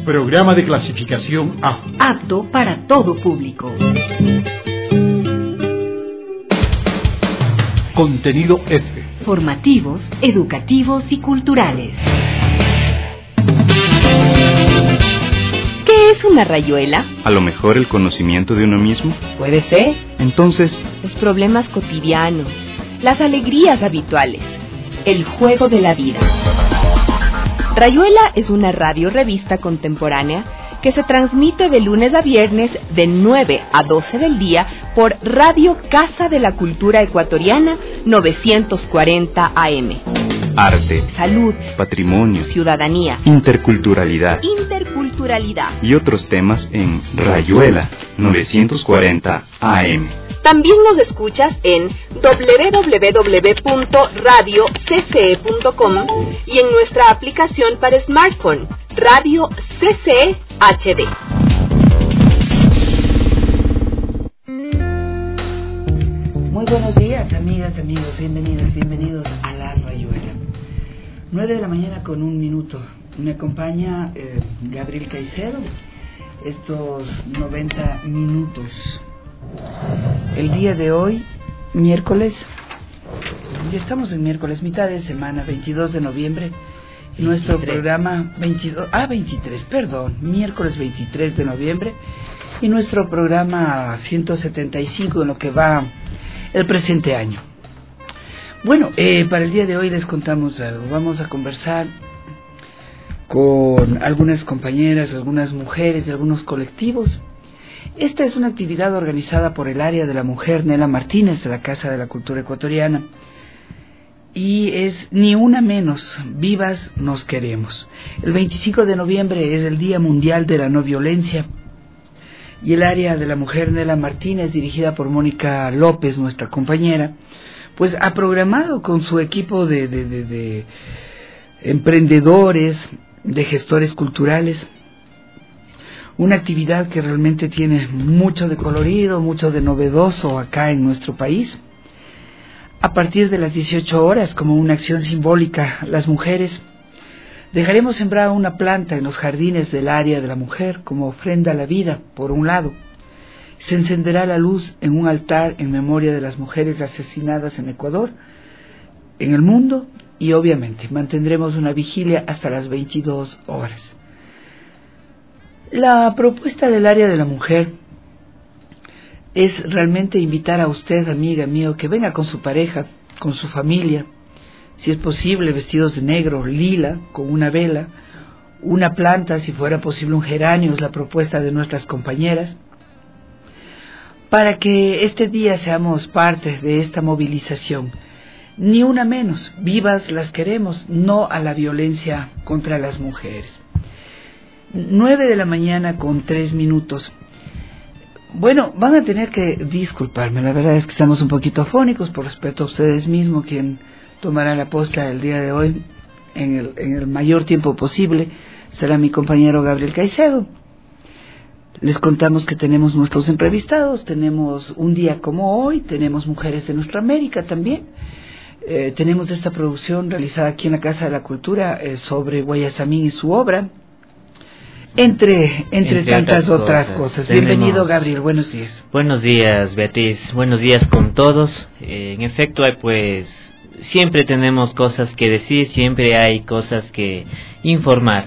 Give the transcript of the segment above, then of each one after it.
Programa de clasificación A. Apto para todo público. Contenido F. Formativos, educativos y culturales. ¿Qué es una rayuela? A lo mejor el conocimiento de uno mismo. Puede ser. Entonces, los problemas cotidianos, las alegrías habituales, el juego de la vida. Rayuela es una radio-revista contemporánea que se transmite de lunes a viernes de 9 a 12 del día por Radio Casa de la Cultura Ecuatoriana 940 AM. Arte, salud, patrimonio, ciudadanía, interculturalidad y otros temas en Rayuela 940 AM. También nos escuchas en www.radiocce.com y en nuestra aplicación para smartphone, Radio CCE HD. Muy buenos días, amigas, amigos, bienvenidos a La Rayuela. 9 de la mañana con 1 minuto. Me acompaña Gabriel Caicedo, estos 90 minutos. El día de hoy, miércoles, ya estamos en miércoles, mitad de semana, 22 de noviembre, y nuestro programa, miércoles 23 de noviembre, y nuestro programa 175 en lo que va el presente año. Bueno, para el día de hoy les contamos algo. Vamos a conversar con algunas compañeras, algunas mujeres de algunos colectivos. Esta es una actividad organizada por el área de la mujer Nela Martínez de la Casa de la Cultura Ecuatoriana y es Ni Una Menos, Vivas Nos Queremos. El 25 de noviembre es el Día Mundial de la No Violencia y el área de la mujer Nela Martínez, dirigida por Mónica López, nuestra compañera, pues ha programado con su equipo de emprendedores, de gestores culturales, una actividad que realmente tiene mucho de colorido, mucho de novedoso acá en nuestro país. A partir de las 18 horas, como una acción simbólica, las mujeres dejaremos sembrar una planta en los jardines del área de la mujer como ofrenda a la vida, por un lado. Se encenderá la luz en un altar en memoria de las mujeres asesinadas en Ecuador, en el mundo, y obviamente mantendremos una vigilia hasta las 22 horas. La propuesta del área de la mujer es realmente invitar a usted, amiga mío, que venga con su pareja, con su familia, si es posible vestidos de negro, lila, con una vela, una planta, si fuera posible un geranio, es la propuesta de nuestras compañeras, para que este día seamos parte de esta movilización. Ni una menos, vivas las queremos, no a la violencia contra las mujeres. 9 de la mañana con 3 minutos. Bueno, van a tener que disculparme, la verdad es que estamos un poquito afónicos, por respeto a ustedes mismos, quien tomará la posta el día de hoy en el mayor tiempo posible será mi compañero Gabriel Caicedo. Les contamos que tenemos nuestros entrevistados, tenemos un día como hoy, tenemos Mujeres de Nuestra América también, tenemos esta producción realizada aquí en la Casa de la Cultura sobre Guayasamín y su obra, entre tantas otras cosas. Bienvenido, Gabriel, buenos días. Buenos días, Beatriz, buenos días con todos. En efecto, pues siempre tenemos cosas que decir, siempre hay cosas que informar.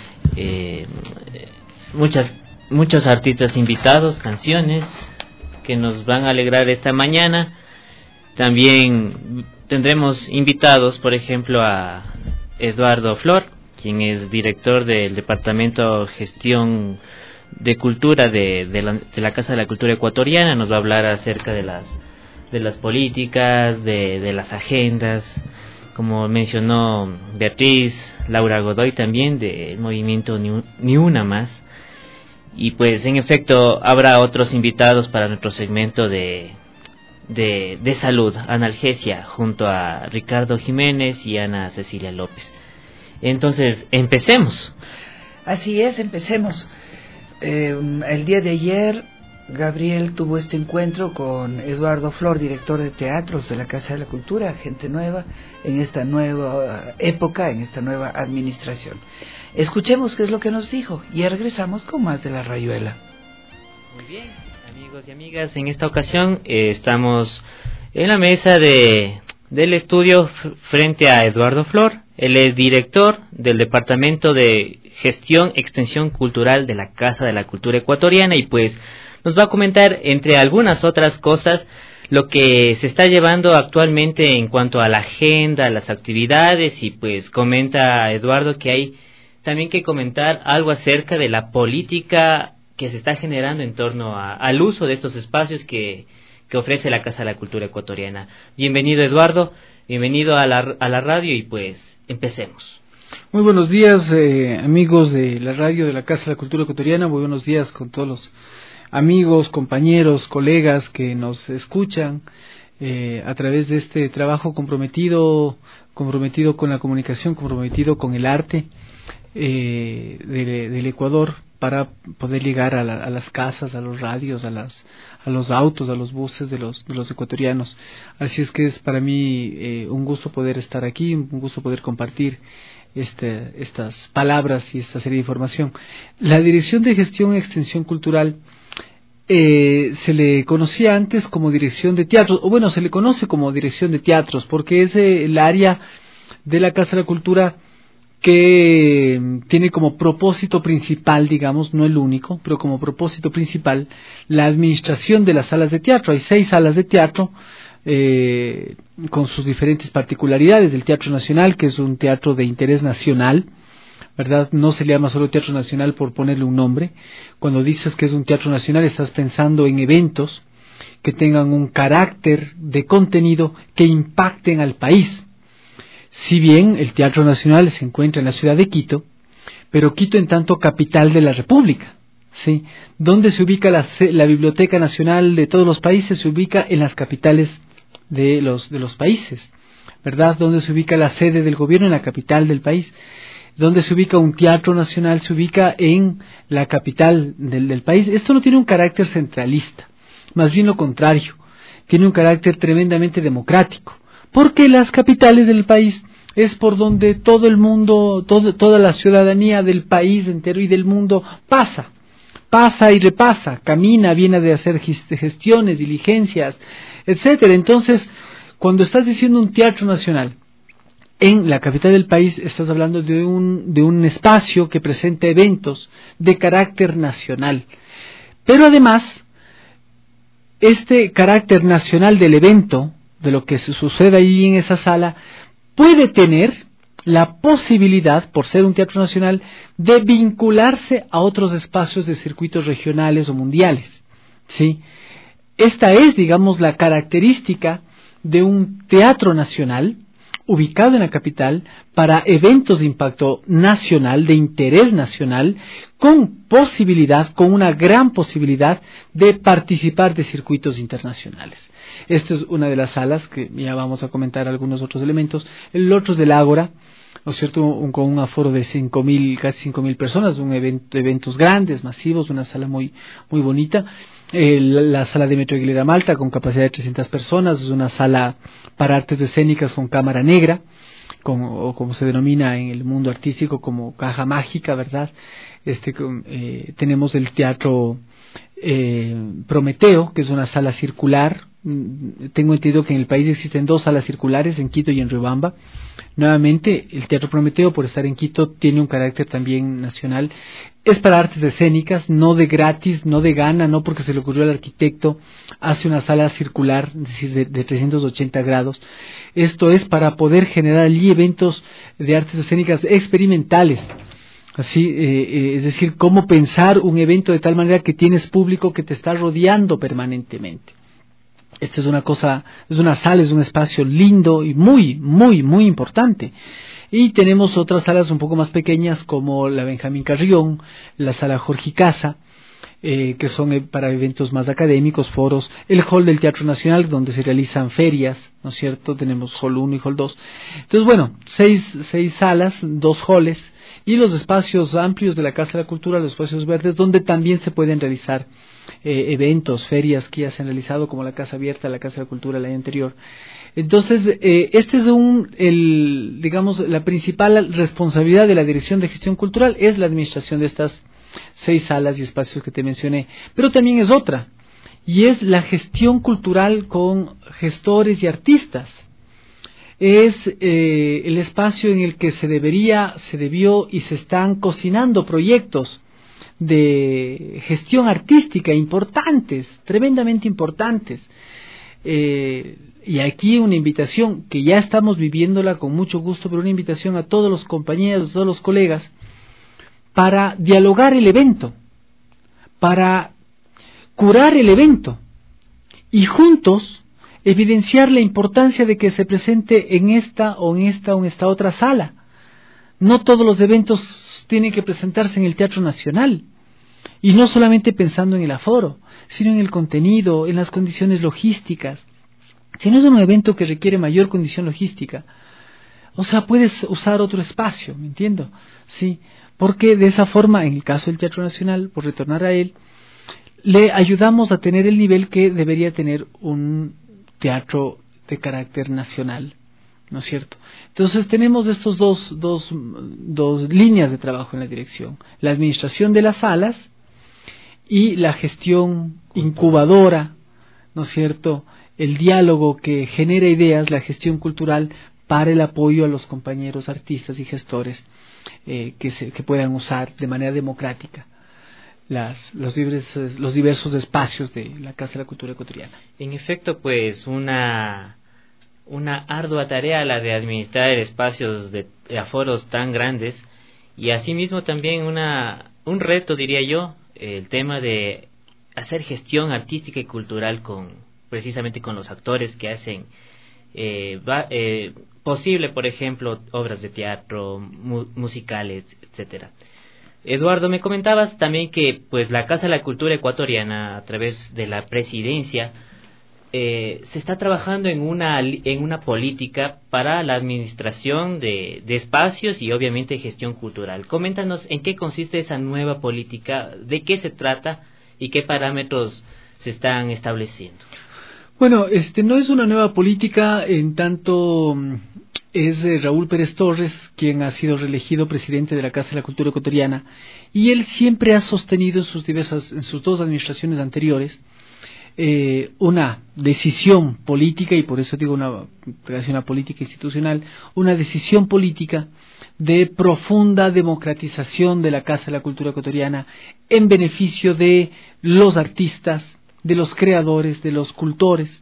Muchos artistas invitados, canciones que nos van a alegrar esta mañana. También tendremos invitados, por ejemplo, a Eduardo Flor, quien es director del Departamento Gestión de Cultura de la Casa de la Cultura Ecuatoriana. Nos va a hablar acerca de las políticas, de las agendas, como mencionó Beatriz, Laura Godoy también, del movimiento Ni Una Más. Y pues en efecto habrá otros invitados para nuestro segmento de salud, analgesia, junto a Ricardo Jiménez y Ana Cecilia López. Entonces, empecemos. Así es, empecemos. El día de ayer Gabriel tuvo este encuentro con Eduardo Flor, director de teatros de la Casa de la Cultura, gente nueva en esta nueva época, en esta nueva administración. Escuchemos qué es lo que nos dijo y regresamos con más de La Rayuela. Muy bien, amigos y amigas, en esta ocasión estamos en la mesa del estudio frente a Eduardo Flor. Él es director del Departamento de Gestión Extensión Cultural de la Casa de la Cultura Ecuatoriana y pues nos va a comentar, entre algunas otras cosas, lo que se está llevando actualmente en cuanto a la agenda, las actividades, y pues comenta Eduardo que hay también que comentar algo acerca de la política que se está generando en torno al uso de estos espacios que ofrece la Casa de la Cultura Ecuatoriana. Bienvenido, Eduardo, bienvenido a la radio y pues empecemos. Muy buenos días, amigos de la radio de la Casa de la Cultura Ecuatoriana. Muy buenos días con todos los amigos, compañeros, colegas que nos escuchan a través de este trabajo comprometido con la comunicación, comprometido con el arte del Ecuador, para poder llegar a las casas, a los radios, a los autos, a los buses de los ecuatorianos. Así es que es para mí un gusto poder estar aquí, un gusto poder compartir estas palabras y esta serie de información. La Dirección de Gestión y Extensión Cultural se le conocía antes como Dirección de Teatros, o bueno, se le conoce como Dirección de Teatros, porque es el área de la Casa de la Cultura que tiene como propósito principal, digamos, no el único, pero como propósito principal, la administración de las salas de teatro. Hay 6 salas de teatro con sus diferentes particularidades. El Teatro Nacional, que es un teatro de interés nacional, ¿verdad? No se le llama solo Teatro Nacional por ponerle un nombre. Cuando dices que es un teatro nacional, estás pensando en eventos que tengan un carácter de contenido que impacten al país. Si bien el Teatro Nacional se encuentra en la ciudad de Quito, pero Quito en tanto capital de la República, ¿sí? ¿Dónde se ubica la Biblioteca Nacional de todos los países? Se ubica en las capitales de los países, ¿verdad? ¿Dónde se ubica la sede del gobierno? En la capital del país. ¿Dónde se ubica un teatro nacional? Se ubica en la capital del país. Esto no tiene un carácter centralista, más bien lo contrario, tiene un carácter tremendamente democrático, porque las capitales del país es por donde todo el mundo, toda la ciudadanía del país entero y del mundo pasa y repasa, camina, viene de hacer gestiones, diligencias, etcétera. Entonces, cuando estás diciendo un teatro nacional en la capital del país, estás hablando de un espacio que presenta eventos de carácter nacional. Pero además, este carácter nacional del evento, de lo que sucede ahí en esa sala, puede tener la posibilidad, por ser un teatro nacional, de vincularse a otros espacios de circuitos regionales o mundiales, ¿sí? Esta es, digamos, la característica de un teatro nacional ubicado en la capital para eventos de impacto nacional, de interés nacional, con una gran posibilidad de participar de circuitos internacionales. Esta es una de las salas, que ya vamos a comentar algunos otros elementos. El otro es del Ágora, ¿no es cierto?, con un aforo de 5.000, casi 5.000 personas, eventos grandes, masivos, una sala muy, muy bonita. La sala de Metro Aguilera Malta, con capacidad de 300 personas, es una sala para artes escénicas con cámara negra, o como se denomina en el mundo artístico como caja mágica, ¿verdad? Tenemos el Teatro Prometeo, que es una sala circular. Tengo entendido que en el país existen 2 salas circulares, en Quito y en Riobamba. Nuevamente, el Teatro Prometeo, por estar en Quito, tiene un carácter también nacional. Es para artes escénicas, no de gratis, no de gana, no porque se le ocurrió al arquitecto, hace una sala circular, es decir, de 380 grados. Esto es para poder generar allí eventos de artes escénicas experimentales. Así, es decir, cómo pensar un evento de tal manera que tienes público que te está rodeando permanentemente. Esta es una sala, es un espacio lindo y muy, muy, muy importante. Y tenemos otras salas un poco más pequeñas como la Benjamín Carrión, la sala Jorge Casa, que son para eventos más académicos, foros, el hall del Teatro Nacional, donde se realizan ferias, ¿no es cierto? Tenemos hall 1 y hall 2. Entonces, bueno, seis salas, 2 halls, y los espacios amplios de la Casa de la Cultura, los espacios verdes, donde también se pueden realizar eventos, ferias que ya se han realizado, como la Casa Abierta, la Casa de la Cultura el año anterior. Entonces, este es digamos, la principal responsabilidad de la Dirección de Gestión Cultural es la administración de estas 6 salas y espacios que te mencioné, pero también es otra, y es la gestión cultural con gestores y artistas. Es el espacio en el que se debió y se están cocinando proyectos de gestión artística importantes, tremendamente importantes. Y aquí una invitación que ya estamos viviéndola con mucho gusto, pero una invitación a todos los compañeros, a todos los colegas, para dialogar el evento, para curar el evento y juntos evidenciar la importancia de que se presente en esta otra sala. No todos los eventos tienen que presentarse en el Teatro Nacional, y no solamente pensando en el aforo, sino en el contenido, en las condiciones logísticas. Si no es un evento que requiere mayor condición logística, o sea, puedes usar otro espacio, ¿me entiendo? Sí, porque de esa forma, en el caso del Teatro Nacional, por retornar a él, le ayudamos a tener el nivel que debería tener un teatro de carácter nacional, ¿no es cierto? Entonces tenemos estos dos líneas de trabajo en la dirección: la administración de las salas y la gestión incubadora, ¿no es cierto?, el diálogo que genera ideas, la gestión cultural para el apoyo a los compañeros artistas y gestores que puedan usar de manera democrática los diversos espacios de la Casa de la Cultura Ecuatoriana. En efecto, pues una ardua tarea la de administrar espacios de aforos tan grandes, y asimismo también un reto, diría yo, el tema de hacer gestión artística y cultural precisamente con los actores que hacen posible, por ejemplo, obras de teatro, musicales, etcétera. Eduardo, me comentabas también que pues la Casa de la Cultura Ecuatoriana, a través de la presidencia, se está trabajando en una política para la administración de espacios y obviamente gestión cultural. Coméntanos en qué consiste esa nueva política, de qué se trata y qué parámetros se están estableciendo. Bueno, no es una nueva política, en tanto es Raúl Pérez Torres quien ha sido reelegido presidente de la Casa de la Cultura Ecuatoriana, y él siempre ha sostenido en sus 2 administraciones anteriores una decisión política, y por eso digo una política institucional, una decisión política de profunda democratización de la Casa de la Cultura Ecuatoriana en beneficio de los artistas, de los creadores, de los cultores,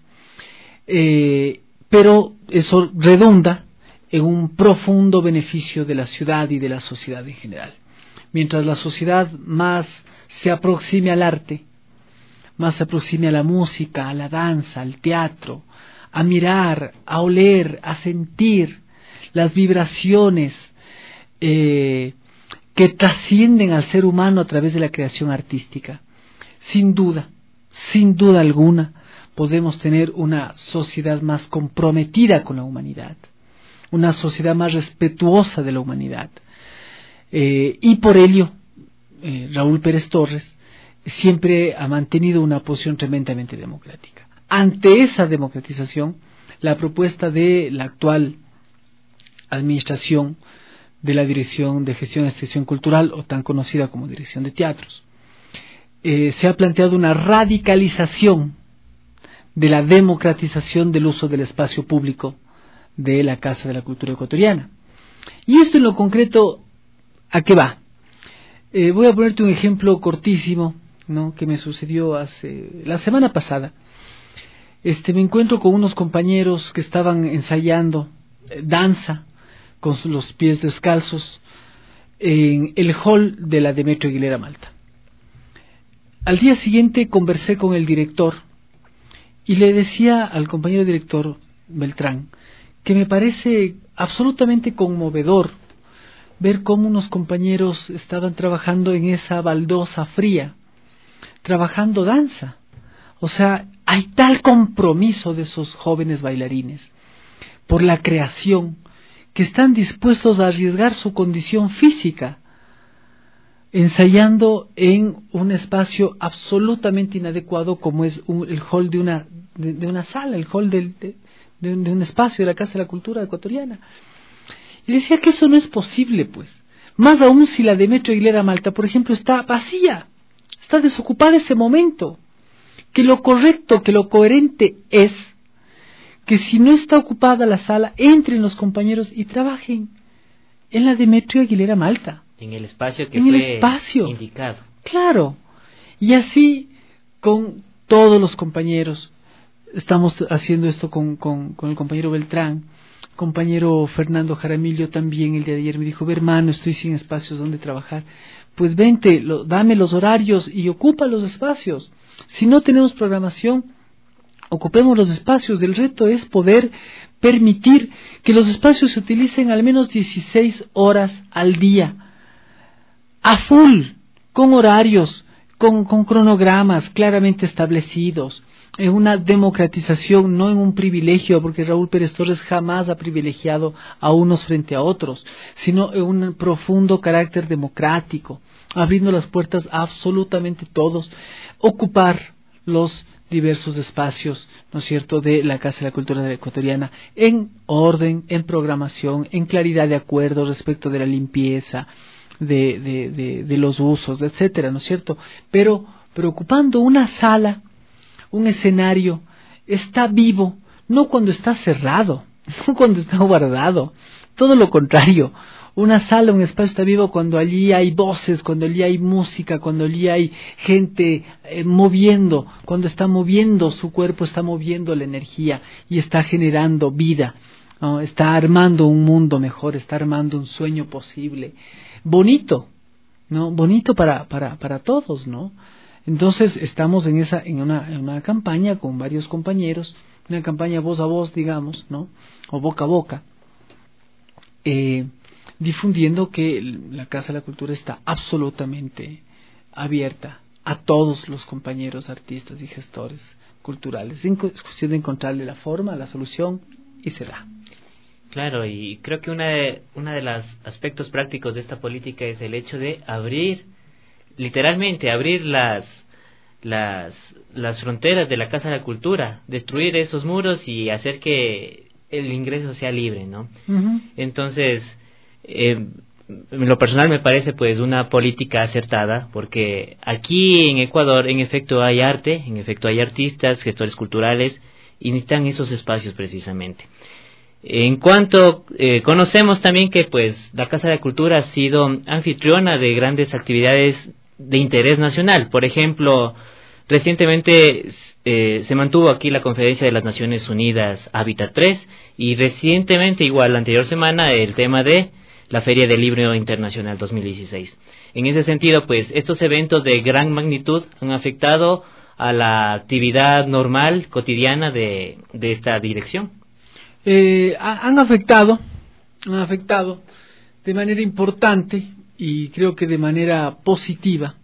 pero eso redunda en un profundo beneficio de la ciudad y de la sociedad en general. Mientras la sociedad más se aproxime al arte, más se aproxime a la música, a la danza, al teatro, a mirar, a oler, a sentir las vibraciones que trascienden al ser humano a través de la creación artística, sin duda alguna, podemos tener una sociedad más comprometida con la humanidad, una sociedad más respetuosa de la humanidad. Y por ello, Raúl Pérez Torres siempre ha mantenido una posición tremendamente democrática. Ante esa democratización, la propuesta de la actual administración de la Dirección de Gestión y Extensión Cultural, o tan conocida como Dirección de Teatros, se ha planteado una radicalización de la democratización del uso del espacio público de la Casa de la Cultura Ecuatoriana. Y esto en lo concreto, ¿a qué va? Voy a ponerte un ejemplo cortísimo, ¿no?, que me sucedió la semana pasada. Me encuentro con unos compañeros que estaban ensayando danza con los pies descalzos en el hall de la Demetrio Aguilera Malta. Al día siguiente conversé con el director y le decía al compañero director Beltrán que me parece absolutamente conmovedor ver cómo unos compañeros estaban trabajando en esa baldosa fría trabajando danza. O sea, hay tal compromiso de esos jóvenes bailarines por la creación que están dispuestos a arriesgar su condición física ensayando en un espacio absolutamente inadecuado como es el hall de una sala, el hall de un espacio de la Casa de la Cultura ecuatoriana. Y decía que eso no es posible, pues. Más aún si la Demetrio Aguilera Malta, por ejemplo, está vacía, está desocupada ese momento. Que lo correcto, que lo coherente es que si no está ocupada la sala, entren los compañeros y trabajen en la Demetrio Aguilera Malta. En el espacio que fue indicado. Claro. Y así con todos los compañeros. Estamos haciendo esto con el compañero Beltrán. Compañero Fernando Jaramillo también el día de ayer me dijo, hermano, estoy sin espacios donde trabajar. Pues vente, dame los horarios y ocupa los espacios. Si no tenemos programación, ocupemos los espacios. El reto es poder permitir que los espacios se utilicen al menos 16 horas al día, a full, con horarios, con cronogramas claramente establecidos, en una democratización, no en un privilegio, porque Raúl Pérez Torres jamás ha privilegiado a unos frente a otros, sino en un profundo carácter democrático, abriendo las puertas a absolutamente todos, ocupar los diversos espacios, ¿no es cierto?, de la Casa de la Cultura Ecuatoriana, en orden, en programación, en claridad de acuerdo respecto de la limpieza, de los usos, etcétera, ¿no es cierto? Pero ocupando una sala, un escenario, está vivo, no cuando está cerrado, no cuando está guardado, todo lo contrario. Una sala, un espacio está vivo cuando allí hay voces, cuando allí hay música, cuando allí hay gente moviendo, cuando está moviendo su cuerpo, está moviendo la energía y está generando vida, ¿no? Está armando un mundo mejor, está armando un sueño posible, bonito, ¿no? Bonito para todos, ¿no? Entonces estamos en una campaña con varios compañeros, una campaña voz a voz, digamos, ¿no? O boca a boca, difundiendo que la Casa de la Cultura está absolutamente abierta a todos los compañeros artistas y gestores culturales. Es cuestión de encontrarle la forma, la solución, y se da. Claro, y creo que una de los aspectos prácticos de esta política es el hecho de literalmente abrir las fronteras de la Casa de la Cultura, destruir esos muros y hacer que el ingreso sea libre, ¿no? Uh-huh. Entonces, en lo personal me parece pues una política acertada, porque aquí en Ecuador en efecto hay arte, en efecto hay artistas, gestores culturales, y necesitan esos espacios precisamente. En cuanto conocemos también que pues la Casa de la Cultura ha sido anfitriona de grandes actividades de interés nacional. Por ejemplo, recientemente se mantuvo aquí la Conferencia de las Naciones Unidas Hábitat 3, y recientemente, igual la anterior semana, el tema de la Feria del Libro Internacional 2016. En ese sentido, pues estos eventos de gran magnitud han afectado a la actividad normal, cotidiana de esta dirección. Han afectado de manera importante y creo que de manera positiva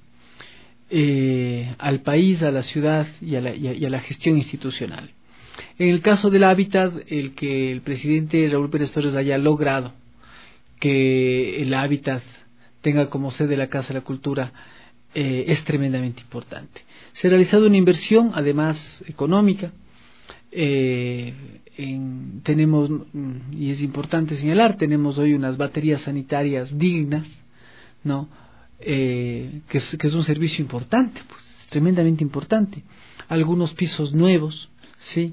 al país, a la ciudad y a la gestión institucional. En el caso del hábitat, el que el presidente Raúl Pérez Torres haya logrado que el hábitat tenga como sede la Casa de la Cultura es tremendamente importante. Se ha realizado una inversión, además económica. Tenemos, y es importante señalar, tenemos hoy unas baterías sanitarias dignas, ¿no? Que es un servicio importante, pues es tremendamente importante. Algunos pisos nuevos, sí.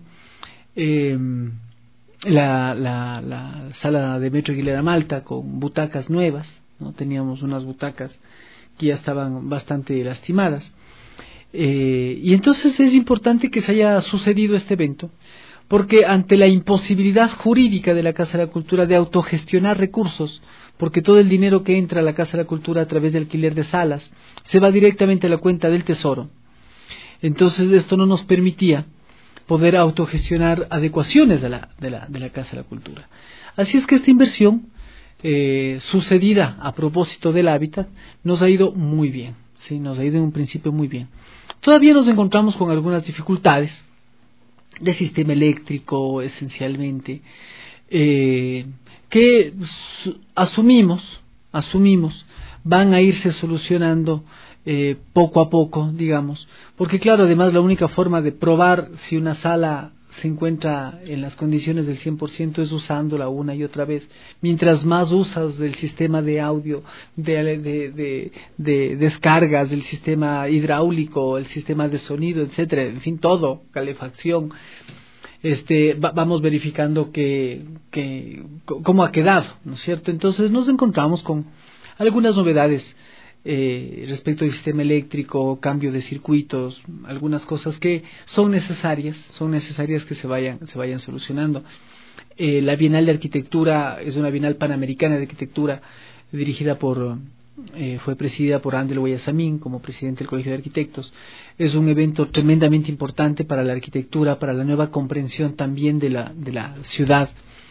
La sala de Metro Aguilera Malta con butacas nuevas, ¿no? Teníamos unas butacas que ya estaban bastante lastimadas. Y entonces es importante que se haya sucedido este evento, porque ante la imposibilidad jurídica de la Casa de la Cultura de autogestionar recursos, porque todo el dinero que entra a la Casa de la Cultura a través del alquiler de salas se va directamente a la cuenta del Tesoro, entonces esto no nos permitía poder autogestionar adecuaciones de la Casa de la Cultura. Así es que esta inversión sucedida a propósito del hábitat nos ha ido muy bien. Sí, nos ha ido en un principio muy bien. Todavía nos encontramos con algunas dificultades de sistema eléctrico, esencialmente, que asumimos van a irse solucionando poco a poco, digamos, porque claro, además la única forma de probar si una sala se encuentra en las condiciones del 100% es usándola una y otra vez. Mientras más usas del sistema de audio, de descargas, del sistema hidráulico, el sistema de sonido, etcétera, en fin, todo, calefacción, vamos verificando cómo ha quedado, ¿no es cierto? Entonces nos encontramos con algunas novedades respecto al sistema eléctrico, cambio de circuitos, algunas cosas que son necesarias que se vayan solucionando. La Bienal de Arquitectura es una Bienal Panamericana de Arquitectura fue presidida por Andel Guayasamín como presidente del Colegio de Arquitectos. Es un evento tremendamente importante para la arquitectura, para la nueva comprensión también de la ciudad,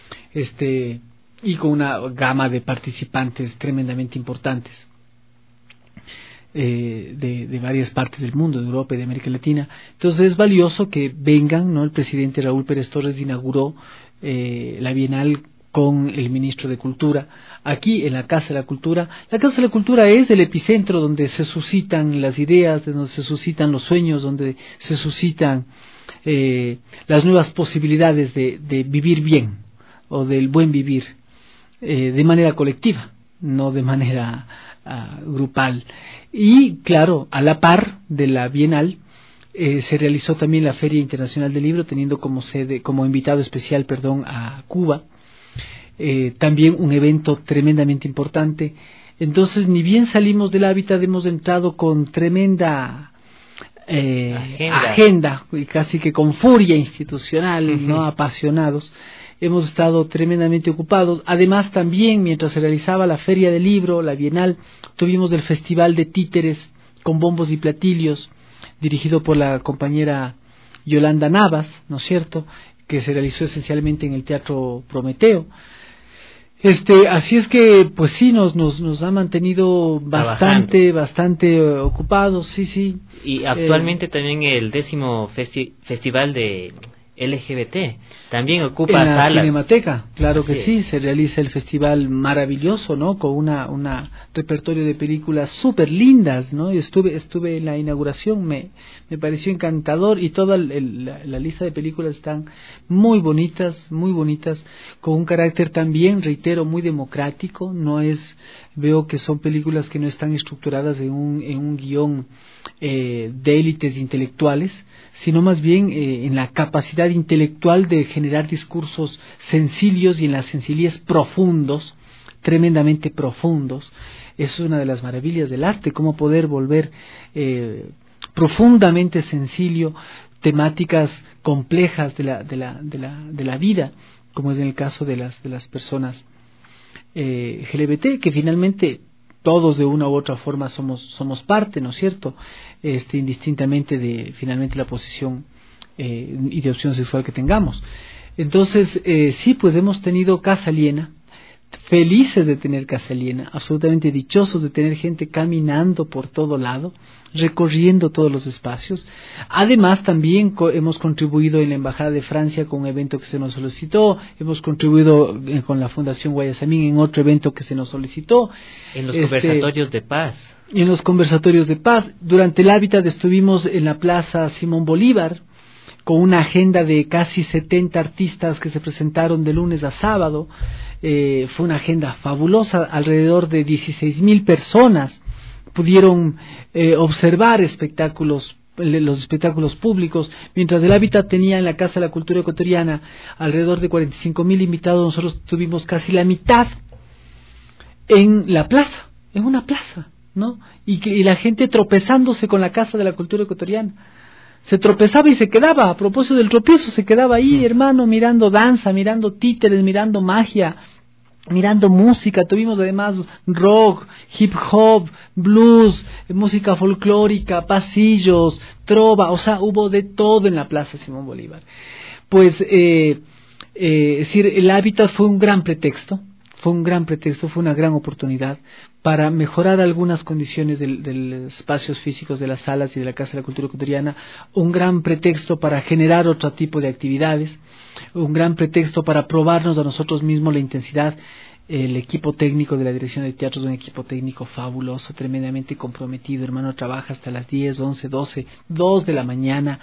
y con una gama de participantes tremendamente importantes. De varias partes del mundo, de Europa y de América Latina. Entonces es valioso que vengan, ¿no? El presidente Raúl Pérez Torres inauguró la Bienal con el ministro de Cultura, aquí en la Casa de la Cultura. La Casa de la Cultura es el epicentro donde se suscitan las ideas, donde se suscitan los sueños, donde se suscitan las nuevas posibilidades de vivir bien, o del buen vivir, de manera colectiva, no de manera grupal. Y claro, a la par de la Bienal se realizó también la Feria Internacional del Libro, teniendo como invitado especial, a Cuba, también un evento tremendamente importante. Entonces, ni bien salimos del hábitat, hemos entrado con tremenda agenda y casi que con furia institucional, ¿no? Apasionados. Hemos estado tremendamente ocupados. Además, también, mientras se realizaba la Feria del Libro, la Bienal, tuvimos el Festival de Títeres con bombos y platillos, dirigido por la compañera Yolanda Navas, ¿no es cierto?, que se realizó esencialmente en el Teatro Prometeo. Así es que, pues sí, nos ha mantenido bastante ocupados, sí. Y actualmente también el 10º Festival de LGBT también ocupa en la salas. Cinemateca, claro que Así sí, se realiza el festival maravilloso, ¿no? Con una repertorio de películas súper lindas, ¿no? Y estuve en la inauguración, me pareció encantador, y toda la lista de películas están muy bonitas, con un carácter también, reitero, muy democrático. Veo que son películas que no están estructuradas en un guión de élites intelectuales, sino más bien en la capacidad intelectual de generar discursos sencillos y en la sencillez profundos, tremendamente profundos. Eso es una de las maravillas del arte, cómo poder volver profundamente sencillo temáticas complejas de la vida, como es en el caso de las personas LGBT, que finalmente todos de una u otra forma somos parte, ¿no es cierto?, indistintamente de finalmente la posición y de opción sexual que tengamos. Entonces, sí, pues hemos tenido casa llena, felices de tener casa llena, absolutamente dichosos de tener gente caminando por todo lado, recorriendo todos los espacios. Además, también hemos contribuido en la Embajada de Francia con un evento que se nos solicitó, hemos contribuido con la Fundación Guayasamín en otro evento que se nos solicitó. En los conversatorios de paz. En los conversatorios de paz. Durante el hábitat estuvimos en la Plaza Simón Bolívar, con una agenda de casi 70 artistas que se presentaron de lunes a sábado. Fue una agenda fabulosa, alrededor de 16,000 personas pudieron observar los espectáculos públicos, mientras el hábitat tenía en la Casa de la Cultura Ecuatoriana alrededor de 45,000 invitados. Nosotros tuvimos casi la mitad en una plaza, ¿no? Y la gente tropezándose con la Casa de la Cultura Ecuatoriana. Se tropezaba y se quedaba, a propósito del tropiezo, se quedaba ahí, hermano, mirando danza, mirando títeres, mirando magia, mirando música. Tuvimos además rock, hip hop, blues, música folclórica, pasillos, trova, o sea, hubo de todo en la Plaza Simón Bolívar. Pues, es decir, el hábitat fue un gran pretexto fue un gran pretexto, fue una gran oportunidad para mejorar algunas condiciones de los espacios físicos de las salas y de la Casa de la Cultura Ecuatoriana, un gran pretexto para generar otro tipo de actividades, un gran pretexto para probarnos a nosotros mismos la intensidad. El equipo técnico de la Dirección de Teatro es un equipo técnico fabuloso, tremendamente comprometido, hermano, trabaja hasta las 10, 11, 12, 2 de la mañana.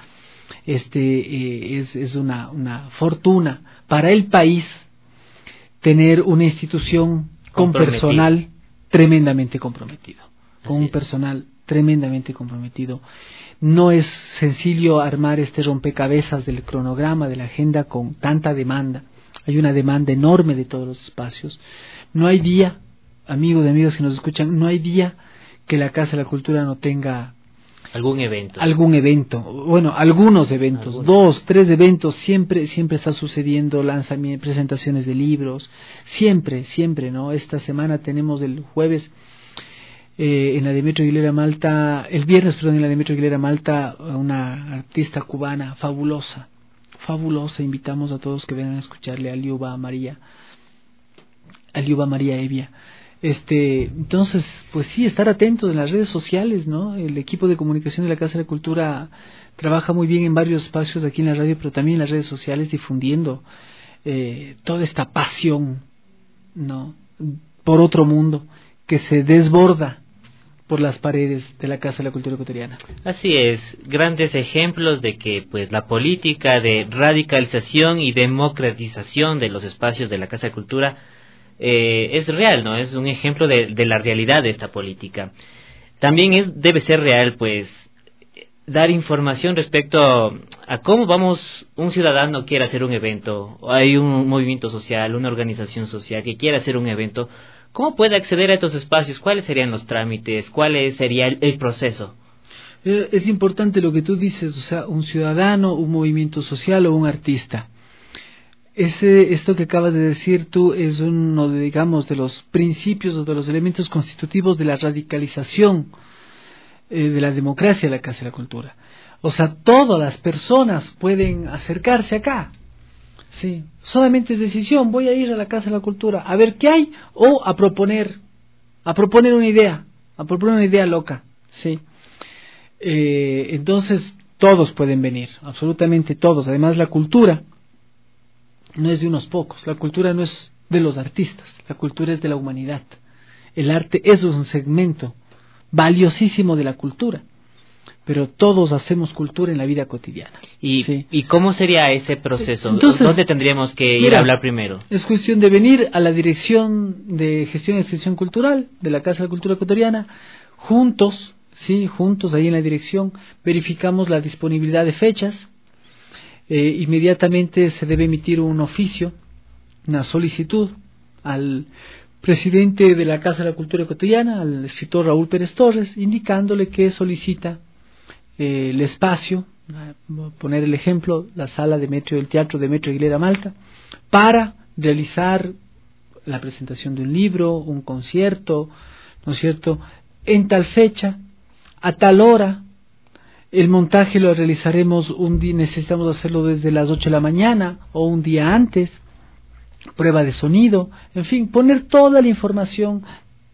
Es una fortuna para el país tener una institución con personal tremendamente comprometido, con un personal tremendamente comprometido. No es sencillo armar este rompecabezas del cronograma, de la agenda con tanta demanda. Hay una demanda enorme de todos los espacios. No hay día, amigos y amigas que nos escuchan, no hay día que la Casa de la Cultura no tenga algún evento. Bueno, algunos eventos, 2, 3 eventos, siempre está sucediendo, lanzamientos, presentaciones de libros, siempre, ¿no? Esta semana tenemos el jueves en la Demetrio Aguilera Malta, el viernes, perdón, en la Demetrio Aguilera Malta, una artista cubana fabulosa, invitamos a todos que vengan a escucharle a Liuba María Evia. Entonces, pues sí, estar atentos en las redes sociales, ¿no? El equipo de comunicación de la Casa de la Cultura trabaja muy bien en varios espacios aquí en la radio, pero también en las redes sociales difundiendo toda esta pasión, ¿no? Por otro mundo que se desborda por las paredes de la Casa de la Cultura Ecuatoriana. Así es, grandes ejemplos de que pues la política de radicalización y democratización de los espacios de la Casa de Cultura es real, ¿no? Es un ejemplo de la realidad de esta política. También debe ser real, pues, dar información respecto a cómo un ciudadano quiere hacer un evento, o hay un movimiento social, una organización social que quiere hacer un evento, ¿cómo puede acceder a estos espacios? ¿Cuáles serían los trámites? ¿Cuál sería el proceso? Es importante lo que tú dices, o sea, un ciudadano, un movimiento social o un artista. Esto que acabas de decir tú es uno de, digamos, de los principios o de los elementos constitutivos de la radicalización de la democracia de la Casa de la Cultura. O sea, todas las personas pueden acercarse acá. Sí, solamente es decisión, voy a ir a la Casa de la Cultura a ver qué hay o a proponer una idea loca, sí. Entonces todos pueden venir, absolutamente todos. Además, la cultura no es de unos pocos, la cultura no es de los artistas, la cultura es de la humanidad. El arte es un segmento valiosísimo de la cultura, pero todos hacemos cultura en la vida cotidiana. ¿Y cómo sería ese proceso? Entonces, ¿dónde tendríamos que ir a hablar primero? Es cuestión de venir a la Dirección de Gestión y Extensión Cultural de la Casa de la Cultura Ecuatoriana, juntos ahí en la dirección, verificamos la disponibilidad de fechas. Inmediatamente se debe emitir un oficio, una solicitud al presidente de la Casa de la Cultura Ecuatoriana, al escritor Raúl Pérez Torres, indicándole que solicita el espacio, voy a poner el ejemplo, la sala del Teatro Demetrio Aguilera Malta, para realizar la presentación de un libro, un concierto, ¿no es cierto?, en tal fecha, a tal hora. El montaje lo realizaremos un día, necesitamos hacerlo desde las 8 de la mañana o un día antes, prueba de sonido, en fin, poner toda la información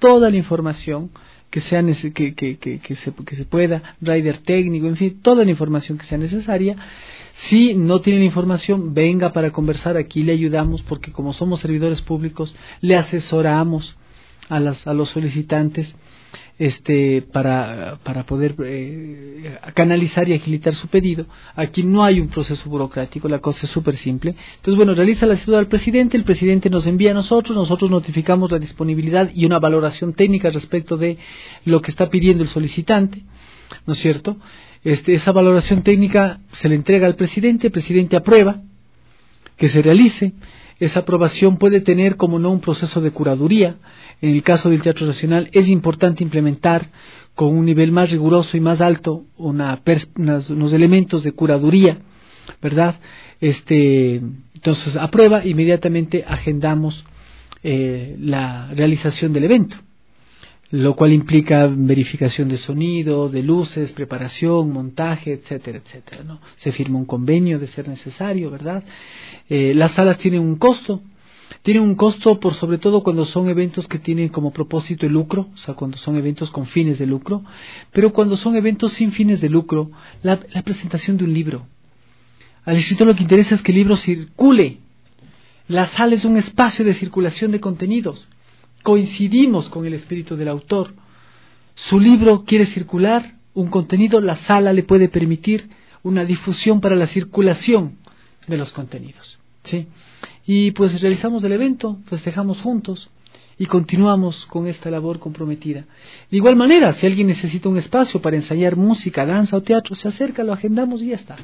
que sea que se pueda, rider técnico, en fin, toda la información que sea necesaria. Si no tienen información, venga para conversar, aquí le ayudamos, porque como somos servidores públicos, le asesoramos a los solicitantes para poder canalizar y agilitar su pedido. Aquí no hay un proceso burocrático, la cosa es súper simple. Entonces, bueno, realiza la solicitud al presidente, el presidente nos envía a nosotros notificamos la disponibilidad y una valoración técnica respecto de lo que está pidiendo el solicitante, ¿no es cierto? Esa valoración técnica se le entrega al presidente, el presidente aprueba que se realice. Esa aprobación puede tener, como no, un proceso de curaduría. En el caso del Teatro Nacional es importante implementar con un nivel más riguroso y más alto unos elementos de curaduría, ¿verdad? Entonces aprueba, inmediatamente agendamos la realización del evento, lo cual implica verificación de sonido, de luces, preparación, montaje, etcétera, etcétera, ¿no? Se firma un convenio de ser necesario, ¿verdad? Las salas tienen un costo. Tiene un costo por sobre todo cuando son eventos que tienen como propósito el lucro, o sea, cuando son eventos con fines de lucro, pero cuando son eventos sin fines de lucro, la presentación de un libro. Al escritor lo que interesa es que el libro circule. La sala es un espacio de circulación de contenidos. Coincidimos con el espíritu del autor. Su libro quiere circular un contenido, la sala le puede permitir una difusión para la circulación de los contenidos, ¿sí? Y pues realizamos el evento, festejamos juntos y continuamos con esta labor comprometida. De igual manera, si alguien necesita un espacio para ensayar música, danza o teatro, se acerca, lo agendamos y ya está.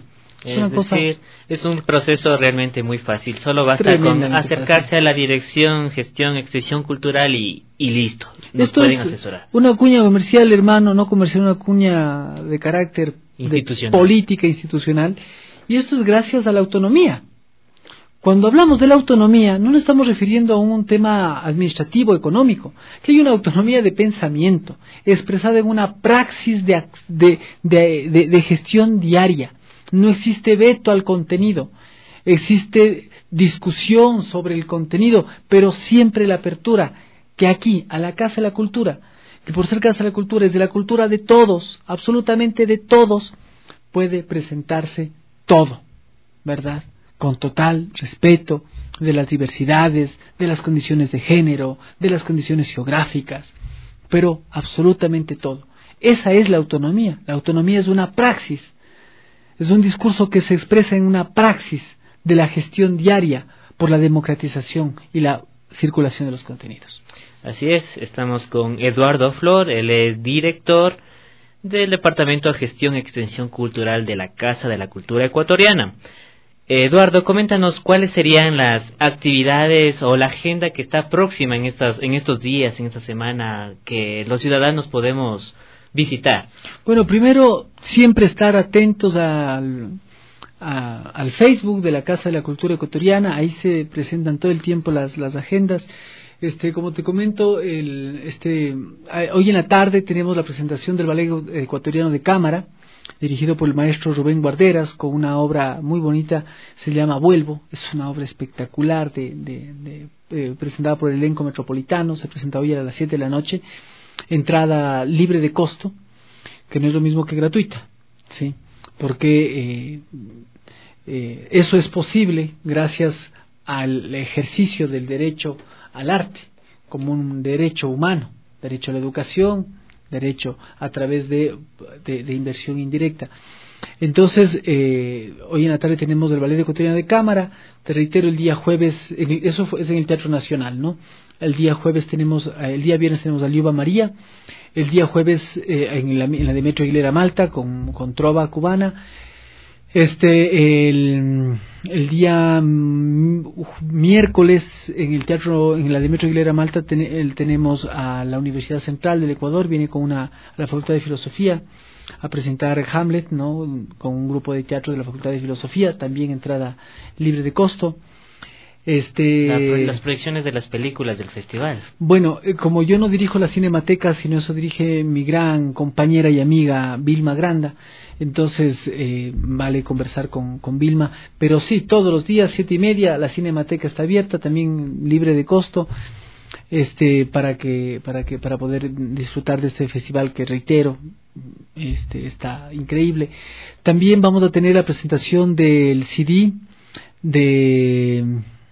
Es un proceso realmente muy fácil, solo basta con acercarse fácil a la dirección, gestión, extensión cultural y listo, nos Esto pueden es asesorar. Una cuña comercial, hermano, no comercial, una cuña de carácter de política institucional, y esto es gracias a la autonomía. Cuando hablamos de la autonomía, no nos estamos refiriendo a un tema administrativo, económico, que hay una autonomía de pensamiento, expresada en una praxis de gestión diaria. No existe veto al contenido, existe discusión sobre el contenido, pero siempre la apertura, que aquí, a la Casa de la Cultura, que por ser Casa de la Cultura es de la cultura de todos, absolutamente de todos, puede presentarse todo, ¿verdad? Con total respeto de las diversidades, de las condiciones de género, de las condiciones geográficas, pero absolutamente todo. Esa es la autonomía. La autonomía es una praxis. Es un discurso que se expresa en una praxis de la gestión diaria por la democratización y la circulación de los contenidos. Así es, estamos con Eduardo Flor, él es director del Departamento de Gestión y Extensión Cultural de la Casa de la Cultura Ecuatoriana. Eduardo, coméntanos cuáles serían las actividades o la agenda que está próxima en estos días, en esta semana, que los ciudadanos podemos visitar. Bueno, primero, siempre estar atentos al Facebook de la Casa de la Cultura Ecuatoriana. Ahí se presentan todo el tiempo las agendas. Como te comento, hoy en la tarde tenemos la presentación del Ballet Ecuatoriano de Cámara, dirigido por el maestro Rubén Guarderas, con una obra muy bonita, se llama Vuelvo. Es una obra espectacular presentada por el elenco metropolitano. Se presenta hoy a las 7 de la noche. Entrada libre de costo, que no es lo mismo que gratuita, ¿sí? Porque eso es posible gracias al ejercicio del derecho al arte como un derecho humano, derecho a la educación, derecho a través de inversión indirecta. Entonces, hoy en la tarde tenemos el Ballet Ecuatoriano de Cámara. Te reitero, el día jueves, eso es en el Teatro Nacional, ¿no? El día viernes tenemos a Liuba María. El día jueves en la de Metro Aguilera Malta con trova cubana. El día miércoles en la de Metro Aguilera Malta tenemos a la Universidad Central del Ecuador, viene a la Facultad de Filosofía a presentar Hamlet, ¿no? Con un grupo de teatro de la Facultad de Filosofía, también entrada libre de costo. Las proyecciones de las películas del festival. Bueno, como yo no dirijo la Cinemateca, sino eso dirige mi gran compañera y amiga Vilma Granda, entonces vale conversar con Vilma, pero sí, todos los días 7:30 la Cinemateca está abierta, también libre de costo, para poder disfrutar de este festival que, reitero, está increíble. También vamos a tener la presentación del CD de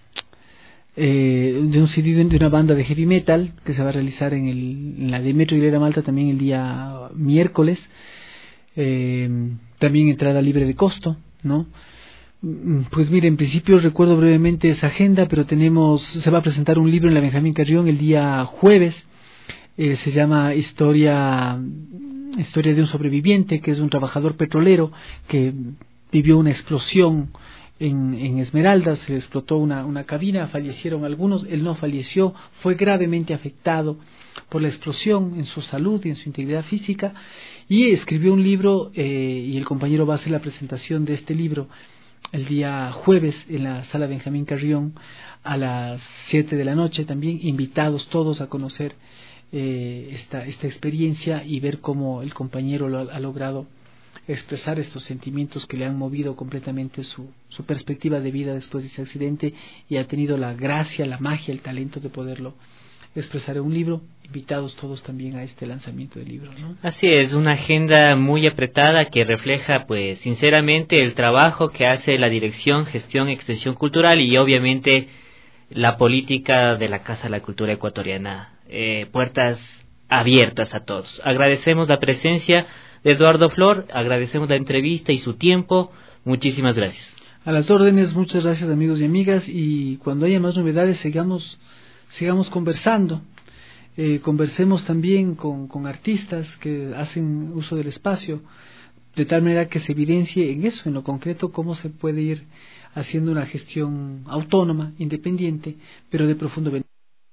un CD de una banda de heavy metal que se va a realizar en la de Metro Aguilera Malta también el día miércoles. También entrada libre de costo, ¿no? Pues mire, en principio recuerdo brevemente esa agenda, pero se va a presentar un libro en la Benjamín Carrión el día jueves. Se llama Historia de un sobreviviente, que es un trabajador petrolero que vivió una explosión en Esmeraldas, se le explotó una cabina, fallecieron algunos, él no falleció, fue gravemente afectado por la explosión en su salud y en su integridad física, y escribió un libro, y el compañero va a hacer la presentación de este libro el día jueves en la Sala Benjamín Carrión a las 7 de la noche, también invitados todos a conocer esta experiencia y ver cómo el compañero lo ha logrado expresar estos sentimientos que le han movido completamente su perspectiva de vida después de ese accidente, y ha tenido la gracia, la magia, el talento de poderlo expresar en un libro. Invitados todos también a este lanzamiento del libro, ¿no? Así es, una agenda muy apretada que refleja, pues, sinceramente, el trabajo que hace la Dirección, Gestión y Extensión Cultural y obviamente la política de la Casa de la Cultura Ecuatoriana. Puertas abiertas a todos. Agradecemos la presencia de Eduardo Flor, agradecemos la entrevista y su tiempo. Muchísimas gracias. A las órdenes, muchas gracias, amigos y amigas, y cuando haya más novedades sigamos conversando. Conversemos también con artistas que hacen uso del espacio, de tal manera que se evidencie en eso, en lo concreto, cómo se puede ir haciendo una gestión autónoma, independiente, pero de profundo beneficio.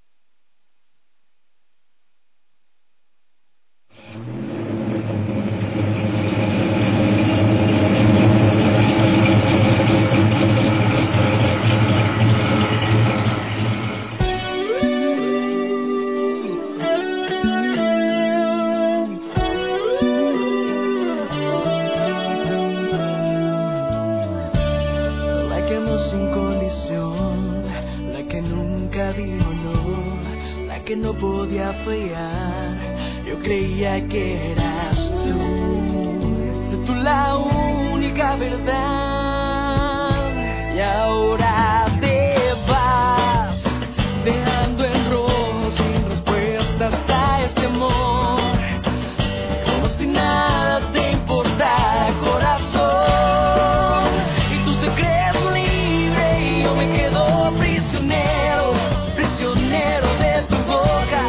Yo creía que eras tú la única verdad, y ahora te vas dejando en rojo sin respuestas a este amor, como si nada te importara, corazón, y tú te crees libre y yo me quedo prisionero de tu boca.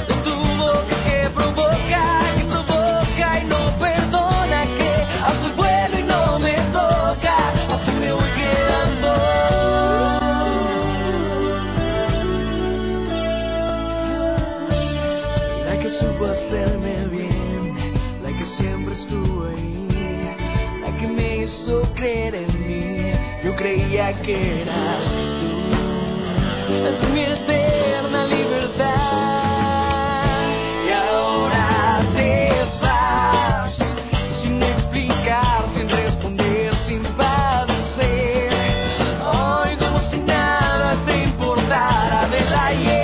Supo hacerme bien, la que siempre estuvo ahí, la que me hizo creer en mí. Yo creía que eras tú, mi eterna libertad, y ahora te vas sin explicar, sin responder, sin padecer, hoy como si nada te importara del ayer.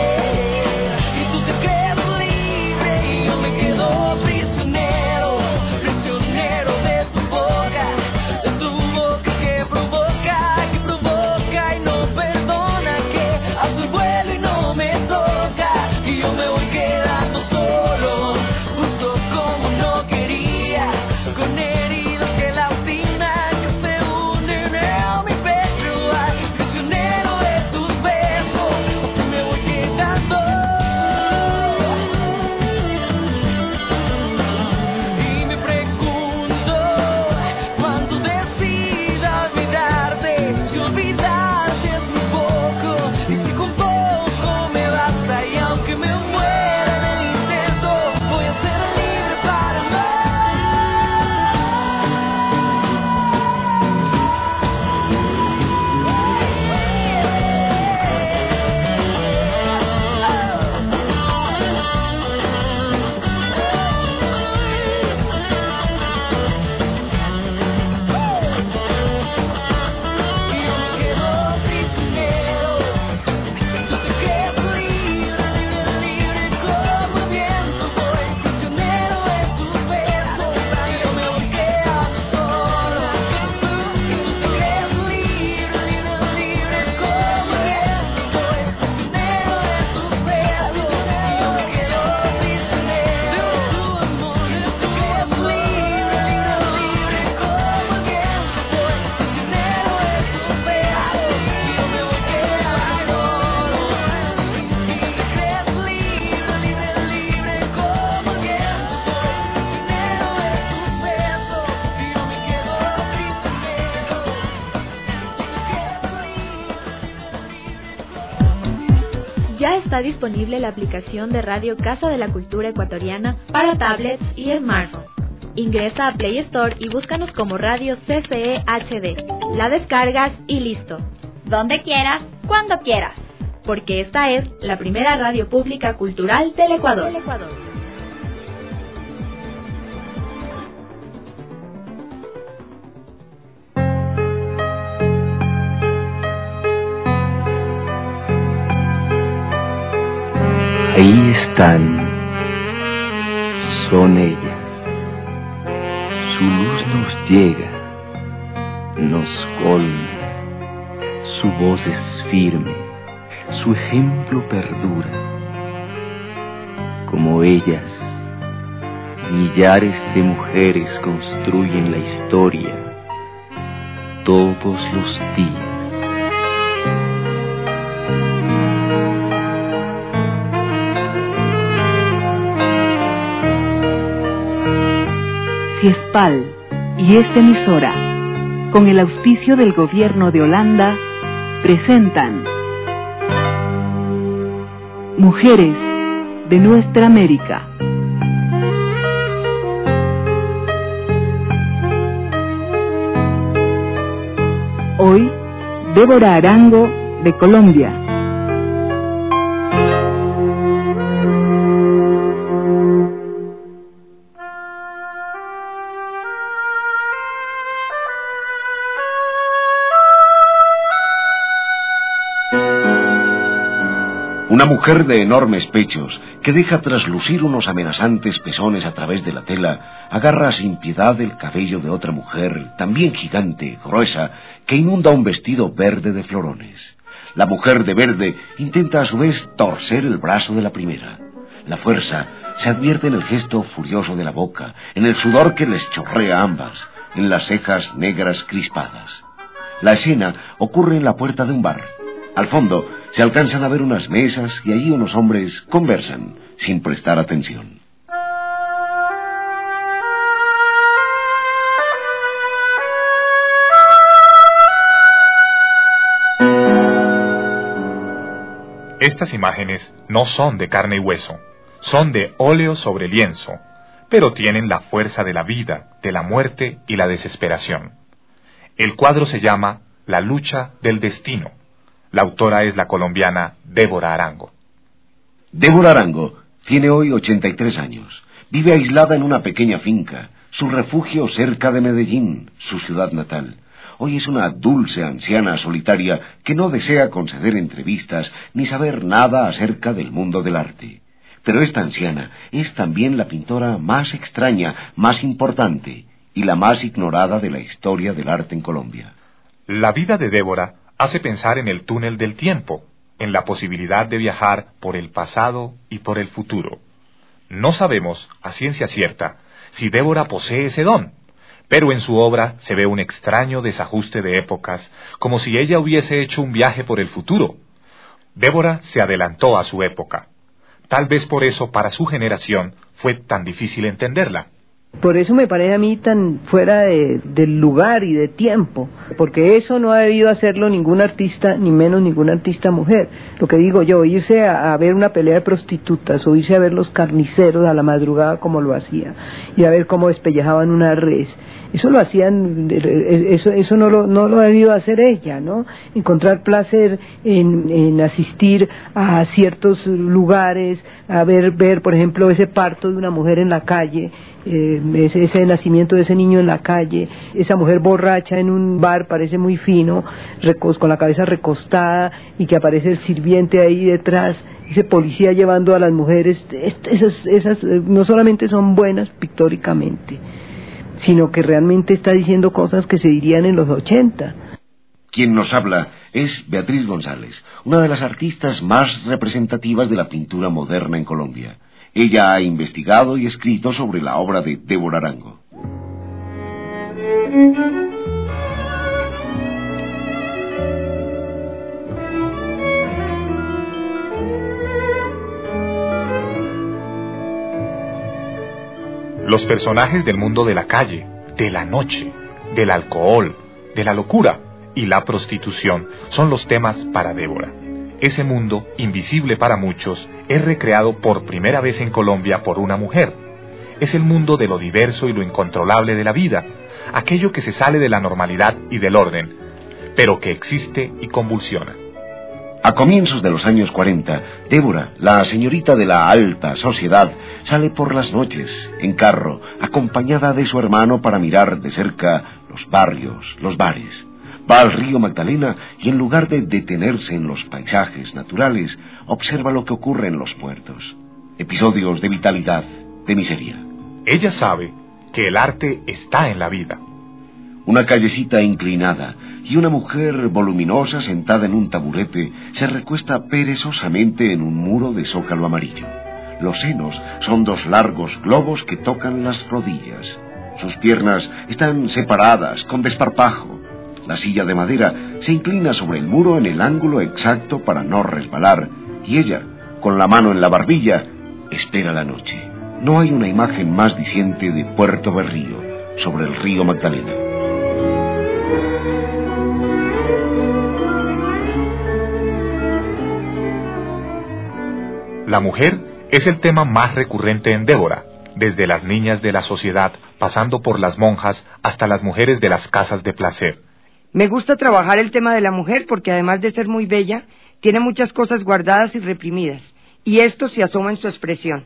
Ya está disponible la aplicación de Radio Casa de la Cultura Ecuatoriana para tablets y smartphones. Ingresa a Play Store y búscanos como Radio CCE HD. La descargas y listo. Donde quieras, cuando quieras. Porque esta es la primera radio pública cultural del Ecuador. Ahí están, son ellas. Su luz nos llega, nos colma, su voz es firme, su ejemplo perdura. Como ellas, millares de mujeres construyen la historia todos los días. CIESPAL y esta emisora, con el auspicio del Gobierno de Holanda, presentan Mujeres de Nuestra América. Hoy, Débora Arango, de Colombia. Una mujer de enormes pechos, que deja traslucir unos amenazantes pezones a través de la tela, agarra sin piedad el cabello de otra mujer, también gigante, gruesa, que inunda un vestido verde de florones. La mujer de verde intenta a su vez torcer el brazo de la primera. La fuerza se advierte en el gesto furioso de la boca, en el sudor que les chorrea a ambas, en las cejas negras crispadas. La escena ocurre en la puerta de un bar. Al fondo se alcanzan a ver unas mesas y allí unos hombres conversan, sin prestar atención. Estas imágenes no son de carne y hueso, son de óleo sobre lienzo, pero tienen la fuerza de la vida, de la muerte y la desesperación. El cuadro se llama La lucha del destino. La autora es la colombiana Débora Arango. Débora Arango tiene hoy 83 años. Vive aislada en una pequeña finca, su refugio cerca de Medellín, su ciudad natal. Hoy es una dulce anciana solitaria que no desea conceder entrevistas ni saber nada acerca del mundo del arte. Pero esta anciana es también la pintora más extraña, más importante y la más ignorada de la historia del arte en Colombia. La vida de Débora hace pensar en el túnel del tiempo, en la posibilidad de viajar por el pasado y por el futuro. No sabemos, a ciencia cierta, si Débora posee ese don, pero en su obra se ve un extraño desajuste de épocas, como si ella hubiese hecho un viaje por el futuro. Débora se adelantó a su época. Tal vez por eso para su generación fue tan difícil entenderla. Por eso me parece a mí tan fuera del lugar y de tiempo, porque eso no ha debido hacerlo ningún artista, ni menos ningún artista mujer. Lo que digo yo, irse a ver una pelea de prostitutas o irse a ver los carniceros a la madrugada como lo hacía, y a ver cómo despellejaban una res, eso lo hacían, eso no lo ha debido hacer ella, ¿no? Encontrar placer en asistir a ciertos lugares, a ver por ejemplo ese parto de una mujer en la calle, ese nacimiento de ese niño en la calle, esa mujer borracha en un bar, parece muy fino, con la cabeza recostada, y que aparece el sirviente ahí detrás, ese policía llevando a las mujeres. Esas no solamente son buenas pictóricamente, sino que realmente está diciendo cosas que se dirían en los 80. Quien nos habla es Beatriz González, una de las artistas más representativas de la pintura moderna en Colombia. Ella ha investigado y escrito sobre la obra de Débora Arango. Los personajes del mundo de la calle, de la noche, del alcohol, de la locura y la prostitución son los temas para Débora. Ese mundo, invisible para muchos, es recreado por primera vez en Colombia por una mujer. Es el mundo de lo diverso y lo incontrolable de la vida, aquello que se sale de la normalidad y del orden, pero que existe y convulsiona. A comienzos de los años 40, Débora, la señorita de la alta sociedad, sale por las noches, en carro, acompañada de su hermano para mirar de cerca los barrios, los bares. Va al río Magdalena y en lugar de detenerse en los paisajes naturales, observa lo que ocurre en los puertos. Episodios de vitalidad, de miseria. Ella sabe que el arte está en la vida. Una callecita inclinada y una mujer voluminosa sentada en un taburete se recuesta perezosamente en un muro de zócalo amarillo. Los senos son dos largos globos que tocan las rodillas. Sus piernas están separadas con desparpajo. La silla de madera se inclina sobre el muro en el ángulo exacto para no resbalar, y ella, con la mano en la barbilla, espera la noche. No hay una imagen más diciente de Puerto Berrío, sobre el río Magdalena. La mujer es el tema más recurrente en Débora, desde las niñas de la sociedad, pasando por las monjas, hasta las mujeres de las casas de placer. Me gusta trabajar el tema de la mujer porque además de ser muy bella, tiene muchas cosas guardadas y reprimidas, y esto se asoma en su expresión.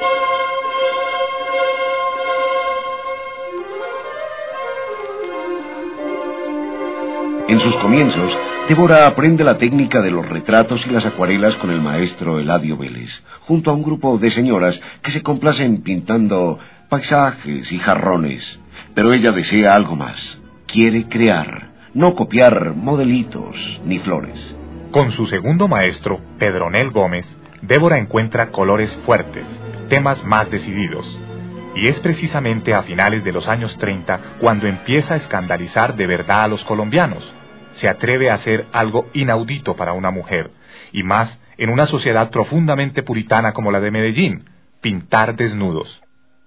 En sus comienzos, Débora aprende la técnica de los retratos y las acuarelas con el maestro Eladio Vélez, junto a un grupo de señoras que se complacen pintando paisajes y jarrones. Pero ella desea algo más. Quiere crear, no copiar modelitos ni flores. Con su segundo maestro, Pedronel Gómez, Débora encuentra colores fuertes, temas más decididos. Y es precisamente a finales de los años 30 cuando empieza a escandalizar de verdad a los colombianos. Se atreve a hacer algo inaudito para una mujer, y más en una sociedad profundamente puritana como la de Medellín: pintar desnudos.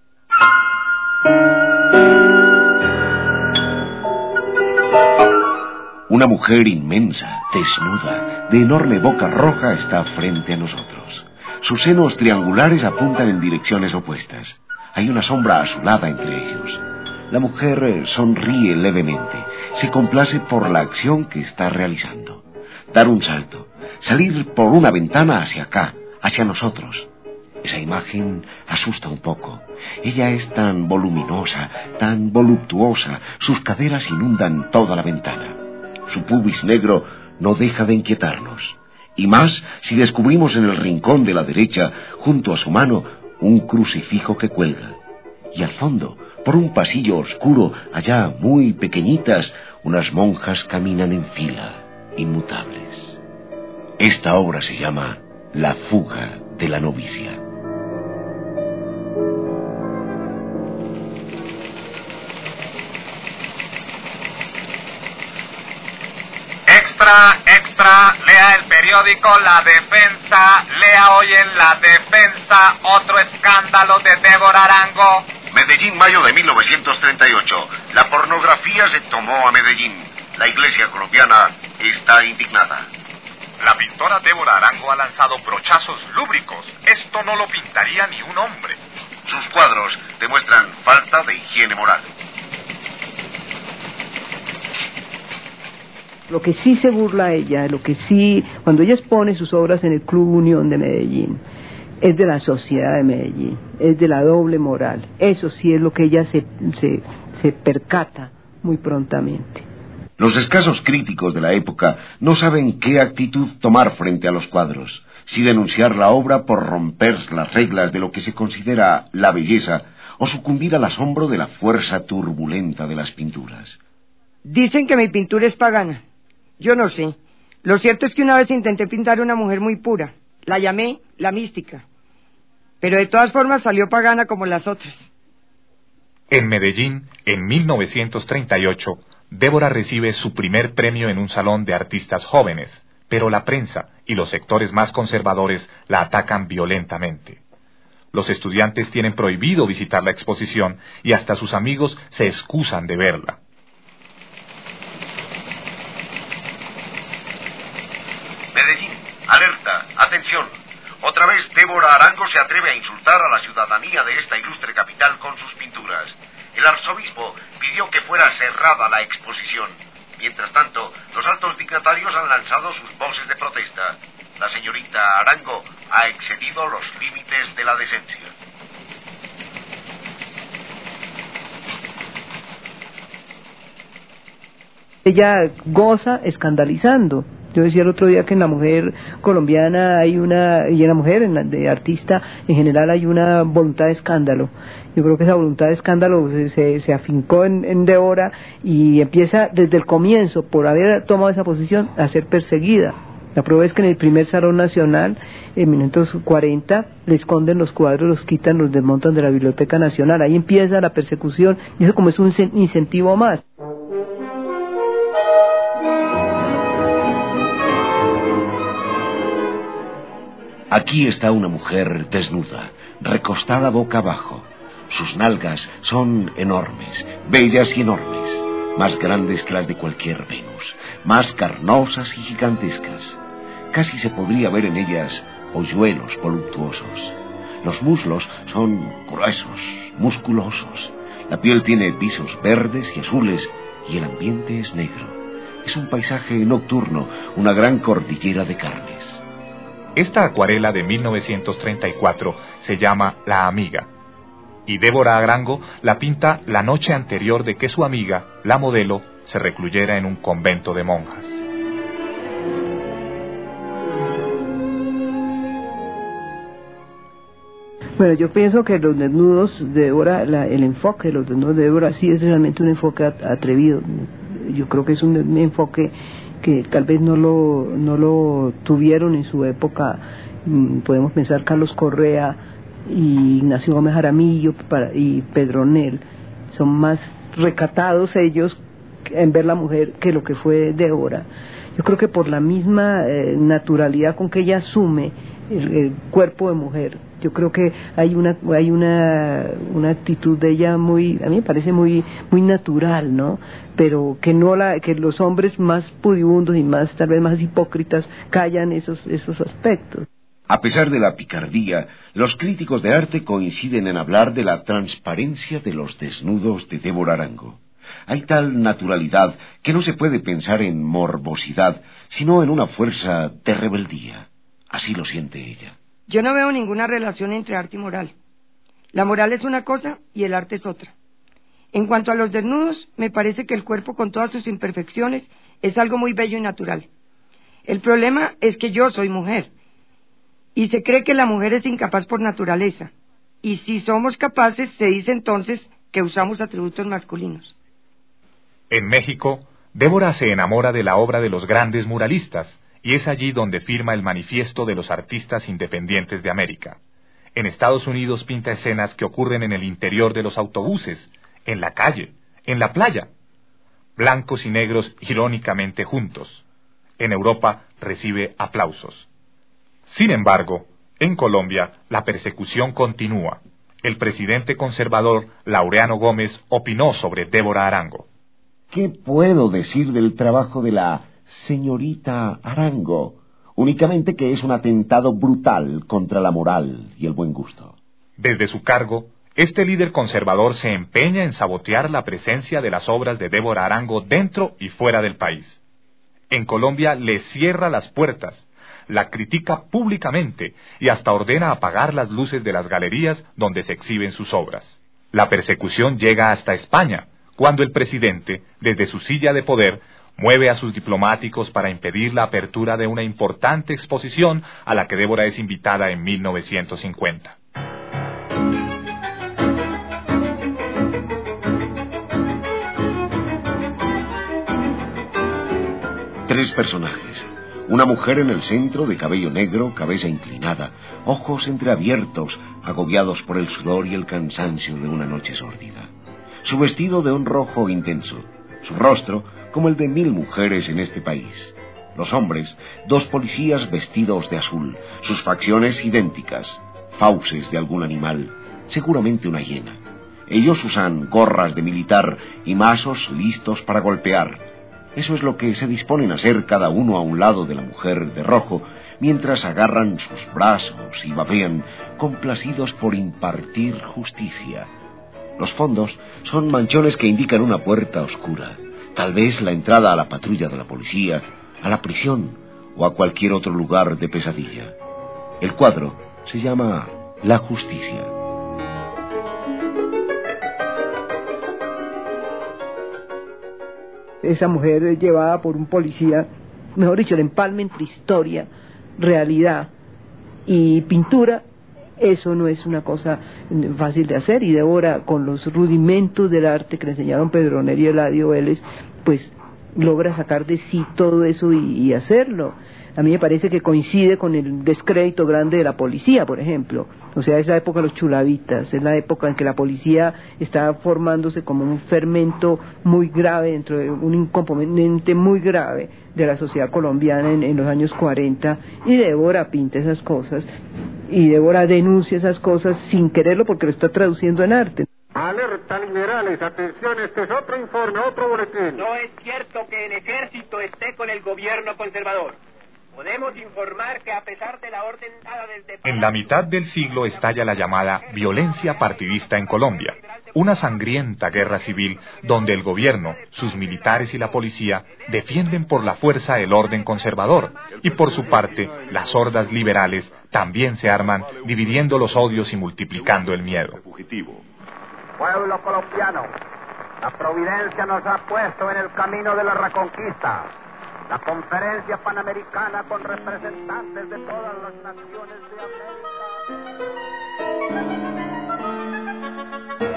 Una mujer inmensa, desnuda, de enorme boca roja está frente a nosotros. Sus senos triangulares apuntan en direcciones opuestas. Hay una sombra azulada entre ellos. La mujer sonríe levemente, se complace por la acción que está realizando. Dar un salto, salir por una ventana hacia acá, hacia nosotros. Esa imagen asusta un poco. Ella es tan voluminosa, tan voluptuosa, sus caderas inundan toda la ventana. Su pubis negro no deja de inquietarnos. Y más si descubrimos en el rincón de la derecha, junto a su mano, un crucifijo que cuelga. Y al fondo, por un pasillo oscuro, allá muy pequeñitas, unas monjas caminan en fila, inmutables. Esta obra se llama La fuga de la novicia. Extra, extra, lea el periódico La Defensa, lea hoy en La Defensa otro escándalo de Débora Arango. Medellín, mayo de 1938. La pornografía se tomó a Medellín. La iglesia colombiana está indignada. La pintora Débora Arango ha lanzado brochazos lúbricos. Esto no lo pintaría ni un hombre. Sus cuadros demuestran falta de higiene moral. Lo que sí se burla ella, lo que sí, cuando ella expone sus obras en el Club Unión de Medellín, es de la sociedad de Medellín, es de la doble moral. Eso sí es lo que ella se percata muy prontamente. Los escasos críticos de la época no saben qué actitud tomar frente a los cuadros, si denunciar la obra por romper las reglas de lo que se considera la belleza o sucumbir al asombro de la fuerza turbulenta de las pinturas. Dicen que mi pintura es pagana. Yo no sé. Lo cierto es que una vez intenté pintar a una mujer muy pura. La llamé la mística. Pero de todas formas salió pagana como las otras. En Medellín, en 1938, Débora recibe su primer premio en un salón de artistas jóvenes, pero la prensa y los sectores más conservadores la atacan violentamente. Los estudiantes tienen prohibido visitar la exposición y hasta sus amigos se excusan de verla. Medellín, alerta, atención. Otra vez Débora Arango se atreve a insultar a la ciudadanía de esta ilustre capital con sus pinturas. El arzobispo pidió que fuera cerrada la exposición. Mientras tanto, los altos dignatarios han lanzado sus voces de protesta. La señorita Arango ha excedido los límites de la decencia. Ella goza escandalizando. Yo decía el otro día que en la mujer colombiana hay una, y en la mujer, de artista en general, hay una voluntad de escándalo. Yo creo que esa voluntad de escándalo se afincó en Débora y empieza desde el comienzo, por haber tomado esa posición, a ser perseguida. La prueba es que en el primer Salón Nacional, en 1940, le esconden los cuadros, los quitan, los desmontan de la Biblioteca Nacional. Ahí empieza la persecución, y eso como es un incentivo más. Aquí está una mujer desnuda, recostada boca abajo. Sus nalgas son enormes, bellas y enormes, más grandes que las de cualquier Venus, más carnosas y gigantescas. Casi se podría ver en ellas hoyuelos voluptuosos. Los muslos son gruesos, musculosos. La piel tiene visos verdes y azules y el ambiente es negro. Es un paisaje nocturno, una gran cordillera de carnes. Esta acuarela de 1934 se llama La Amiga, y Débora Arango la pinta la noche anterior de que su amiga, la modelo, se recluyera en un convento de monjas. Bueno, yo pienso que los desnudos de Débora, el enfoque de los desnudos de Débora sí es realmente un enfoque atrevido. Yo creo que es un enfoque que tal vez no lo tuvieron en su época. Podemos pensar Carlos Correa y Ignacio Gómez Jaramillo y Pedronel. Son más recatados ellos en ver la mujer que lo que fue Débora. Yo creo que por la misma naturalidad con que ella asume el cuerpo de mujer, yo creo que hay una actitud de ella muy, a mí me parece muy natural, ¿no? Pero que los hombres más pudibundos y más, tal vez más hipócritas, callan esos aspectos. A pesar de la picardía, los críticos de arte coinciden en hablar de la transparencia de los desnudos de Débora Arango. Hay tal naturalidad que no se puede pensar en morbosidad, sino en una fuerza de rebeldía. Así lo siente ella. Yo no veo ninguna relación entre arte y moral. La moral es una cosa y el arte es otra. En cuanto a los desnudos, me parece que el cuerpo con todas sus imperfecciones es algo muy bello y natural. El problema es que yo soy mujer, y se cree que la mujer es incapaz por naturaleza, y si somos capaces, se dice entonces que usamos atributos masculinos. En México, Débora se enamora de la obra de los grandes muralistas, y es allí donde firma el Manifiesto de los Artistas Independientes de América. En Estados Unidos pinta escenas que ocurren en el interior de los autobuses, en la calle, en la playa. Blancos y negros irónicamente juntos. En Europa recibe aplausos. Sin embargo, en Colombia la persecución continúa. El presidente conservador Laureano Gómez opinó sobre Débora Arango. ¿Qué puedo decir del trabajo de la señorita Arango? Únicamente que es un atentado brutal contra la moral y el buen gusto. Desde su cargo, este líder conservador se empeña en sabotear la presencia de las obras de Débora Arango dentro y fuera del país. En Colombia le cierra las puertas, la critica públicamente y hasta ordena apagar las luces de las galerías donde se exhiben sus obras. La persecución llega hasta España, cuando el presidente, desde su silla de poder, mueve a sus diplomáticos para impedir la apertura de una importante exposición a la que Débora es invitada en 1950. Tres personajes. Una mujer en el centro, de cabello negro, cabeza inclinada, ojos entreabiertos, agobiados por el sudor y el cansancio de una noche sórdida. Su vestido de un rojo intenso, su rostro como el de 1000 mujeres en este país. Los hombres, 2 policías vestidos de azul, sus facciones idénticas, fauces de algún animal, seguramente una hiena. Ellos usan gorras de militar y mazos listos para golpear. Eso es lo que se disponen a hacer cada uno a un lado de la mujer de rojo, mientras agarran sus brazos y babean, complacidos por impartir justicia. Los fondos son manchones que indican una puerta oscura, tal vez la entrada a la patrulla de la policía, a la prisión o a cualquier otro lugar de pesadilla. El cuadro se llama La Justicia. esa mujer llevada por un policía, mejor dicho, el empalme entre historia, realidad y pintura, eso no es una cosa fácil de hacer, y Débora, con los rudimentos del arte que le enseñaron Pedroner y Eladio Vélez, pues logra sacar de sí todo eso y hacerlo. A mí me parece que coincide con el descrédito grande de la policía, por ejemplo. O sea, es la época de los chulavitas, es la época en que la policía está formándose como un fermento muy grave, dentro de un incomponente muy grave de la sociedad colombiana en los años 40, y Débora pinta esas cosas, y Débora denuncia esas cosas sin quererlo porque lo está traduciendo en arte. Alerta liberales, atención, este es otro informe, otro boletín. No es cierto que el ejército esté con el gobierno conservador. Podemos informar que a pesar de la orden dada desde... En la mitad del siglo estalla la llamada violencia partidista en Colombia, una sangrienta guerra civil donde el gobierno, sus militares y la policía defienden por la fuerza el orden conservador, y por su parte las hordas liberales también se arman dividiendo los odios y multiplicando el miedo. Pueblo colombiano, la providencia nos ha puesto en el camino de la reconquista. La conferencia panamericana con representantes de todas las naciones de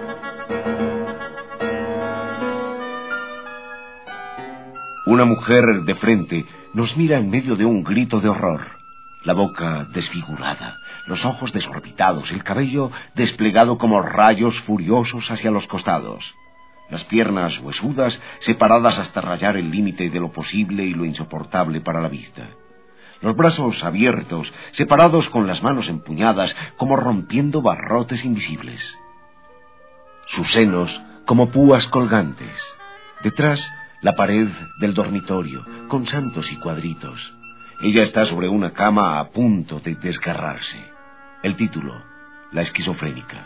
América. Una mujer de frente nos mira en medio de un grito de horror. La boca desfigurada, los ojos desorbitados, el cabello desplegado como rayos furiosos hacia los costados. Las piernas huesudas separadas hasta rayar el límite de lo posible y lo insoportable para la vista. Los brazos abiertos, separados con las manos empuñadas, como rompiendo barrotes invisibles. Sus senos como púas colgantes. Detrás, la pared del dormitorio, con santos y cuadritos. Ella está sobre una cama a punto de desgarrarse. El título, La esquizofrénica.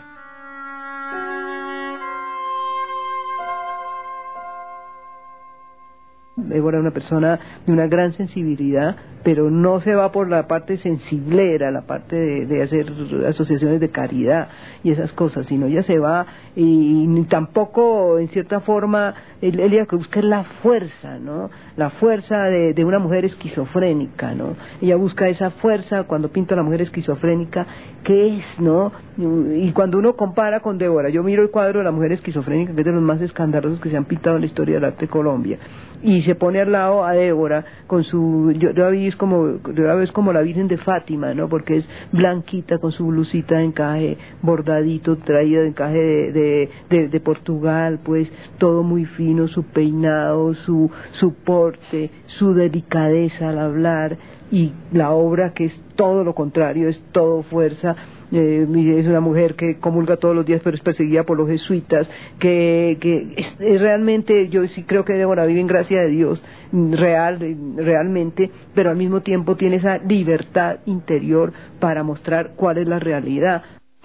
Débora es una persona de una gran sensibilidad, pero no se va por la parte sensiblera, la parte de hacer asociaciones de caridad y esas cosas, sino ella se va y tampoco, en cierta forma, ella que busca es la fuerza, ¿no? La fuerza de una mujer esquizofrénica, ¿no? Ella busca esa fuerza cuando pinta a la mujer esquizofrénica, ¿qué es, no? Y cuando uno compara con Débora, yo miro el cuadro de la mujer esquizofrénica, que es de los más escandalosos que se han pintado en la historia del arte de Colombia, y se pone al lado a Débora con su, yo la ves como la Virgen de Fátima, ¿no? Porque es blanquita con su blusita de encaje bordadito, traída de encaje de Portugal, pues todo muy fino, su peinado, su porte, su delicadeza al hablar, y la obra que es todo lo contrario, es todo fuerza. Es una mujer que comulga todos los días pero es perseguida por los jesuitas, que es realmente, yo sí creo que Débora vive en gracia de Dios realmente, pero al mismo tiempo tiene esa libertad interior para mostrar cuál es la realidad.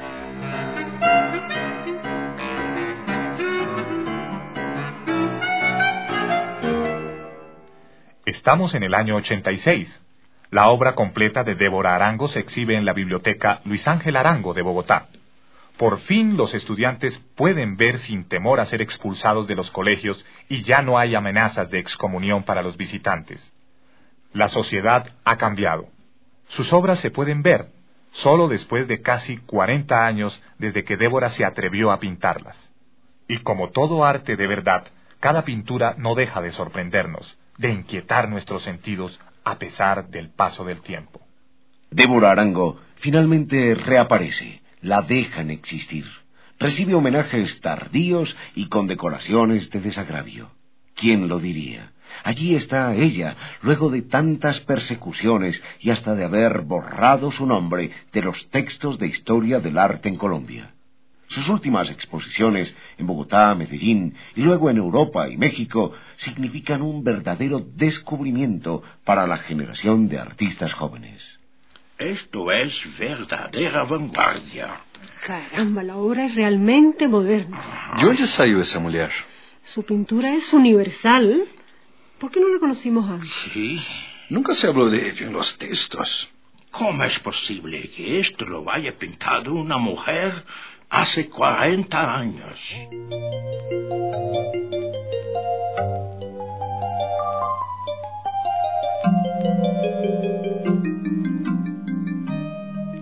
Estamos en el año 86. La obra completa de Débora Arango se exhibe en la Biblioteca Luis Ángel Arango de Bogotá. Por fin los estudiantes pueden ver sin temor a ser expulsados de los colegios y ya no hay amenazas de excomunión para los visitantes. La sociedad ha cambiado. Sus obras se pueden ver solo después de casi 40 años desde que Débora se atrevió a pintarlas. Y como todo arte de verdad, cada pintura no deja de sorprendernos, de inquietar nuestros sentidos a pesar del paso del tiempo. Débora Arango finalmente reaparece, la dejan existir. Recibe homenajes tardíos y condecoraciones de desagravio. ¿Quién lo diría? Allí está ella, luego de tantas persecuciones y hasta de haber borrado su nombre de los textos de historia del arte en Colombia. Sus últimas exposiciones en Bogotá, Medellín y luego en Europa y México significan un verdadero descubrimiento para la generación de artistas jóvenes. Esto es verdadera vanguardia. Caramba, la obra es realmente moderna. Yo ya sabía esa mujer. Su pintura es universal. ¿Por qué no la conocimos antes? Sí. Nunca se habló de ello en los textos. ¿Cómo es posible que esto lo haya pintado una mujer hace 40 años?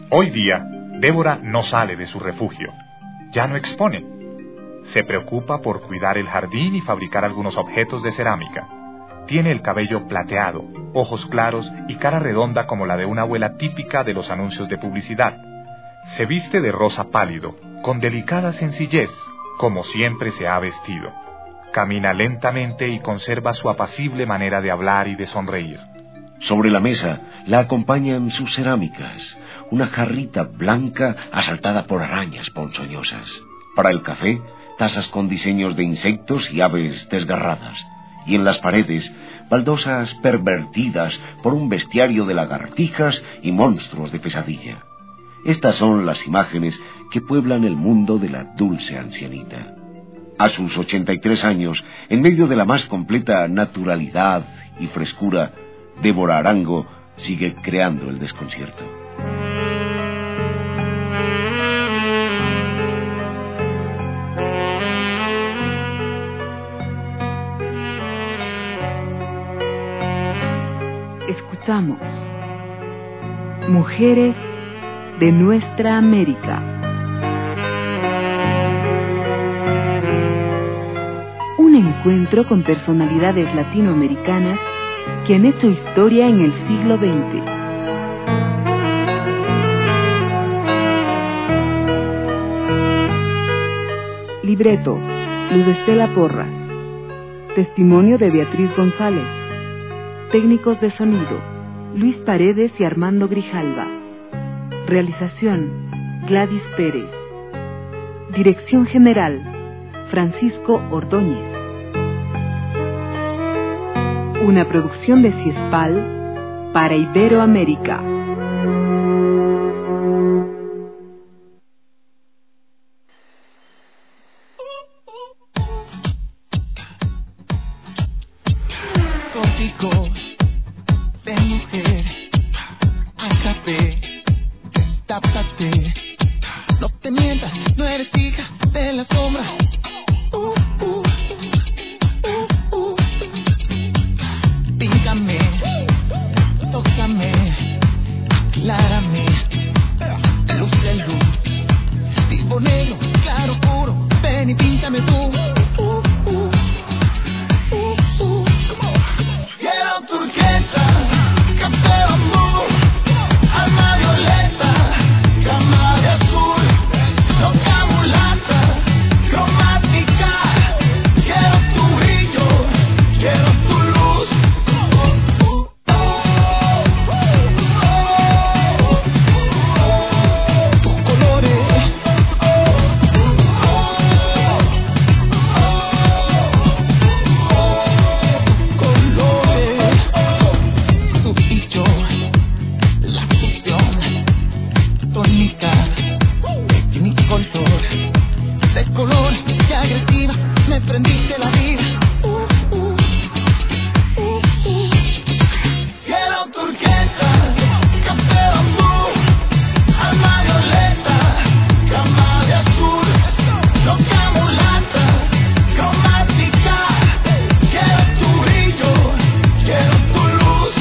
Hoy día, Débora no sale de su refugio. Ya no expone. Se preocupa por cuidar el jardín y fabricar algunos objetos de cerámica. Tiene el cabello plateado, ojos claros y cara redonda como la de una abuela típica de los anuncios de publicidad. Se viste de rosa pálido, con delicada sencillez, como siempre se ha vestido. Camina lentamente y conserva su apacible manera de hablar y de sonreír. Sobre la mesa la acompañan sus cerámicas, una jarrita blanca asaltada por arañas ponzoñosas. Para el café, tazas con diseños de insectos y aves desgarradas. Y en las paredes, baldosas pervertidas por un bestiario de lagartijas y monstruos de pesadilla. Estas son las imágenes que pueblan el mundo de la dulce ancianita. A sus 83 años, en medio de la más completa naturalidad y frescura, Débora Arango sigue creando el desconcierto. Escuchamos Mujeres de Nuestra América. Un encuentro con personalidades latinoamericanas que han hecho historia en el siglo XX. Libreto, Luz Estela Porras. Testimonio de Beatriz González. Técnicos de sonido, Luis Paredes y Armando Grijalva. Realización, Gladys Pérez. Dirección General, Francisco Ordóñez. Una producción de CIESPAL para Iberoamérica. Código de mujer, ágate, destápate, no te mientas, no eres hija de la sombra. Dígame, tócame, aclárame, luz de luz, vivo negro, claro puro, ven y píntame tú. Cielo turquesa, café bambú, alma violeta, cama de azul, loca mulata, cromática, quiero tu brillo, quiero tu luz. Tu colores, tu brillo, la fusión tónica de mi color, de color y agresiva, me prendiste la vida. Cielo turquesa, café bambú, alma violeta, cama de azul, loca mulata, cromática, quiero tu brillo, quiero tu luz.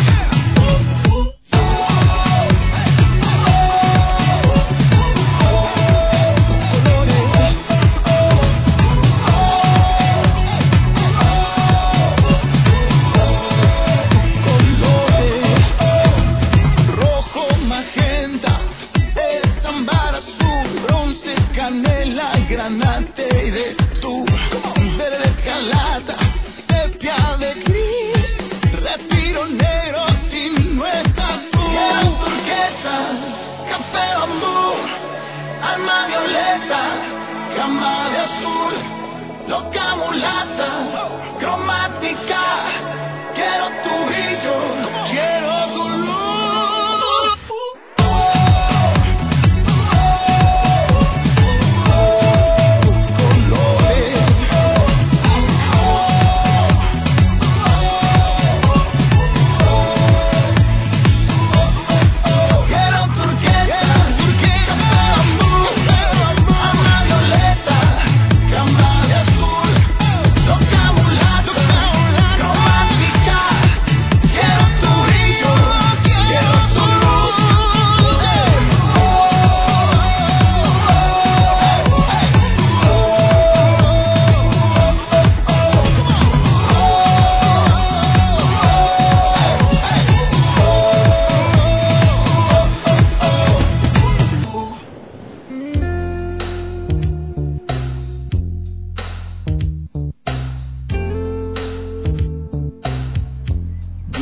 Rojo, magenta, eres ámbar azul, bronce, canela, granate, eres tú. Verde escarlata, sepia de gris, retiro negro si no estás tú. Cielo turquesa, café bambú, alma violeta, cama de azul, loca mulata, cromática, quiero tu brillo, quiero tu luz. Quiero turquesa, café bambú, alma violeta, cama de azul, loca mulata, cromática, quiero tu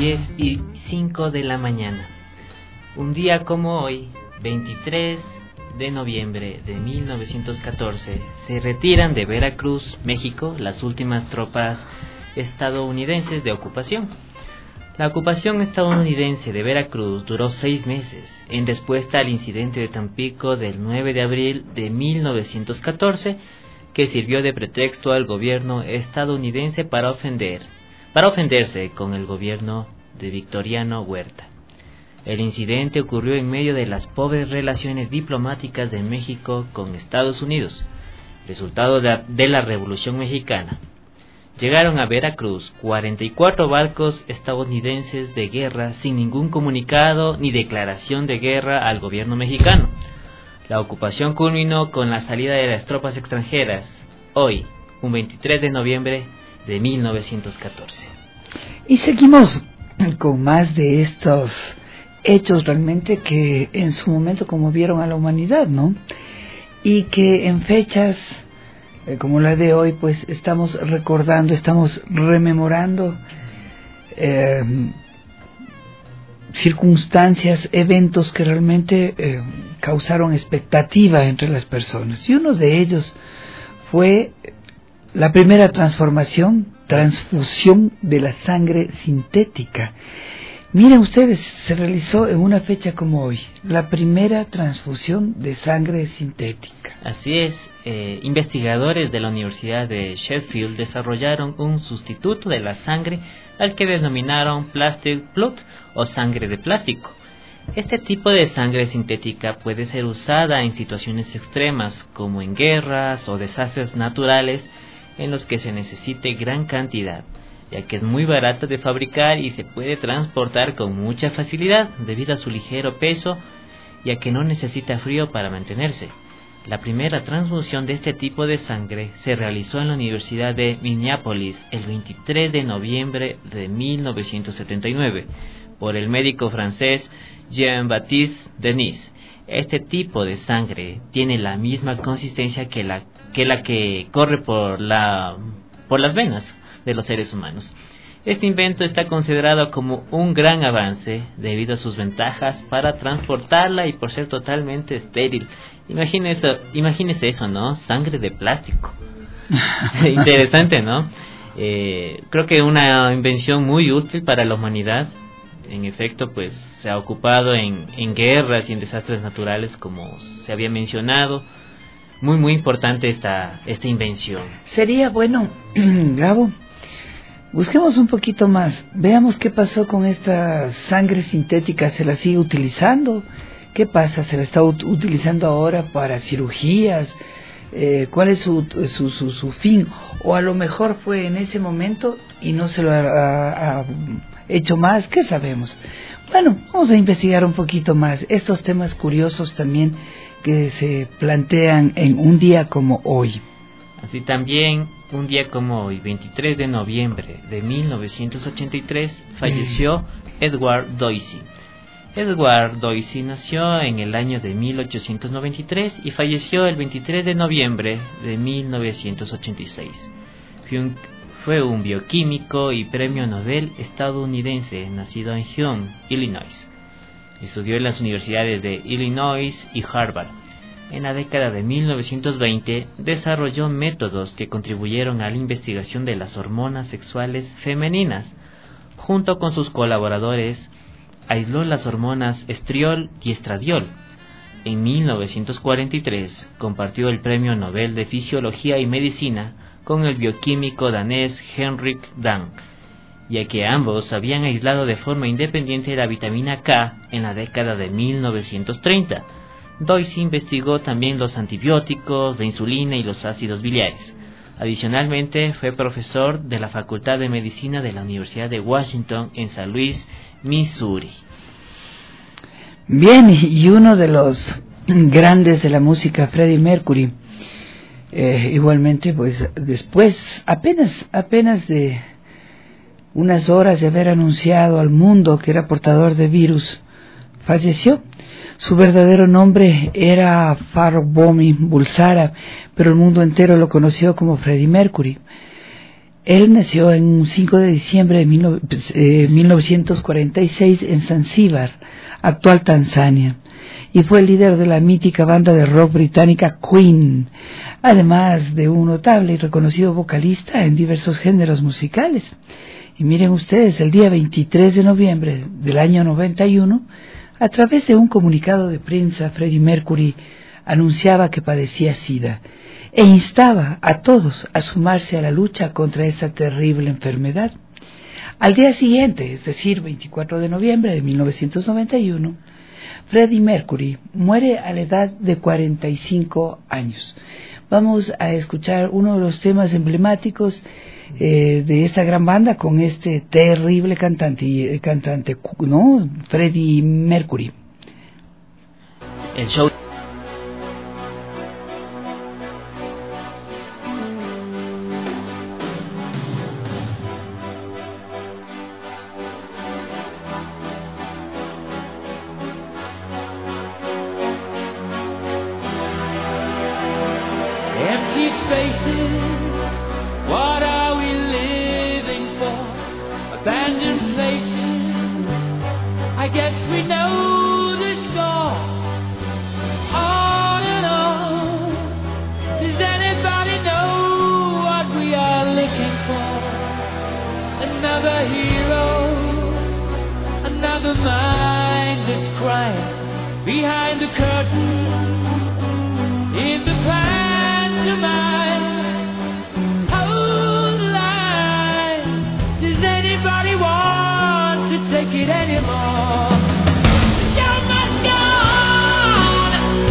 10:05 de la mañana. Un día como hoy, 23 de noviembre de 1914, se retiran de Veracruz, México, las últimas tropas estadounidenses de ocupación. La ocupación estadounidense de Veracruz duró 6 meses, en respuesta al incidente de Tampico del 9 de abril de 1914, que sirvió de pretexto al gobierno estadounidense para ofenderse con el gobierno de Victoriano Huerta. El incidente ocurrió en medio de las pobres relaciones diplomáticas de México con Estados Unidos, resultado de la Revolución Mexicana. Llegaron a Veracruz 44 barcos estadounidenses de guerra sin ningún comunicado ni declaración de guerra al gobierno mexicano. La ocupación culminó con la salida de las tropas extranjeras, hoy, un 23 de noviembre de 1914. Y seguimos con más de estos hechos realmente que en su momento conmovieron a la humanidad, ¿no? Y que en fechas como la de hoy, pues estamos recordando, estamos rememorando circunstancias, eventos que realmente causaron expectativa entre las personas. Y uno de ellos fue la primera transfusión de la sangre sintética. Miren ustedes, se realizó en una fecha como hoy, la primera transfusión de sangre sintética. Así es, investigadores de la Universidad de Sheffield desarrollaron un sustituto de la sangre al que denominaron Plastic Blood o sangre de plástico. Este tipo de sangre sintética puede ser usada en situaciones extremas como en guerras o desastres naturales en los que se necesite gran cantidad, ya que es muy barata de fabricar y se puede transportar con mucha facilidad debido a su ligero peso, ya que no necesita frío para mantenerse. La primera transfusión de este tipo de sangre se realizó en la Universidad de Minneapolis el 23 de noviembre de 1979 por el médico francés Jean-Baptiste Denis. Este tipo de sangre tiene la misma consistencia que la que corre por las venas de los seres humanos. Este invento está considerado como un gran avance debido a sus ventajas para transportarla y por ser totalmente estéril. Imagínese eso, ¿no? Sangre de plástico. Interesante, ¿no? Creo que una invención muy útil para la humanidad. En efecto, pues se ha ocupado en guerras y en desastres naturales, como se había mencionado. Muy importante esta invención. Sería bueno, Gabo, busquemos un poquito más, veamos qué pasó con esta sangre sintética. ¿Se la sigue utilizando? ¿Qué pasa? ¿Se la está utilizando ahora para cirugías? ¿Cuál es su fin? O a lo mejor fue en ese momento y no se lo ha hecho más. ¿Qué sabemos? Bueno, vamos a investigar un poquito más estos temas curiosos también que se plantean en un día como hoy. Así también, un día como hoy, 23 de noviembre de 1983, falleció Edward Doisy. Edward Doisy nació en el año de 1893 y falleció el 23 de noviembre de 1986. Fue un bioquímico y premio Nobel estadounidense, nacido en Hume, Illinois. Estudió en las universidades de Illinois y Harvard. En la década de 1920 desarrolló métodos que contribuyeron a la investigación de las hormonas sexuales femeninas. Junto con sus colaboradores, aisló las hormonas estriol y estradiol. En 1943 compartió el premio Nobel de Fisiología y Medicina con el bioquímico danés Henrik Dam, ya que ambos habían aislado de forma independiente la vitamina K en la década de 1930. Doisy investigó también los antibióticos, la insulina y los ácidos biliares. Adicionalmente, fue profesor de la Facultad de Medicina de la Universidad de Washington en San Luis, Missouri. Bien, y uno de los grandes de la música, Freddie Mercury, igualmente, pues después, apenas de unas horas de haber anunciado al mundo que era portador de virus, falleció. Su verdadero nombre era Farbomi Bulsara, pero el mundo entero lo conoció como Freddie Mercury. Él nació en 5 de diciembre de 1946 en Zanzíbar, actual Tanzania, y fue el líder de la mítica banda de rock británica Queen, además de un notable y reconocido vocalista en diversos géneros musicales. Y miren ustedes, el día 23 de noviembre del año 91, a través de un comunicado de prensa, Freddie Mercury anunciaba que padecía SIDA e instaba a todos a sumarse a la lucha contra esta terrible enfermedad. Al día siguiente, es decir, 24 de noviembre de 1991, Freddie Mercury muere a la edad de 45 años. Vamos a escuchar uno de los temas emblemáticos de esta gran banda con este terrible cantante, ¿no? Freddie Mercury. El show. Empty spaces, what are we living for? Abandoned places, I guess we know the score. On and on, does anybody know what we are looking for? Another hero, another mindless crime behind the curtain, in the pantomime. Hold the line, does anybody want to take it anymore? The show must go on.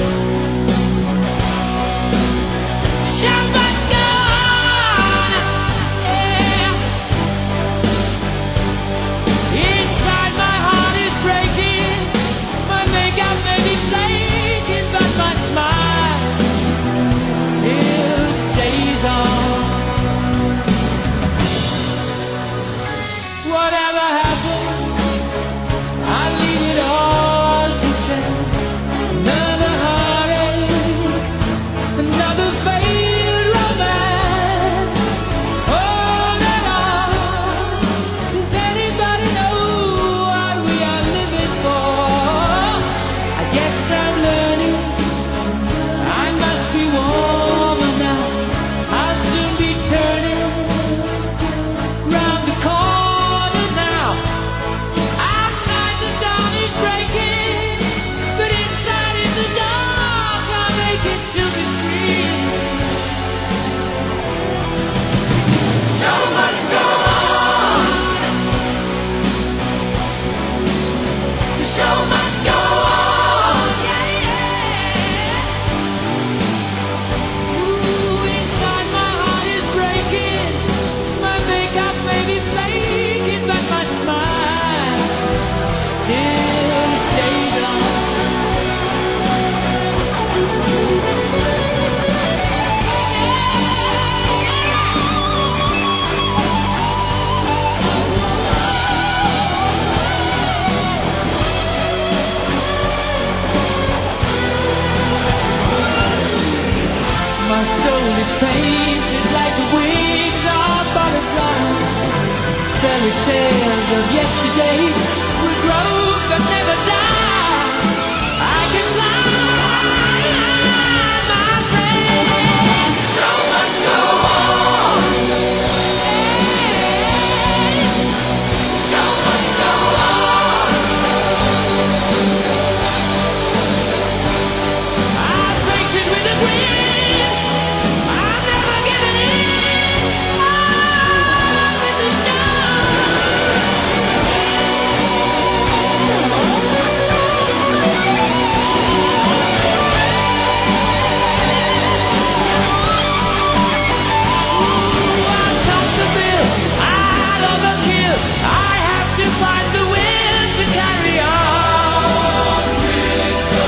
The show must go on. Yeah. Inside my heart is breaking, my makeup may be flaking, but my smile still stays on. Whatever happens, I leave it all to chance. Another heartache, another failed romance. On and on, does anybody know what we are living for? I guess I'm learning, I must be warmer now. I'll soon be turning round the corner now. Outside the dawn is breaking, but inside in the dark I make it to the screen. Show must go on. The show must go on. Yeah, yeah. Ooh, inside my heart is breaking, my makeup may be flaking, but my smile still stays on. My soul is painted like the wings of butterflies. Fairy tales of yesterday will grow but never die. I can fly, my friend. Show must go on. Show must go on. I've raced it with the wind. I'm never giving in. I'm in the I'll top the bill, I'll overkill. I have to find the will to carry on with the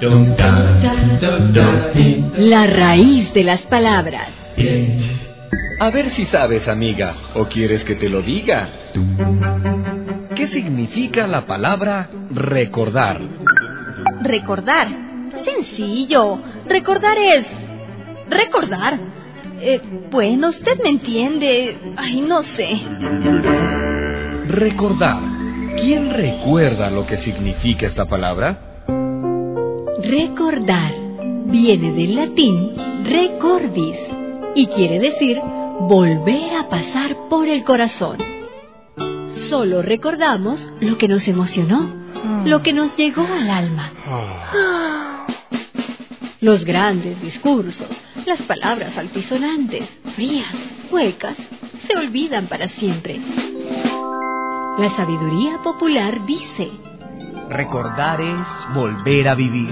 La raíz de las palabras. A ver si sabes, amiga, o quieres que te lo diga. ¿Qué significa la palabra recordar? Recordar. Sencillo. Recordar es... recordar. Bueno, usted me entiende. Ay, no sé. Recordar. ¿Quién recuerda lo que significa esta palabra? Recordar viene del latín recordis y quiere decir volver a pasar por el corazón. Solo recordamos lo que nos emocionó, lo que nos llegó al alma. Los grandes discursos, las palabras altisonantes, frías, huecas, se olvidan para siempre. La sabiduría popular dice: recordar es volver a vivir.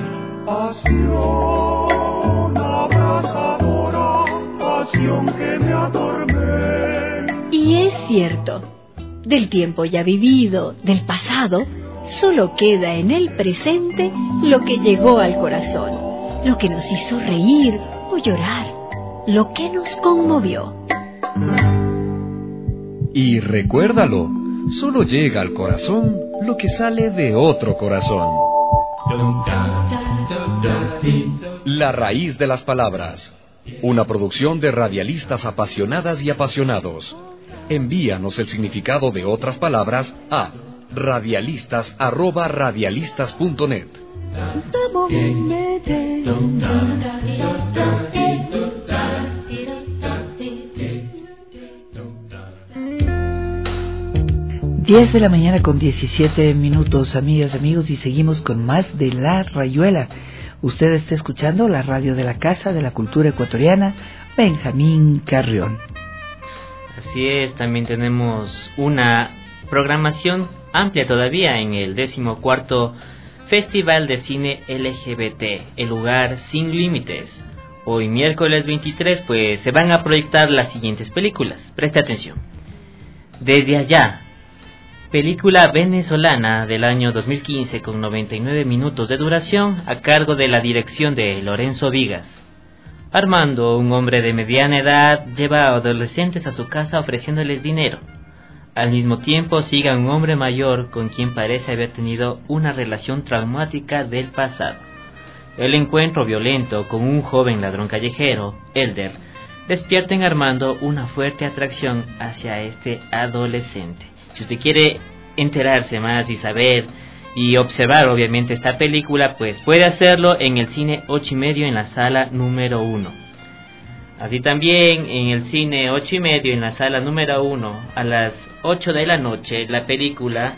Pasión abrasadora, pasión que me atormenta. Y es cierto, del tiempo ya vivido, del pasado, solo queda en el presente lo que llegó al corazón, lo que nos hizo reír o llorar, lo que nos conmovió. Y recuérdalo, solo llega al corazón lo que sale de otro corazón. La raíz de las palabras. Una producción de radialistas apasionadas y apasionados. Envíanos el significado de otras palabras a radialistas@radialistas.net. 10 de la mañana con 17 minutos, amigas, amigos, y seguimos con más de La Rayuela. Usted está escuchando la radio de la Casa de la Cultura Ecuatoriana, Benjamín Carrión. Así es, también tenemos una programación amplia todavía en el 14º Festival de Cine LGBT, El Lugar Sin Límites. Hoy miércoles 23 pues se van a proyectar las siguientes películas. Preste atención. Desde allá, película venezolana del año 2015 con 99 minutos de duración a cargo de la dirección de Lorenzo Vigas. Armando, un hombre de mediana edad, lleva a adolescentes a su casa ofreciéndoles dinero. Al mismo tiempo sigue a un hombre mayor con quien parece haber tenido una relación traumática del pasado. El encuentro violento con un joven ladrón callejero, Elder, despierta en Armando una fuerte atracción hacia este adolescente. Si usted quiere enterarse más y saber y observar obviamente esta película, pues puede hacerlo en el cine 8:30 en la sala número 1. Así también en el cine 8:30 en la sala número 1 a las 8 de la noche la película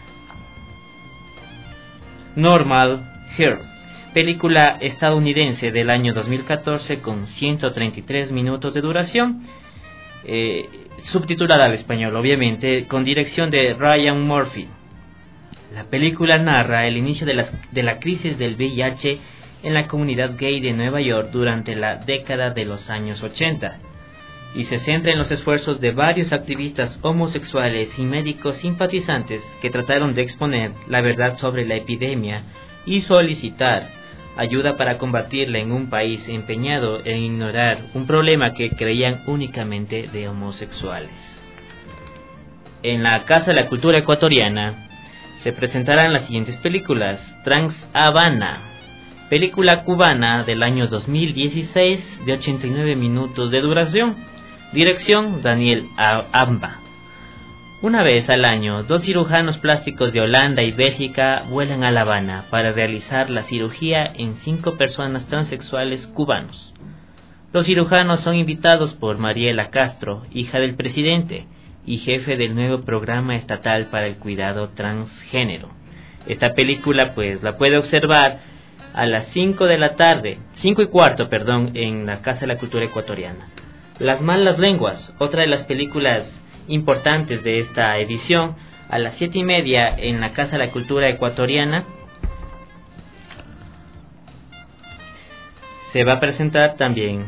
Normal Her, película estadounidense del año 2014 con 133 minutos de duración. Subtitulada al español, obviamente, con dirección de Ryan Murphy. La película narra el inicio de la crisis del VIH en la comunidad gay de Nueva York durante la década de los años 80 y se centra en los esfuerzos de varios activistas homosexuales y médicos simpatizantes que trataron de exponer la verdad sobre la epidemia y solicitar ayuda para combatirla en un país empeñado en ignorar un problema que creían únicamente de homosexuales. En la Casa de la Cultura Ecuatoriana se presentarán las siguientes películas: Trans Habana, película cubana del año 2016 de 89 minutos de duración, dirección Daniel Amba. Una vez al año, 2 cirujanos plásticos de Holanda y Bélgica vuelan a La Habana para realizar la cirugía en 5 personas transexuales cubanos. Los cirujanos son invitados por Mariela Castro, hija del presidente y jefe del nuevo programa estatal para el cuidado transgénero. Esta película pues la puede observar a las 5:15, en la Casa de la Cultura Ecuatoriana. Las Malas Lenguas, otra de las películas importantes de esta edición, a las 7:30 en la Casa de la Cultura Ecuatoriana. Se va a presentar también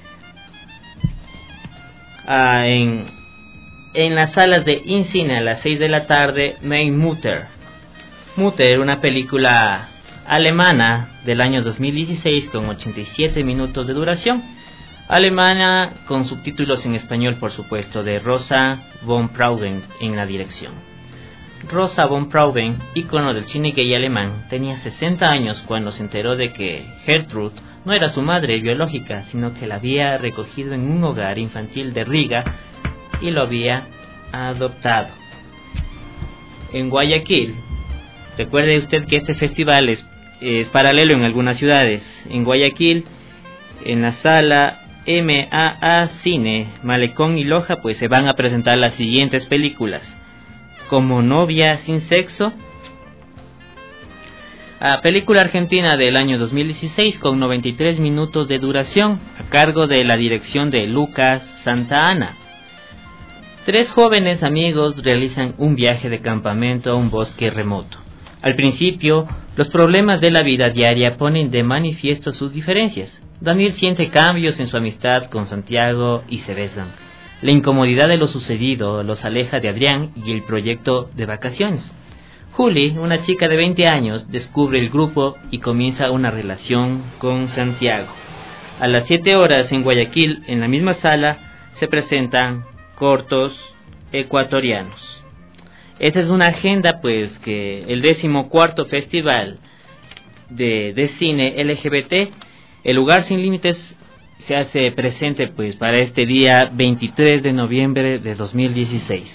en las salas de InCine a las 6 de la tarde, Mein Mutter. Mutter, una película alemana del año 2016 con 87 minutos de duración. alemana, con subtítulos en español, por supuesto, de Rosa von Prauen en la dirección. Rosa von Prauen, ícono del cine gay alemán, tenía 60 años cuando se enteró de que Gertrud no era su madre biológica, sino que la había recogido en un hogar infantil de Riga y lo había adoptado. En Guayaquil, recuerde usted que este festival es paralelo en algunas ciudades. En Guayaquil, en la sala MAA Cine, Malecón y Loja, pues se van a presentar las siguientes películas: Como novia sin sexo, película argentina del año 2016 con 93 minutos de duración, a cargo de la dirección de Lucas Santana. 3 jóvenes amigos realizan un viaje de campamento a un bosque remoto. Al principio, los problemas de la vida diaria ponen de manifiesto sus diferencias. Daniel siente cambios en su amistad con Santiago y se besan. La incomodidad de lo sucedido los aleja de Adrián y el proyecto de vacaciones. Julie, una chica de 20 años, descubre el grupo y comienza una relación con Santiago. A las 7 horas en Guayaquil, en la misma sala, se presentan cortos ecuatorianos. Esta es una agenda, pues, que el 14º Festival de Cine LGBT, El Lugar Sin Límites, se hace presente, pues, para este día 23 de noviembre de 2016.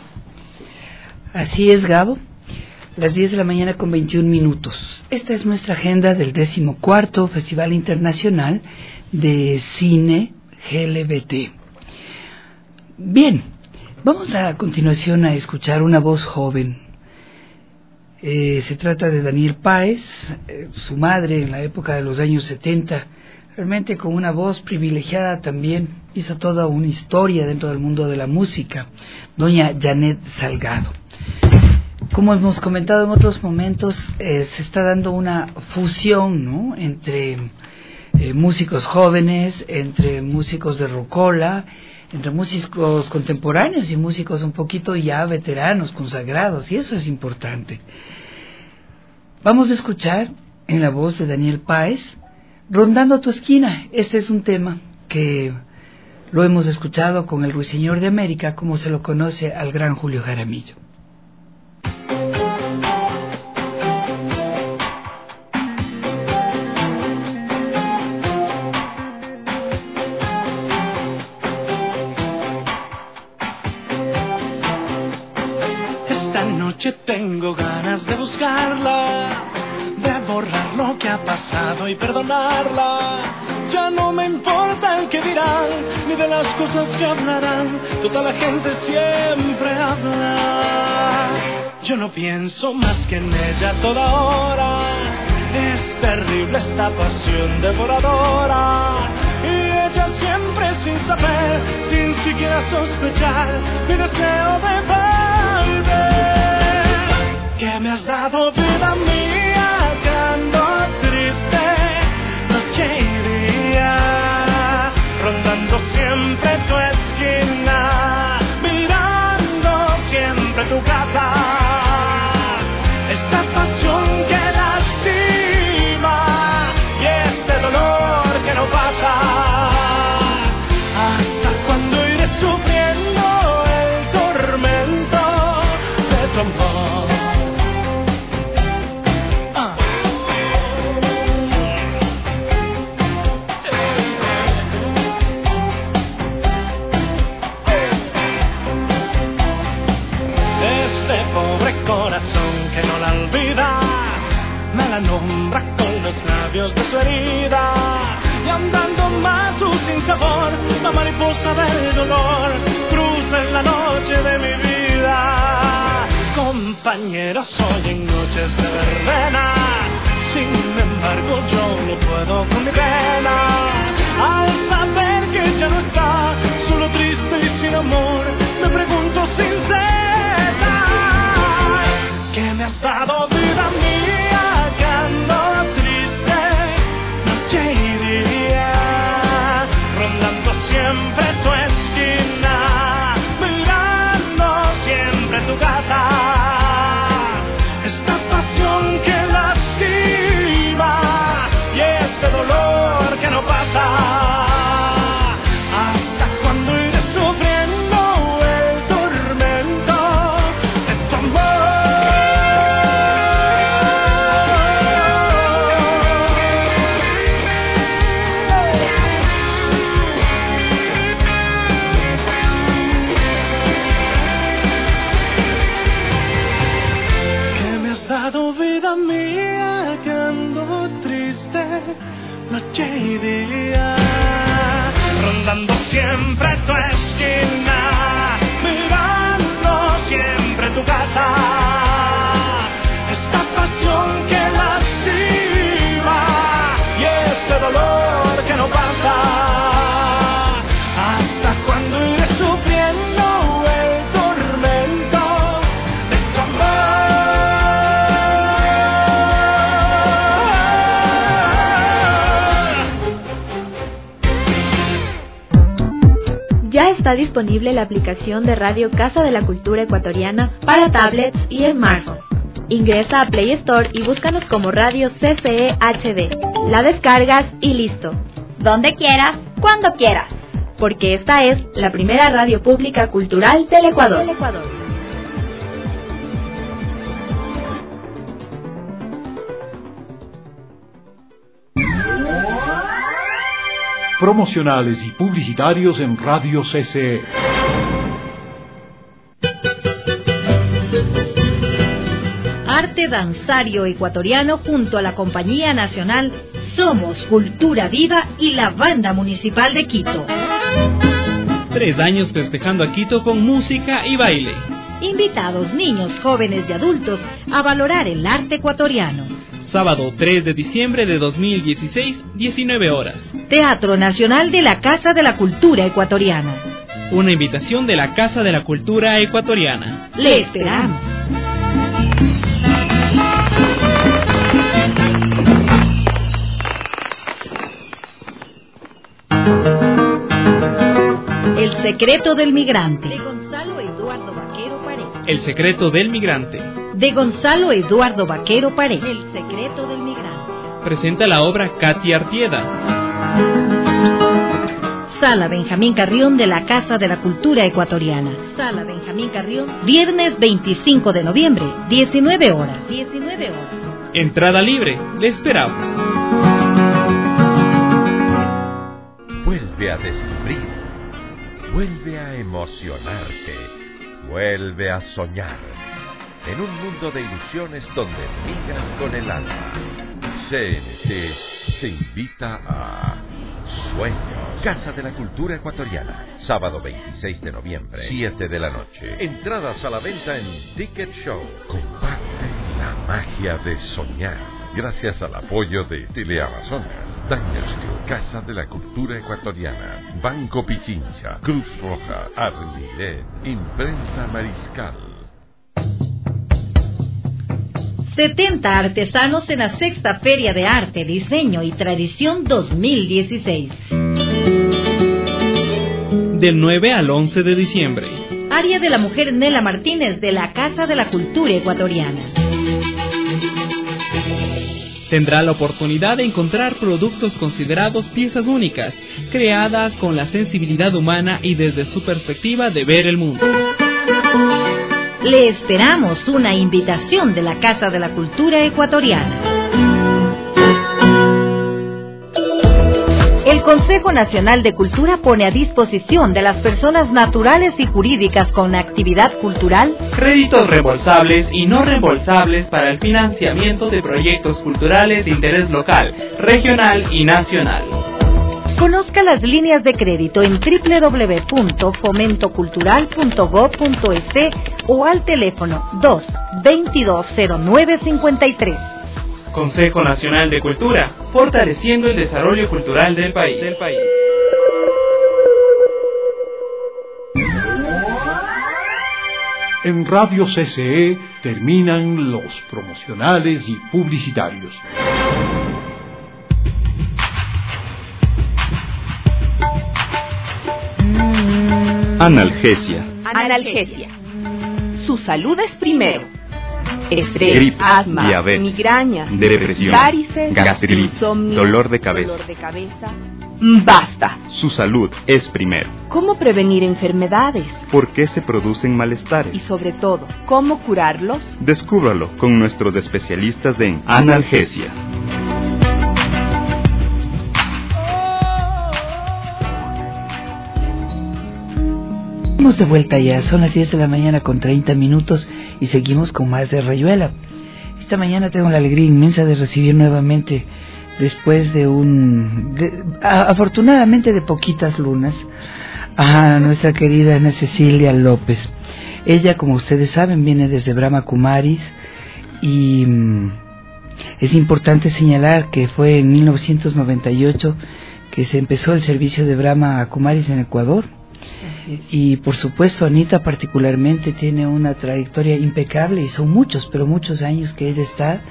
Así es, Gabo. Las 10 de la mañana con 21 minutos. Esta es nuestra agenda del 14º Festival Internacional de Cine LGBT. Bien, vamos a continuación a escuchar una voz joven. Se trata de Daniel Páez, su madre en la época de los años 70, realmente con una voz privilegiada también, hizo toda una historia dentro del mundo de la música, doña Janet Salgado. Como hemos comentado en otros momentos, se está dando una fusión, ¿no?, entre músicos jóvenes, entre músicos de rocola, entre músicos contemporáneos y músicos un poquito ya veteranos, consagrados, y eso es importante. Vamos a escuchar en la voz de Daniel Páez, Rondando tu esquina. Este es un tema que lo hemos escuchado con el Ruiseñor de América, como se lo conoce al gran Julio Jaramillo. Tengo ganas de buscarla, de borrar lo que ha pasado y perdonarla. Ya no me importa el que dirán, ni de las cosas que hablarán. Toda la gente siempre habla. Yo no pienso más que en ella toda hora. Es terrible esta pasión devoradora. Y ella siempre sin saber, sin siquiera sospechar, mi deseo de volver. Que me has dado vida mía, que ando triste, noche y día, rondando siempre tu esquina, mirando siempre tu casa. Esta pasión que lastima y este dolor que no pasa. ¿Hasta cuándo iré sufriendo el tormento de tu amor? Nombra con los labios de su herida y andando más su sinsabor, la mariposa del dolor cruza en la noche de mi vida. Compañero, soy en noches de verbena, sin embargo yo no puedo con mi pena. Al saber que ya no está, solo triste y sin amor, me pregunto sin cesar, ¿qué me has dado vida mía? Siempre tu esquina, mirando siempre tu casa. Esta pasión que lastima y este dolor que no pasa. Ya está disponible la aplicación de Radio Casa de la Cultura Ecuatoriana para tablets y smartphones. Ingresa a Play Store y búscanos como Radio CCE HD. La descargas y listo. Donde quieras, cuando quieras. Porque esta es la primera radio pública cultural del Ecuador. Promocionales y publicitarios en Radio CCE. Arte danzario ecuatoriano junto a la Compañía Nacional Somos Cultura Viva y la Banda Municipal de Quito. 3 años festejando a Quito con música y baile. Invitados niños, jóvenes y adultos a valorar el arte ecuatoriano. Sábado 3 de diciembre de 2016, 19 horas. Teatro Nacional de la Casa de la Cultura Ecuatoriana. Una invitación de la Casa de la Cultura Ecuatoriana. Le esperamos. El secreto del migrante. De Gonzalo Eduardo Vaquero Pared. El secreto del migrante. De Gonzalo Eduardo Vaquero Pared. El secreto del migrante. Presenta la obra Katy Artieda. Sala Benjamín Carrión de la Casa de la Cultura Ecuatoriana. Sala Benjamín Carrión, viernes 25 de noviembre, 19 horas. 19 horas. Entrada libre, le esperamos. Vuelve a descubrir, vuelve a emocionarse, vuelve a soñar. En un mundo de ilusiones donde migran con el alma. CNC se invita a Sueños. Casa de la Cultura Ecuatoriana. Sábado 26 de noviembre, 7 de la noche. Entradas a la venta en Ticket Show. Comparte la magia de soñar. Gracias al apoyo de Teleamazonas, Diners Club, Casa de la Cultura Ecuatoriana, Banco Pichincha, Cruz Roja, Armilet, Imprenta Mariscal. 70 artesanos en la 6ª Feria de Arte, Diseño y Tradición 2016. Del 9 al 11 de diciembre. Área de la Mujer Nela Martínez de la Casa de la Cultura Ecuatoriana. Tendrá la oportunidad de encontrar productos considerados piezas únicas, creadas con la sensibilidad humana y desde su perspectiva de ver el mundo. Le esperamos, una invitación de la Casa de la Cultura Ecuatoriana. El Consejo Nacional de Cultura pone a disposición de las personas naturales y jurídicas con actividad cultural créditos reembolsables y no reembolsables para el financiamiento de proyectos culturales de interés local, regional y nacional. Conozca las líneas de crédito en www.fomentocultural.gov.es o al teléfono 2-220953. Consejo Nacional de Cultura, fortaleciendo el desarrollo cultural del país. En Radio CCE terminan los promocionales y publicitarios. Analgesia. Analgesia. Su salud es primero. Estrés, Gripe, asma, diabetes, migraña, depresión, varices, gastritis, insomnio, dolor de cabeza. Basta. Su salud es primero. ¿Cómo prevenir enfermedades? ¿Por qué se producen malestares? Y sobre todo, ¿cómo curarlos? Descúbralo con nuestros especialistas en analgesia. Estamos de vuelta ya, son las 10 de la mañana con 30 minutos y seguimos con más de Rayuela. Esta mañana tengo la alegría inmensa de recibir nuevamente, después de afortunadamente de poquitas lunas, a nuestra querida Ana Cecilia López. Ella, como ustedes saben, viene desde Brahma Kumaris y es importante señalar que fue en 1998 que se empezó el servicio de Brahma Kumaris en Ecuador. Y por supuesto Anita particularmente tiene una trayectoria impecable y son muchos, pero muchos años que ella está,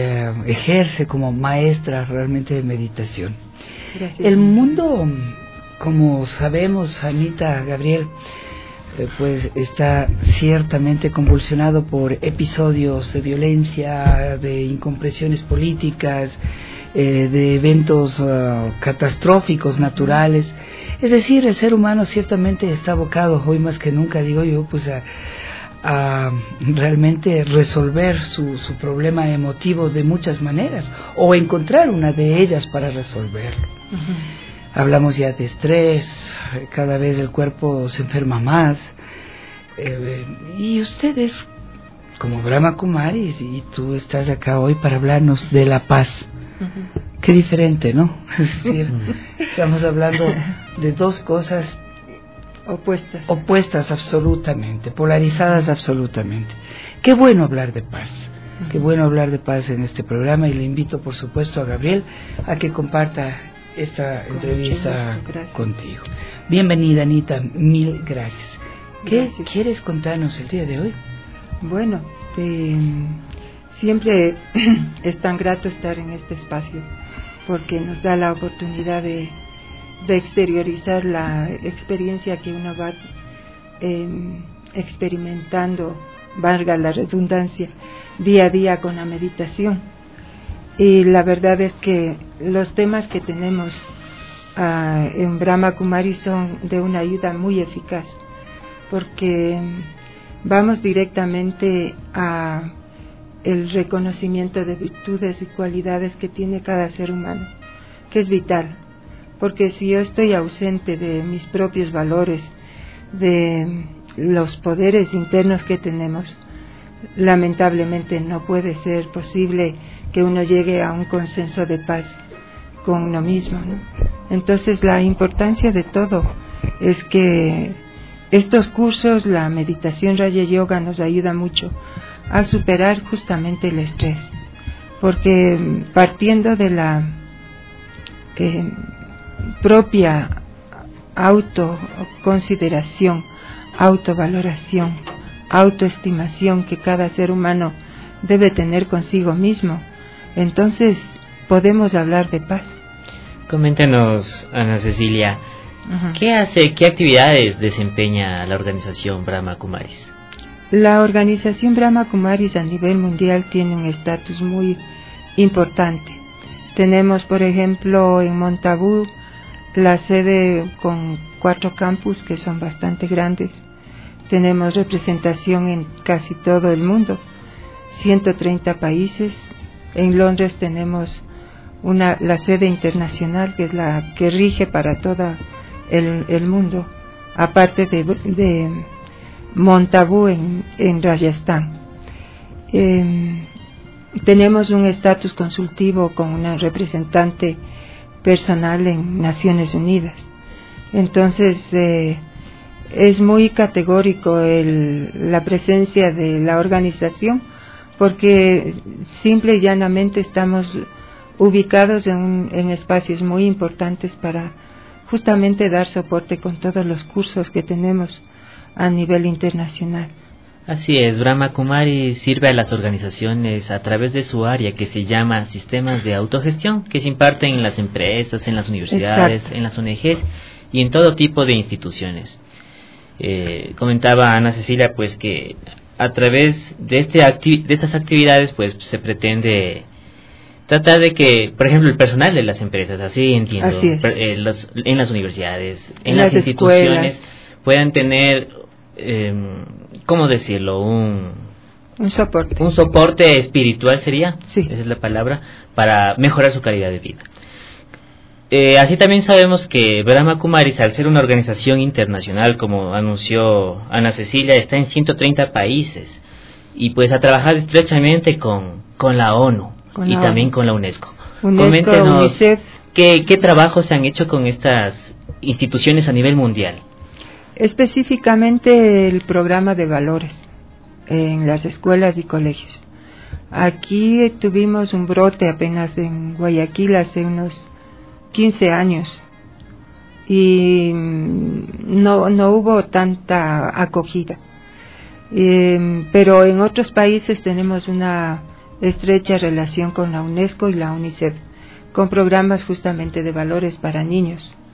ejerce como maestra realmente de meditación. Gracias. El mundo como sabemos, Anita, Gabriel, pues está ciertamente convulsionado por episodios de violencia, de incomprensiones políticas, de eventos catastróficos naturales. Es decir, el ser humano ciertamente está abocado hoy más que nunca, digo yo, pues a realmente resolver su problema emotivo de muchas maneras, o encontrar una de ellas para resolverlo. Hablamos ya de estrés, cada vez el cuerpo se enferma más, y ustedes, como Brahma Kumaris, y tú estás acá hoy para hablarnos de la paz. Qué diferente, ¿no? Es decir, estamos hablando de dos cosas opuestas absolutamente, polarizadas absolutamente. Qué bueno hablar de paz. Qué bueno hablar de paz en este programa, y le invito, por supuesto, a Gabriel a que comparta esta entrevista contigo. Bienvenida, Anita, mil gracias. ¿Qué quieres contarnos el día de hoy? Bueno, siempre es tan grato estar en este espacio, porque nos da la oportunidad de exteriorizar la experiencia que uno va experimentando, valga la redundancia, día a día con la meditación. Y la verdad es que los temas que tenemos en Brahma Kumaris son de una ayuda muy eficaz, porque vamos directamente a el reconocimiento de virtudes y cualidades que tiene cada ser humano, que es vital, porque si yo estoy ausente de mis propios valores, de los poderes internos que tenemos, lamentablemente no puede ser posible que uno llegue a un consenso de paz con uno mismo, ¿no? Entonces la importancia de todo es que estos cursos, la meditación Raja Yoga, nos ayuda mucho a superar justamente el estrés, porque partiendo de la propia autoconsideración, autovaloración, autoestimación que cada ser humano debe tener consigo mismo, entonces podemos hablar de paz. Coméntanos, Ana Cecilia, ¿qué actividades desempeña la organización Brahma Kumaris? La organización Brahma Kumaris a nivel mundial tiene un estatus muy importante. Tenemos, por ejemplo, en Montabú la sede con 4 campus que son bastante grandes. Tenemos representación en casi todo el mundo, 130 países. En Londres tenemos la sede internacional, que es la que rige para todo el mundo, aparte de Montabú en Rajasthan. Tenemos un estatus consultivo con una representante personal en Naciones Unidas. Entonces es muy categórico la presencia de la organización, porque simple y llanamente estamos ubicados en espacios muy importantes para justamente dar soporte con todos los cursos que tenemos a nivel internacional. Así es, Brahma Kumaris sirve a las organizaciones a través de su área que se llama sistemas de autogestión, que se imparten en las empresas, en las universidades, exacto, en las ONGs y en todo tipo de instituciones. Comentaba Ana Cecilia pues que a través de estas actividades pues se pretende tratar de que, por ejemplo, el personal de las empresas, así entiendo, así en las universidades, en las instituciones, puedan tener, ¿cómo decirlo? Un soporte espiritual sería, esa es la palabra, para mejorar su calidad de vida. Así también sabemos que Brahma Kumaris, al ser una organización internacional, como anunció Ana Cecilia, está en 130 países y pues ha trabajado estrechamente con la ONU y también con la UNESCO. Coméntenos UNICEF. ¿Qué trabajos se han hecho con estas instituciones a nivel mundial? Específicamente el programa de valores en las escuelas y colegios. Aquí tuvimos un brote apenas en Guayaquil hace unos 15 años y no hubo tanta acogida, pero en otros países tenemos una estrecha relación con la UNESCO y la UNICEF, con programas justamente de valores para niños.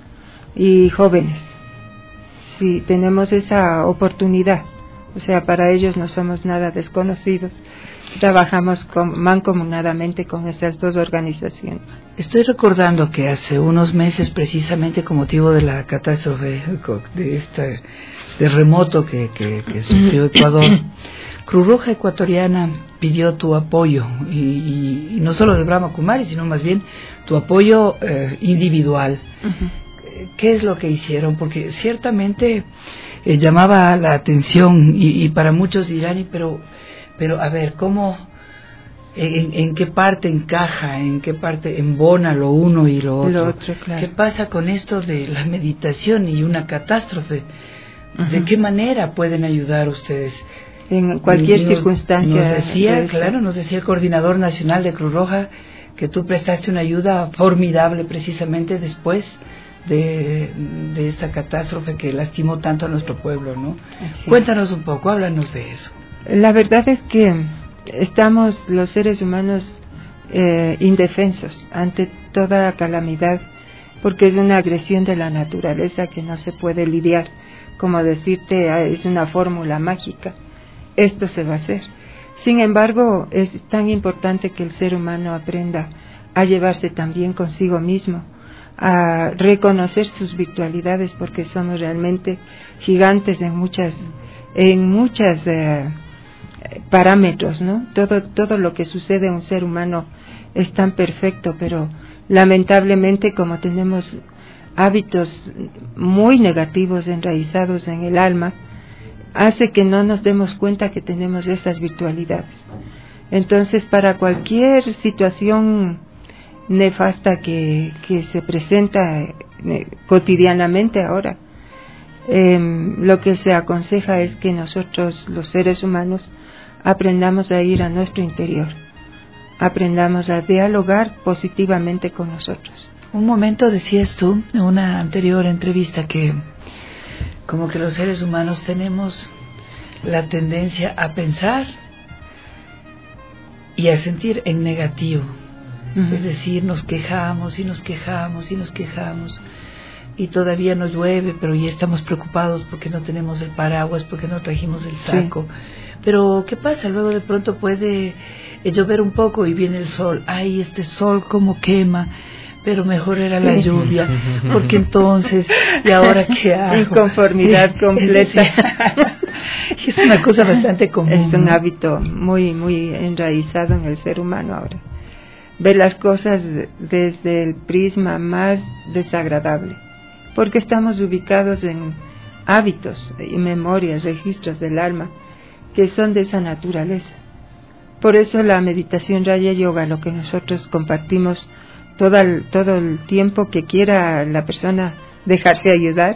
y jóvenes. Sí, tenemos esa oportunidad. O sea, para ellos no somos nada desconocidos. Trabajamos mancomunadamente con esas dos organizaciones. Estoy recordando que hace unos meses, precisamente con motivo de la catástrofe, de este terremoto que sufrió Ecuador, Cruz Roja Ecuatoriana pidió tu apoyo, y no solo de Brahma Kumaris, sino más bien tu apoyo individual. ¿Qué es lo que hicieron? Porque ciertamente llamaba la atención, y para muchos dirán, pero a ver, ¿cómo, en qué parte encaja, en qué parte embona lo uno y lo otro? Claro. ¿Qué pasa con esto de la meditación y una catástrofe? ¿De qué manera pueden ayudar ustedes? En cualquier circunstancia. Nos decía el coordinador nacional de Cruz Roja que tú prestaste una ayuda formidable precisamente después de esta catástrofe que lastimó tanto a nuestro pueblo, ¿no? Sí. Cuéntanos un poco, háblanos de eso. La verdad es que estamos los seres humanos indefensos ante toda calamidad, porque es una agresión de la naturaleza que no se puede lidiar. Como decirte, es una fórmula mágica, esto se va a hacer. Sin embargo, es tan importante que el ser humano aprenda a llevarse también consigo mismo, a reconocer sus virtualidades, porque somos realmente gigantes en muchas parámetros, ¿no? Todo lo que sucede a un ser humano es tan perfecto, pero lamentablemente, como tenemos hábitos muy negativos enraizados en el alma, hace que no nos demos cuenta que tenemos esas virtualidades. Entonces, para cualquier situación nefasta que se presenta cotidianamente ahora, lo que se aconseja es que nosotros, los seres humanos, aprendamos a ir a nuestro interior, aprendamos a dialogar positivamente con nosotros. Un momento decías tú en una anterior entrevista que como que los seres humanos tenemos la tendencia a pensar y a sentir en negativo. Es decir, nos quejamos y nos quejamos y nos quejamos, y todavía no llueve, pero ya estamos preocupados porque no tenemos el paraguas, porque no trajimos el saco. Sí. Pero ¿qué pasa? Luego de pronto puede llover un poco y viene el sol. ¡Ay, este sol cómo quema! Pero mejor era la lluvia, porque entonces, ¿y ahora qué hago? Inconformidad completa. Es una cosa bastante común. Es un hábito muy, muy enraizado en el ser humano ahora. Ver las cosas desde el prisma más desagradable, porque estamos ubicados en hábitos y memorias, registros del alma, que son de esa naturaleza. Por eso la meditación Raya Yoga, lo que nosotros compartimos todo el tiempo que quiera la persona dejarse ayudar,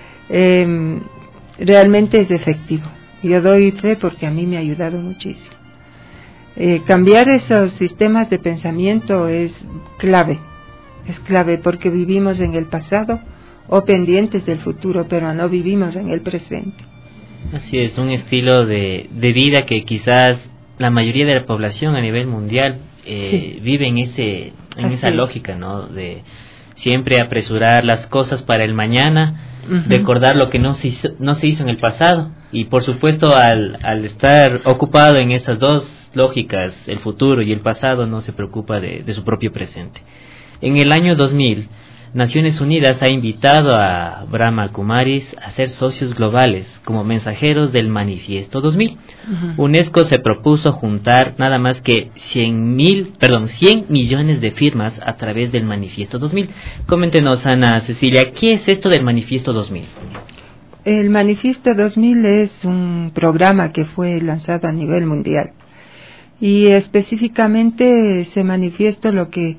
realmente es efectivo. Yo doy fe porque a mí me ha ayudado muchísimo. Cambiar esos sistemas de pensamiento es clave porque vivimos en el pasado o pendientes del futuro, pero no vivimos en el presente. Así es, un estilo de vida que quizás la mayoría de la población a nivel mundial vive en esa lógica, ¿no? De siempre apresurar las cosas para el mañana, recordar lo que no se hizo en el pasado, y por supuesto al estar ocupado en esas dos lógicas, el futuro y el pasado, no se preocupa de su propio presente. En el año 2000, Naciones Unidas ha invitado a Brahma Kumaris a ser socios globales como mensajeros del Manifiesto 2000. UNESCO se propuso juntar nada más que 100 millones de firmas a través del Manifiesto 2000. Coméntenos, Ana Cecilia, ¿qué es esto del Manifiesto 2000? El Manifiesto 2000 es un programa que fue lanzado a nivel mundial, y específicamente ese manifiesto lo que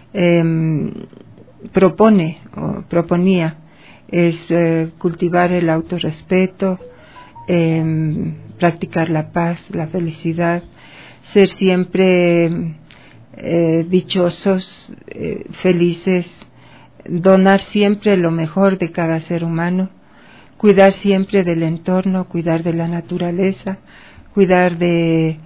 proponía es cultivar el autorrespeto, practicar la paz, la felicidad, ser siempre dichosos, felices, donar siempre lo mejor de cada ser humano, cuidar siempre del entorno, cuidar de la naturaleza, cuidar de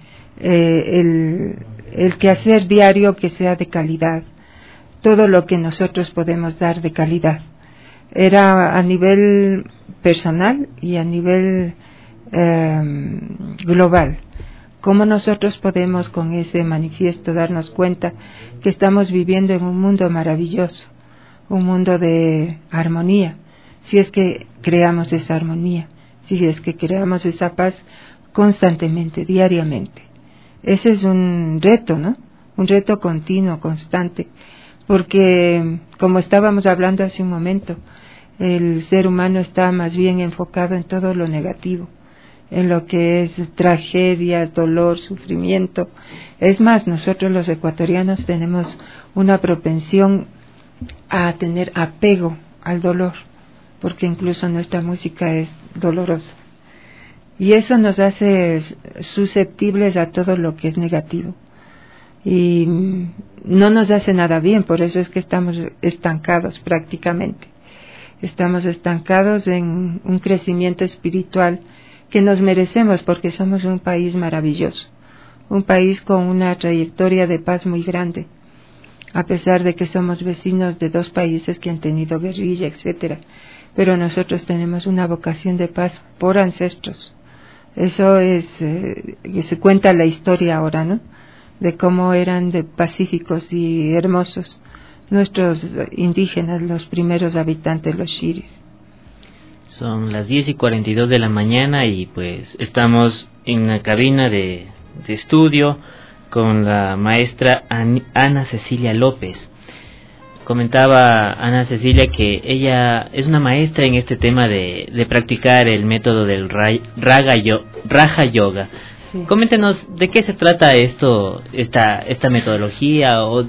el quehacer diario que sea de calidad, todo lo que nosotros podemos dar de calidad. Era a nivel personal y a nivel global. ¿Cómo nosotros podemos con ese manifiesto darnos cuenta que estamos viviendo en un mundo maravilloso, un mundo de armonía, si es que creamos esa armonía, si es que creamos esa paz constantemente, diariamente? Ese es un reto, ¿no? Un reto continuo, constante, porque como estábamos hablando hace un momento, el ser humano está más bien enfocado en todo lo negativo, en lo que es tragedias, dolor, sufrimiento. Es más, nosotros los ecuatorianos tenemos una propensión a tener apego al dolor, porque incluso nuestra música es dolorosa. Y eso nos hace susceptibles a todo lo que es negativo. Y no nos hace nada bien, por eso es que estamos estancados prácticamente. Estamos estancados en un crecimiento espiritual que nos merecemos porque somos un país maravilloso, un país con una trayectoria de paz muy grande, a pesar de que somos vecinos de dos países que han tenido guerrilla, etcétera, pero nosotros tenemos una vocación de paz por ancestros. Eso es, que se cuenta la historia ahora, ¿no? De cómo eran de pacíficos y hermosos nuestros indígenas, los primeros habitantes, los shiris. Son las 10:42 de la mañana y pues estamos en la cabina de estudio con la maestra Ana Cecilia López. Comentaba Ana Cecilia que ella es una maestra en este tema de practicar el método del Raja Yoga. Sí. Coméntenos de qué se trata esta metodología, o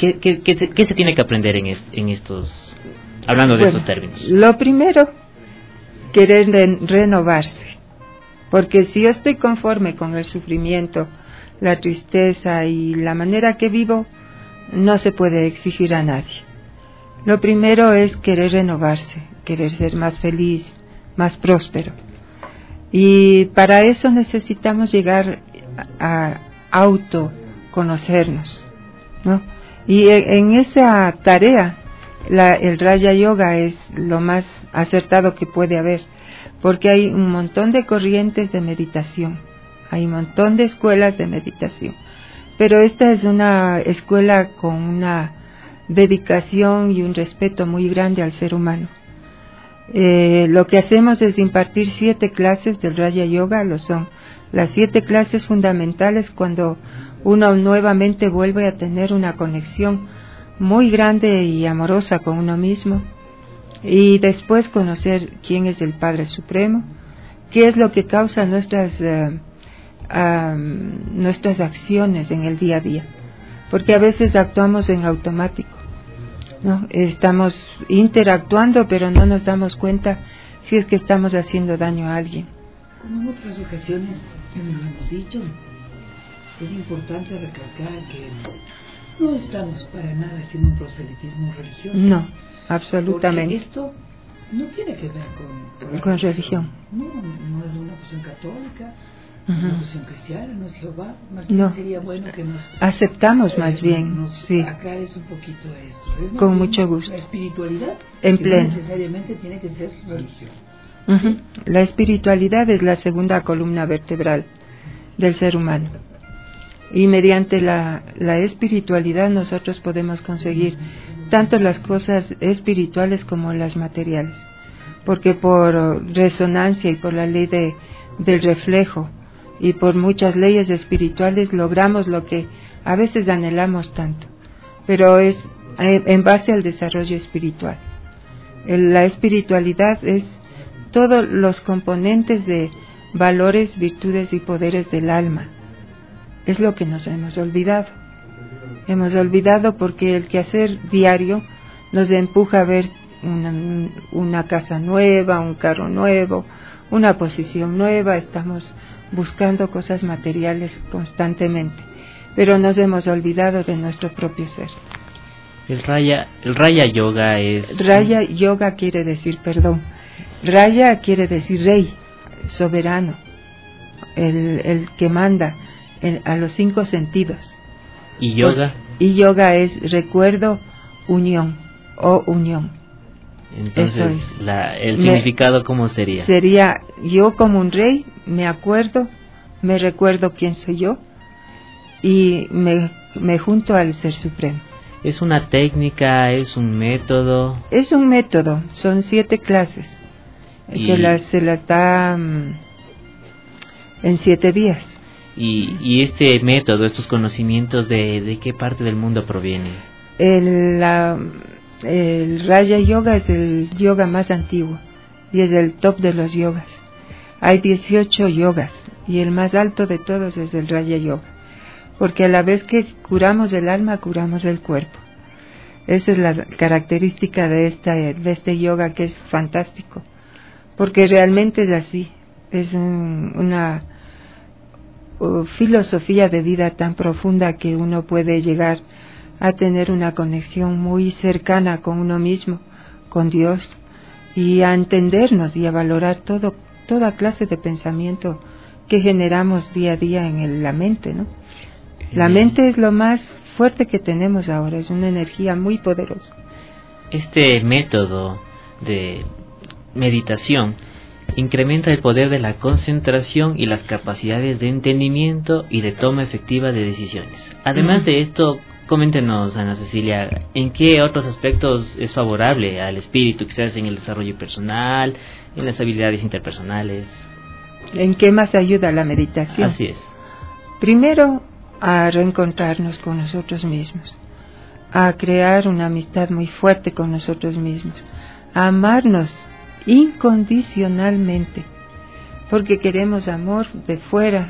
qué se tiene que aprender en estos, hablando de estos términos. Lo primero, querer renovarse, porque si yo estoy conforme con el sufrimiento, la tristeza y la manera que vivo, no se puede exigir a nadie. Lo primero es querer renovarse, querer ser más feliz, más próspero. Y para eso necesitamos llegar a autoconocernos, ¿no? Y en esa tarea, el Raja Yoga es lo más acertado que puede haber, porque hay un montón de corrientes de meditación, hay un montón de escuelas de meditación, pero esta es una escuela con una dedicación y un respeto muy grande al ser humano. Lo que hacemos es impartir 7 clases del Raja Yoga, lo son las 7 clases fundamentales cuando uno nuevamente vuelve a tener una conexión muy grande y amorosa con uno mismo, y después conocer quién es el Padre Supremo, qué es lo que causa nuestras acciones en el día a día, porque a veces actuamos en automático, ¿no? Estamos interactuando pero no nos damos cuenta si es que estamos haciendo daño a alguien. Como en otras ocasiones lo hemos dicho, es importante recalcar que no estamos para nada haciendo un proselitismo religioso. No, absolutamente. Porque esto no tiene que ver con religión. No es una posición católica, una posición cristiana, no es Jehová. Más bien no. Sería bueno que nos aceptamos más bien, sí. Aclares un poquito esto. Con mucho gusto. La espiritualidad en que pleno. No necesariamente tiene que ser religión. ¿Sí? La espiritualidad es la segunda columna vertebral del ser humano. Y mediante la espiritualidad nosotros podemos conseguir tanto las cosas espirituales como las materiales, porque por resonancia y por la ley del reflejo y por muchas leyes espirituales logramos lo que a veces anhelamos tanto, pero es en base al desarrollo espiritual. La espiritualidad es todos los componentes de valores, virtudes y poderes del alma. Es lo que nos hemos olvidado. Hemos olvidado porque el quehacer diario nos empuja a ver una casa nueva, un carro nuevo, una posición nueva. Estamos buscando cosas materiales constantemente, pero nos hemos olvidado de nuestro propio ser. El Raja Yoga es... Raja Yoga quiere decir perdón. Raja quiere decir rey, soberano, el que manda a los 5 sentidos. ¿Y yoga? Y yoga es recuerdo, unión o unión. Entonces, el significado, ¿cómo sería? Sería, yo como un rey, me recuerdo quién soy yo, y me junto al Ser Supremo. ¿Es una técnica, es un método? Es un método, son 7 clases, que se las da en 7 días. ¿Y este método, estos conocimientos, de qué parte del mundo provienen? El Raja Yoga es el yoga más antiguo y es el top de los yogas. Hay 18 yogas y el más alto de todos es el Raja Yoga, porque a la vez que curamos el alma, curamos el cuerpo. Esa es la característica de este yoga, que es fantástico, porque realmente es así. Es una filosofía de vida tan profunda que uno puede llegar a tener una conexión muy cercana con uno mismo, con Dios, y a entendernos y a valorar toda clase de pensamiento que generamos día a día en la mente, ¿no? La mente es lo más fuerte que tenemos ahora, es una energía muy poderosa. Este método de meditación incrementa el poder de la concentración y las capacidades de entendimiento y de toma efectiva de decisiones. Además de esto, coméntenos, Ana Cecilia, ¿en qué otros aspectos es favorable al espíritu, quizás en el desarrollo personal, en las habilidades interpersonales? ¿En qué más ayuda la meditación? Así es. Primero, a reencontrarnos con nosotros mismos, a crear una amistad muy fuerte con nosotros mismos, a amarnos incondicionalmente, porque queremos amor de fuera,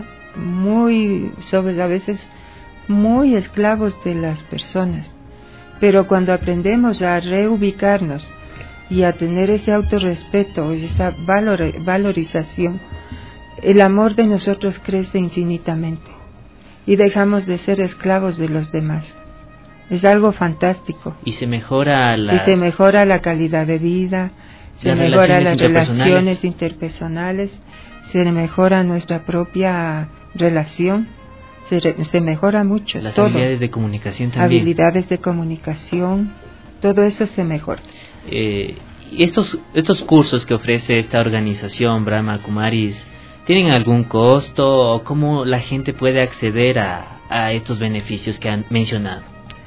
a veces muy esclavos de las personas, pero cuando aprendemos a reubicarnos y a tener ese autorrespeto, esa valorización, el amor de nosotros crece infinitamente y dejamos de ser esclavos de los demás. Es algo fantástico. Y se mejora la calidad de vida, se mejora las relaciones interpersonales, se mejora nuestra propia relación, se mejora mucho. Las todo. Habilidades de comunicación también. Habilidades de comunicación, todo eso se mejora. Estos cursos que ofrece esta organización Brahma Kumaris, ¿tienen algún costo o cómo la gente puede acceder a estos beneficios que han mencionado?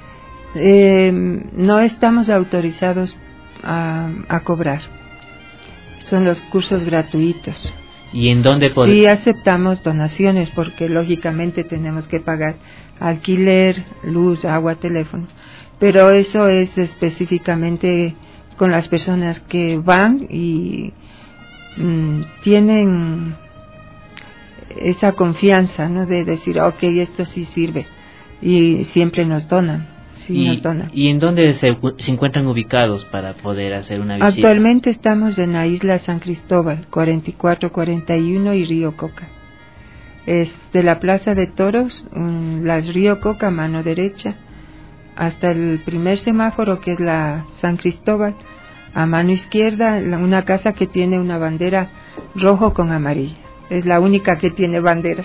No estamos autorizados a cobrar. Son los cursos gratuitos. ¿Y en dónde podemos? Sí, aceptamos donaciones porque lógicamente tenemos que pagar alquiler, luz, agua, teléfono. Pero eso es específicamente con las personas que van y tienen esa confianza, ¿no? De decir, okay, esto sí sirve, y siempre nos donan. ¿Y en dónde se encuentran ubicados para poder hacer una visita? Actualmente estamos en la isla San Cristóbal, 4441 y Río Coca. Es de la Plaza de Toros, Río Coca, mano derecha, hasta el primer semáforo, que es la San Cristóbal. A mano izquierda, una casa que tiene una bandera rojo con amarilla. Es la única que tiene bandera.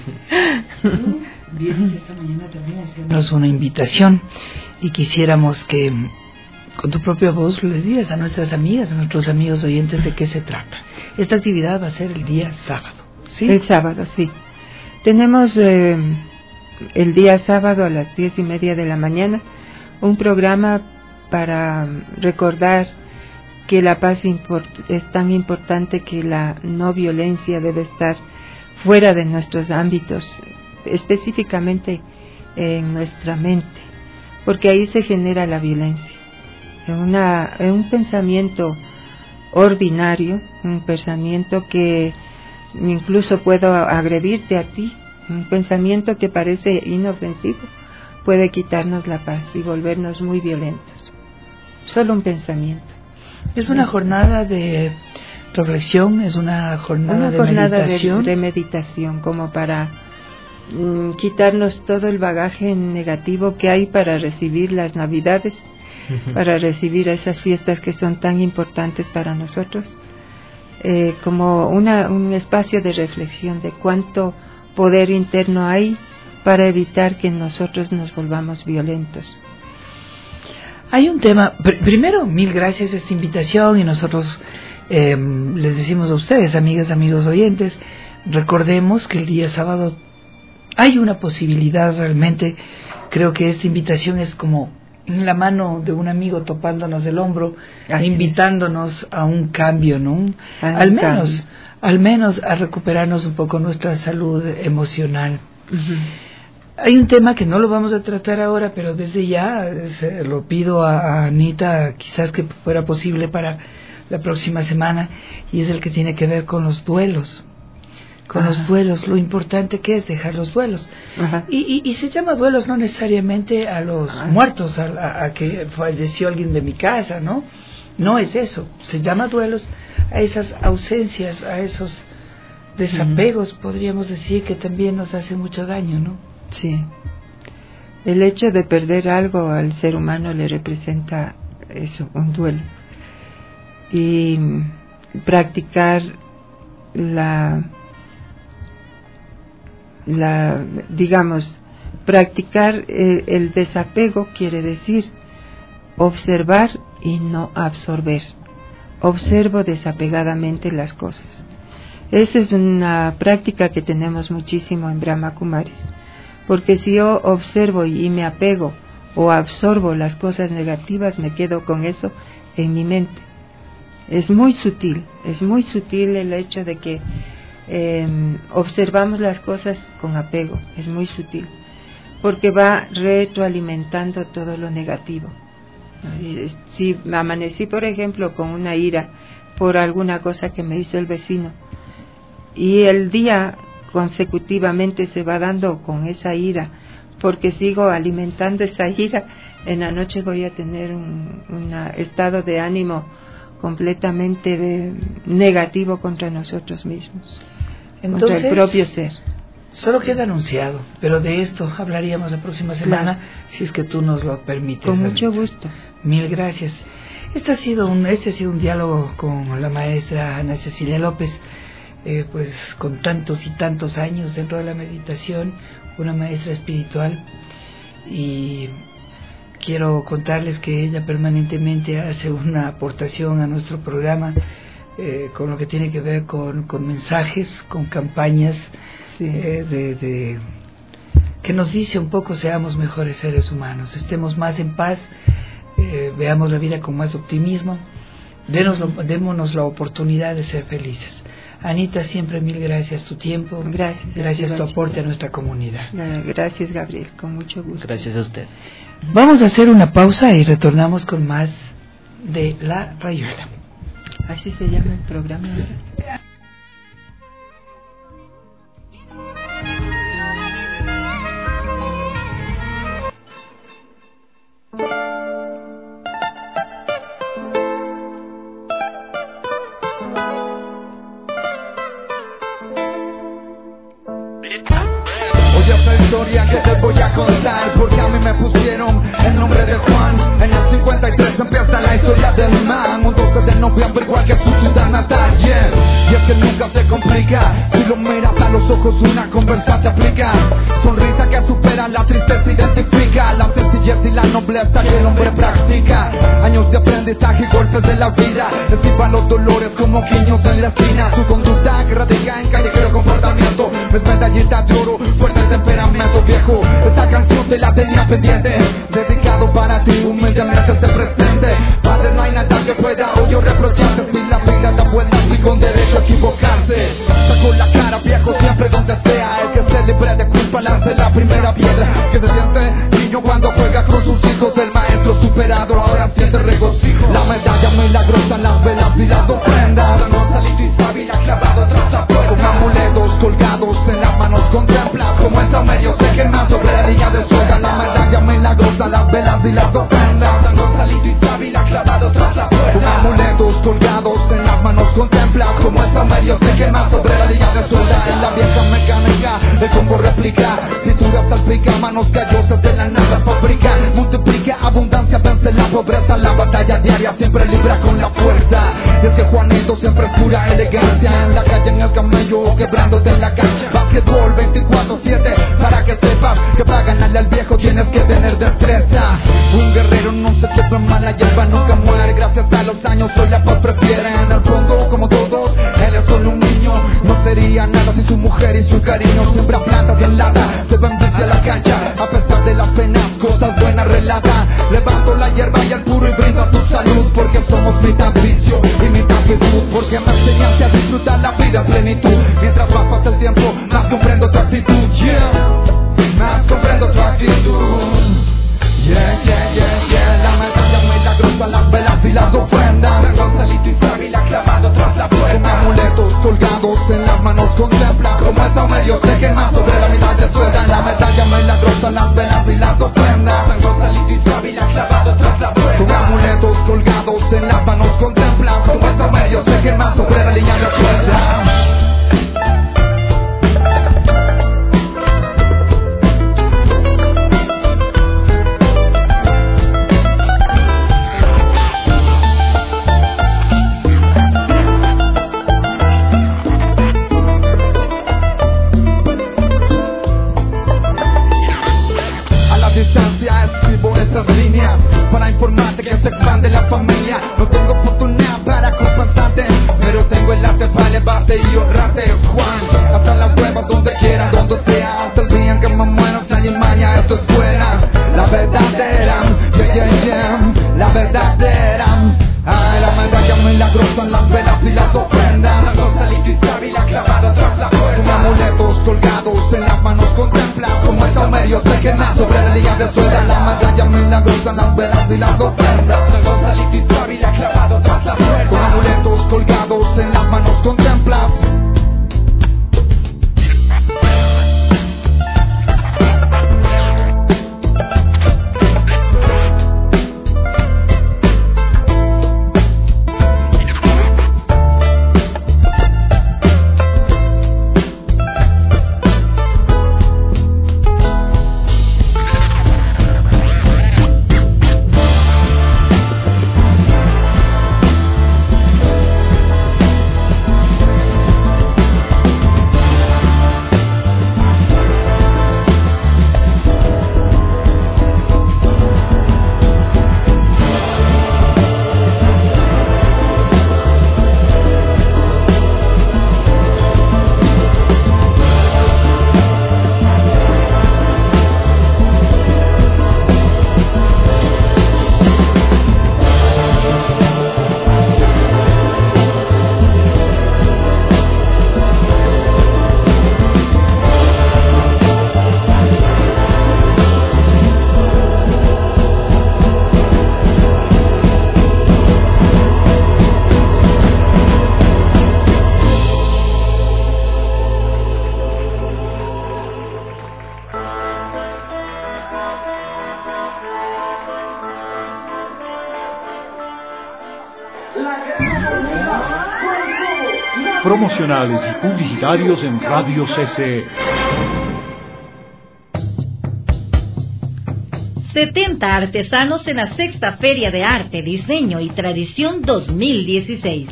Vienes esta mañana también a hacernos una invitación y quisiéramos que con tu propia voz les digas a nuestras amigas, a nuestros amigos oyentes de qué se trata. Esta actividad va a ser el día sábado, ¿sí? El sábado, sí. Tenemos el día sábado a las 10:30 de la mañana un programa para recordar que la paz es tan importante, que la no violencia debe estar fuera de nuestros ámbitos, específicamente en nuestra mente, porque ahí se genera la violencia. En un pensamiento ordinario, un pensamiento que incluso puedo agredirte a ti, un pensamiento que parece inofensivo, puede quitarnos la paz y volvernos muy violentos. Solo un pensamiento. Es una jornada de reflexión, es una jornada de meditación, como para quitarnos todo el bagaje negativo que hay para recibir las Navidades, para recibir esas fiestas que son tan importantes para nosotros, como un espacio de reflexión de cuánto poder interno hay para evitar que nosotros nos volvamos violentos. Hay un tema, primero, mil gracias a esta invitación y nosotros les decimos a ustedes, amigas, amigos oyentes, recordemos que el día sábado hay una posibilidad realmente. Creo que esta invitación es como en la mano de un amigo topándonos el hombro, invitándonos a un cambio, ¿no? Al menos a recuperarnos un poco nuestra salud emocional. Hay un tema que no lo vamos a tratar ahora, pero desde ya lo pido a Anita, quizás que fuera posible para la próxima semana, y es el que tiene que ver con los duelos. Los duelos, lo importante que es dejar los duelos. Y se llama duelos no necesariamente a los muertos, a que falleció alguien de mi casa, ¿no? No es eso. Se llama duelos a esas ausencias, a esos desapegos, podríamos decir, que también nos hacen mucho daño, ¿no? Sí. El hecho de perder algo al ser humano le representa eso, un duelo. Y practicar practicar el desapego quiere decir observar y no absorber. Observo desapegadamente las cosas. Esa es una práctica que tenemos muchísimo en Brahma Kumaris, porque si yo observo y me apego o absorbo las cosas negativas, me quedo con eso en mi mente. Es muy sutil el hecho de que observamos las cosas con apego, es muy sutil, porque va retroalimentando todo lo negativo. Si amanecí, por ejemplo, con una ira por alguna cosa que me hizo el vecino, y el día consecutivamente se va dando con esa ira, porque sigo alimentando esa ira, en la noche voy a tener un estado de ánimo completamente negativo contra nosotros mismos. Entonces, contra el propio ser. Solo queda anunciado, pero de esto hablaríamos la próxima semana, si es que tú nos lo permites. Con mucho gusto. Mil gracias. Este ha sido un diálogo con la maestra Ana Cecilia López, pues con tantos y tantos años dentro de la meditación, una maestra espiritual, y quiero contarles que ella permanentemente hace una aportación a nuestro programa, con lo que tiene que ver con mensajes, con campañas, que nos dice un poco: seamos mejores seres humanos, estemos más en paz, veamos la vida con más optimismo, démonos la oportunidad de ser felices. Anita, siempre mil gracias tu tiempo, gracias tu aporte a nuestra comunidad. Gracias, Gabriel, con mucho gusto. Gracias a usted. Vamos a hacer una pausa y retornamos con más de La Rayuela. Así se llama el programa. Historia que te voy a contar, porque a mí me pusieron el nombre de Juan. En el 53 empieza la historia del man, un 12 de noviembre igual que su ciudad natal, yeah. Y es que nunca se complica, si lo miras a los ojos una conversa te aplica. Sonrisa que supera la tristeza, identifica la sencillez y la nobleza que el hombre practica. Años de aprendizaje y golpes de la vida, esquiva los dolores como guiños en la esquina. Su conducta que radica en callejero comportamiento, es medallita de oro, fuerte temperamento viejo. Esta canción te la tenía pendiente, dedicado para ti, humildemente se presente. Padre, no hay nada que pueda hoy yo reprocharte, si la vida da vueltas y con derecho a equivocarse. Saco la cara viejo siempre donde sea, el que se libre de culpa lance la primera piedra. Que se siente niño cuando juega con sus hijos, el maestro superador ahora siente regocijo. La medalla milagrosa, las velas y las ofrendas, salito y sábila clavado tras la puerta, con amuletos colgados en las manos contempla como el medio se quema sobre la línea de suelta. La medalla milagrosa, las velas y las ofrendas, salito y sábila clavado tras la puerta, con amuletos colgados en las manos contempla como el medio se quema sobre la línea de suelta. En la vieja mecánica el combo replica, cintura salpica, manos callosas de la nada fabrica, multiplica abundancia, vence la pobreza, la batalla diaria siempre libra con la fuerza. Y es que Juanito siempre es pura elegancia, en la calle, en el camello, quebrándote en la cancha. Básquetbol 24/7, para que sepas que para ganarle al viejo tienes que tener destreza. Un guerrero no se topa mal, la hierba nunca muere. Gracias a los años hoy la paz prefiere. En el fondo, como todos, él es solo un niño. No sería nada sin su mujer y su cariño. Siembra plantas bien lata, se va en bici a la cancha. A pesar de las penas, cosas buenas relata. Levanto la hierba y el puro y brindo a tu salud. Porque somos mitad vicio y mitad virtud. Porque me enseñaste a disfrutar la vida en plenitud. Mientras más pasa el tiempo, más comprendo tu actitud. Yeah, más comprendo tu actitud. Yeah, yeah, yeah, yeah. La medalla milagrosa, las velas y las ofrendas. San Gonzalito y Sábila clavado tras la puerta. Con amuletos colgados en las manos contempla como esta medio se quema sobre la mitad de suelda. La medalla milagrosa, las velas y las ofrendas. San Gonzalito y Sábila clavado tras la puerta. Con amuletos colgados en las manos contempla como esta medio se quema sobre la línea de suelda. Para informarte que se expande la familia. No tengo oportunidad para compensarte, pero tengo el arte para elevarte y honrarte, Juan. Hasta las huevas, donde quiera, donde sea. Hasta el día en que me muero, sal y maña, esto es escuela. La verdadera, yeah, yeah, yeah. La verdadera. Ay, la medalla milagrosa, las velas y las ofrendas. San Gonzalito y Sábila clavado tras la puerta. Con amuletos colgados en las manos contempla como el saumerio se quema sobre la línea de suelda. La medalla milagrosa, las velas y las ofrendas. San Gonzalito y Sábila clavado tras la puerta. Con amuletos colgados en las manos contemplas. Promocionales y publicitarios en Radio CCE. 70 artesanos en la Sexta Feria de Arte, Diseño y Tradición 2016.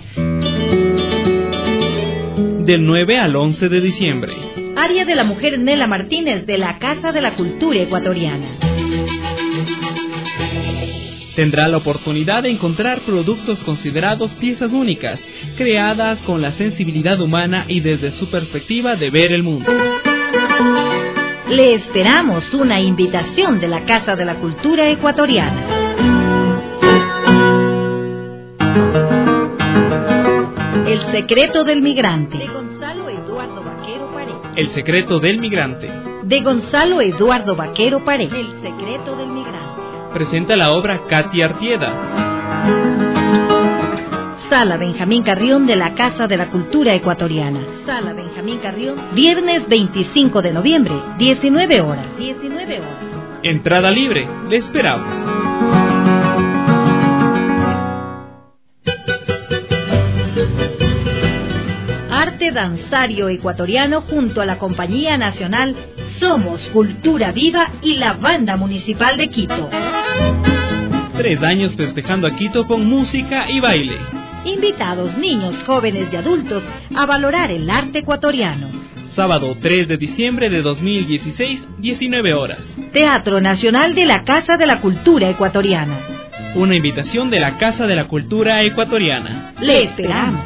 Del 9 al 11 de diciembre. Área de la Mujer Nela Martínez de la Casa de la Cultura Ecuatoriana. Tendrá la oportunidad de encontrar productos considerados piezas únicas, creadas con la sensibilidad humana y desde su perspectiva de ver el mundo. Le esperamos, una invitación de la Casa de la Cultura Ecuatoriana. El secreto del migrante. De Gonzalo Eduardo Vaquero Pared. El secreto del migrante. De Gonzalo Eduardo Vaquero Pared. El secreto del migrante. Presenta la obra Katy Artieda. Sala Benjamín Carrión de la Casa de la Cultura Ecuatoriana. Sala Benjamín Carrión, viernes 25 de noviembre, 19 horas. 19 horas. Entrada libre, le esperamos. Arte danzario ecuatoriano junto a la Compañía Nacional Somos Cultura Viva y la Banda Municipal de Quito. 3 años festejando a Quito con música y baile. Invitados niños, jóvenes y adultos a valorar el arte ecuatoriano. Sábado 3 de diciembre de 2016, 19 horas. Teatro Nacional de la Casa de la Cultura Ecuatoriana. Una invitación de la Casa de la Cultura Ecuatoriana. ¡Le esperamos!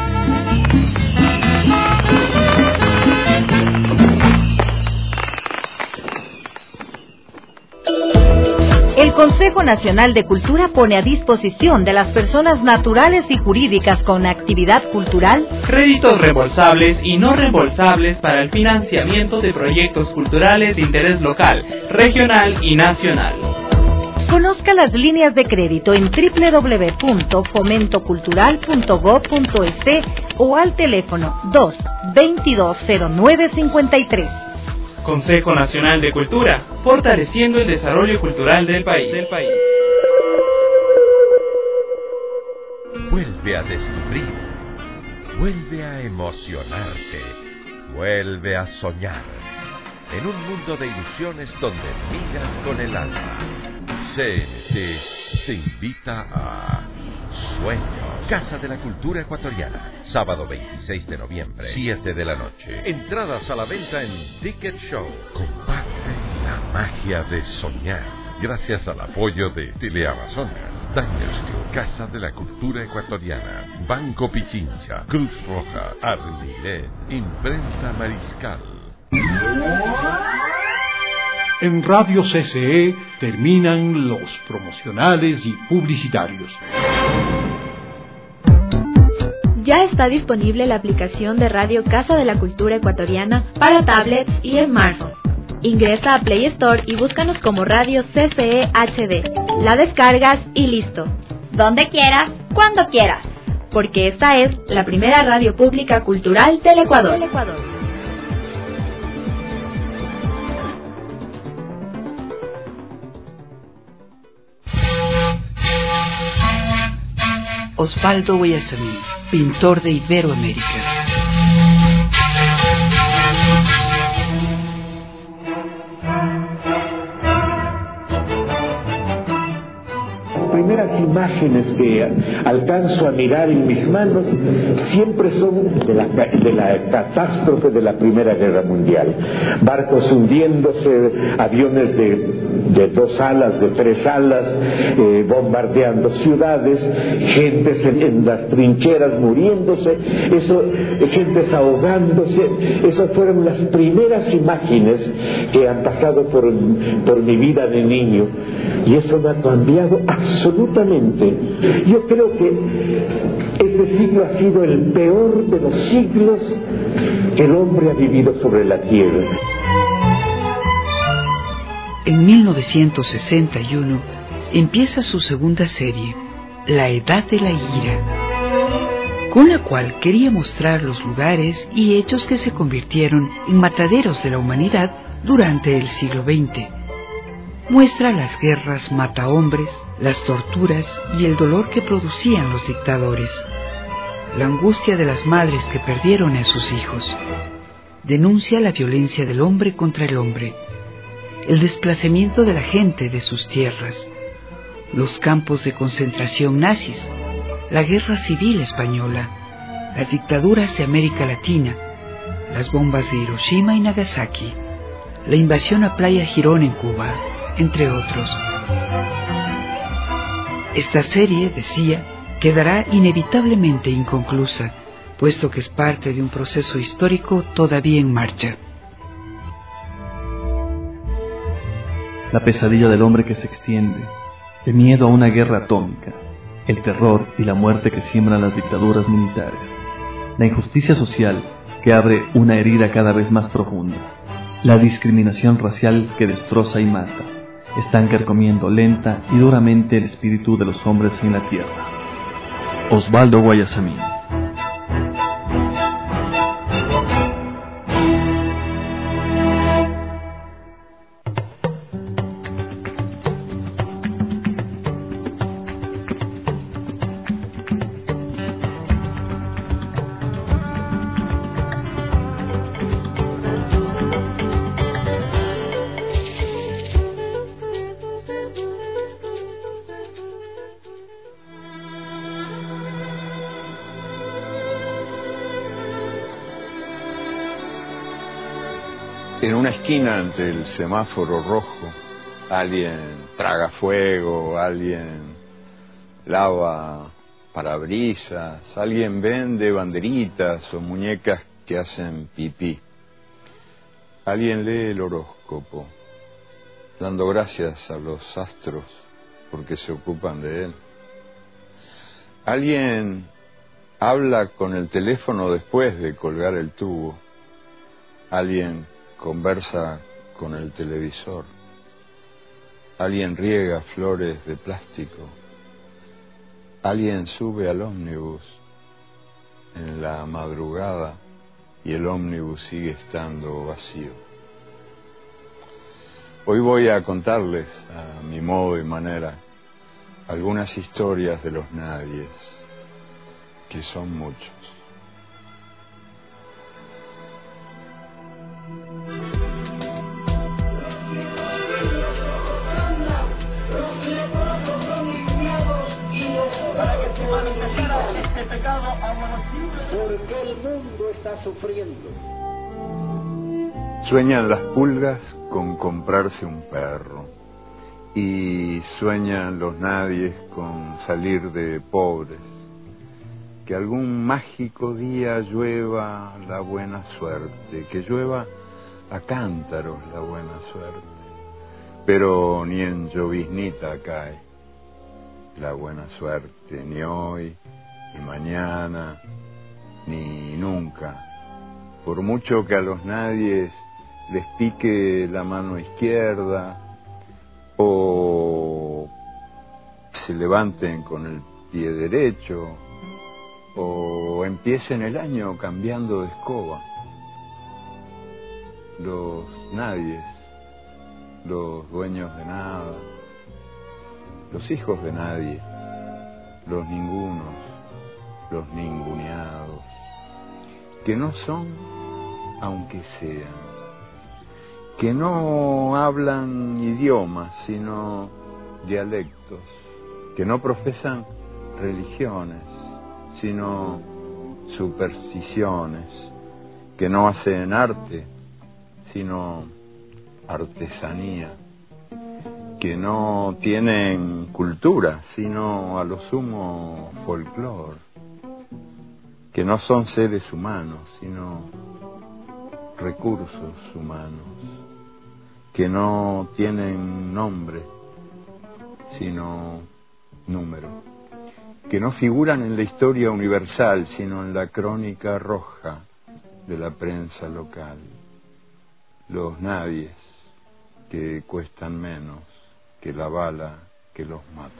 El Consejo Nacional de Cultura pone a disposición de las personas naturales y jurídicas con actividad cultural créditos reembolsables y no reembolsables para el financiamiento de proyectos culturales de interés local, regional y nacional. Conozca las líneas de crédito en www.fomentocultural.gov.es o al teléfono 2-220953. Consejo Nacional de Cultura, fortaleciendo el desarrollo cultural del país. Vuelve a descubrir, vuelve a emocionarse, vuelve a soñar. En un mundo de ilusiones donde miras con el alma. CNC te invita a Sueños. Casa de la Cultura Ecuatoriana. Sábado 26 de noviembre, 7 de la noche. Entradas a la venta en Ticket Show. Comparte la magia de soñar. Gracias al apoyo de Teleamazonas, Diners Club, Casa de la Cultura Ecuatoriana, Banco Pichincha, Cruz Roja, Armilet, Imprenta Mariscal. En Radio CCE terminan los promocionales y publicitarios. Ya está disponible la aplicación de Radio Casa de la Cultura Ecuatoriana para tablets y smartphones. Ingresa a Play Store y búscanos como Radio CCE HD. La descargas y listo. Donde quieras, cuando quieras. Porque esta es la primera radio pública cultural del Ecuador. Osvaldo Guayasamín, pintor de Iberoamérica. Las primeras imágenes que alcanzo a mirar en mis manos siempre son de la catástrofe de la Primera Guerra Mundial. Barcos hundiéndose, aviones de 2 alas, de 3 alas, bombardeando ciudades, gentes en las trincheras muriéndose, gentes ahogándose. Esas fueron las primeras imágenes que han pasado por mi vida de niño, y eso me ha cambiado absolutamente. Yo creo que este siglo ha sido el peor de los siglos que el hombre ha vivido sobre la tierra. En 1961 empieza su segunda serie, La Edad de la Ira, con la cual quería mostrar los lugares y hechos que se convirtieron en mataderos de la humanidad durante el siglo XX. Muestra las guerras matahombres, las torturas y el dolor que producían los dictadores, la angustia de las madres que perdieron a sus hijos. Denuncia la violencia del hombre contra el hombre, el desplazamiento de la gente de sus tierras, los campos de concentración nazis, la guerra civil española, las dictaduras de América Latina, las bombas de Hiroshima y Nagasaki, la invasión a Playa Girón en Cuba, entre otros. Esta serie, decía, quedará inevitablemente inconclusa, puesto que es parte de un proceso histórico todavía en marcha. La pesadilla del hombre que se extiende, el miedo a una guerra atómica, el terror y la muerte que siembran las dictaduras militares, la injusticia social que abre una herida cada vez más profunda, la discriminación racial que destroza y mata, están carcomiendo lenta y duramente el espíritu de los hombres en la tierra. Osvaldo Guayasamín. En una esquina ante el semáforo rojo, alguien traga fuego, alguien lava parabrisas, alguien vende banderitas o muñecas que hacen pipí. Alguien lee el horóscopo, dando gracias a los astros porque se ocupan de él. Alguien habla con el teléfono después de colgar el tubo. Alguien conversa con el televisor. Alguien riega flores de plástico. Alguien sube al ómnibus en la madrugada y el ómnibus sigue estando vacío. Hoy voy a contarles, a mi modo y manera, algunas historias de los nadies, que son muchos. Porque el mundo está sufriendo. Sueñan las pulgas con comprarse un perro y sueñan los nadies con salir de pobres. Que algún mágico día llueva la buena suerte, que llueva a cántaros la buena suerte, pero ni en lloviznita cae la buena suerte, ni hoy, ni mañana, ni nunca. Por mucho que a los nadies les pique la mano izquierda o se levanten con el pie derecho o empiecen el año cambiando de escoba, los nadies, los dueños de nada, los hijos de nadie, los ningunos, los ninguneados, que no son aunque sean, que no hablan idiomas sino dialectos, que no profesan religiones sino supersticiones, que no hacen arte sino artesanía, que no tienen cultura sino a lo sumo folclore, que no son seres humanos sino recursos humanos, que no tienen nombre sino número, que no figuran en la historia universal sino en la crónica roja de la prensa local, los nadies que cuestan menos que la bala que los mata.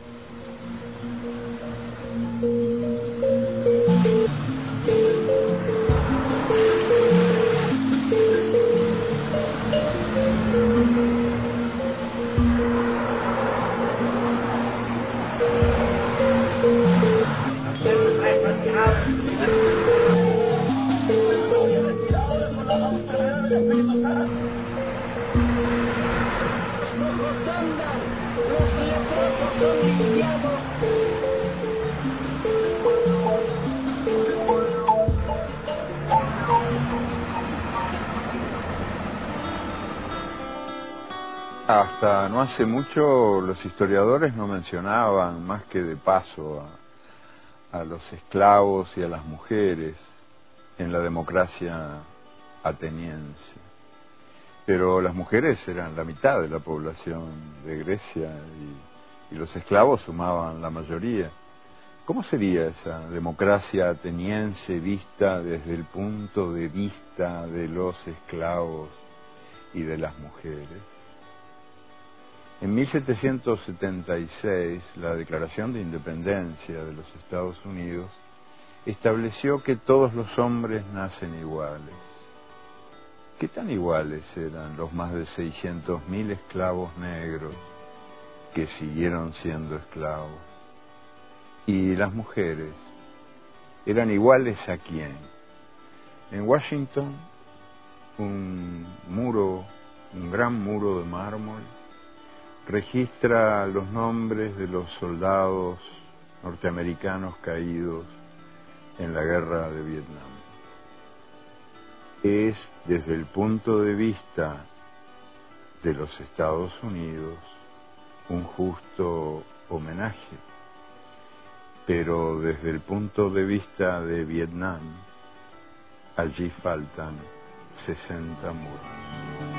Hasta no hace mucho los historiadores no mencionaban más que de paso a los esclavos y a las mujeres en la democracia ateniense. Pero las mujeres eran la mitad de la población de Grecia y los esclavos sumaban la mayoría. ¿Cómo sería esa democracia ateniense vista desde el punto de vista de los esclavos y de las mujeres? En 1776, la Declaración de Independencia de los Estados Unidos estableció que todos los hombres nacen iguales. ¿Qué tan iguales eran los más de 600.000 esclavos negros que siguieron siendo esclavos? ¿Y las mujeres eran iguales a quién? En Washington, un gran muro de mármol registra los nombres de los soldados norteamericanos caídos en la guerra de Vietnam. es, desde el punto de vista de los Estados Unidos, un justo homenaje, pero desde el punto de vista de Vietnam, allí faltan 60 muros.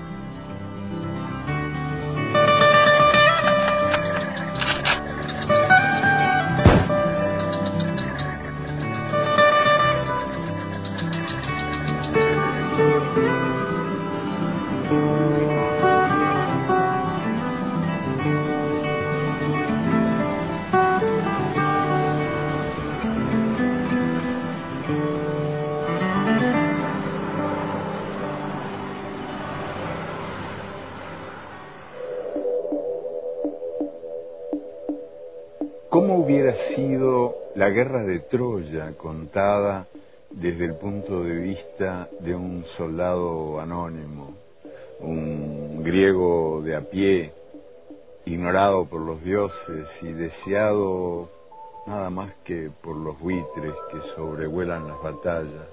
¿Cómo hubiera sido la guerra de Troya contada desde el punto de vista de un soldado anónimo, un griego de a pie, ignorado por los dioses y deseado nada más que por los buitres que sobrevuelan las batallas?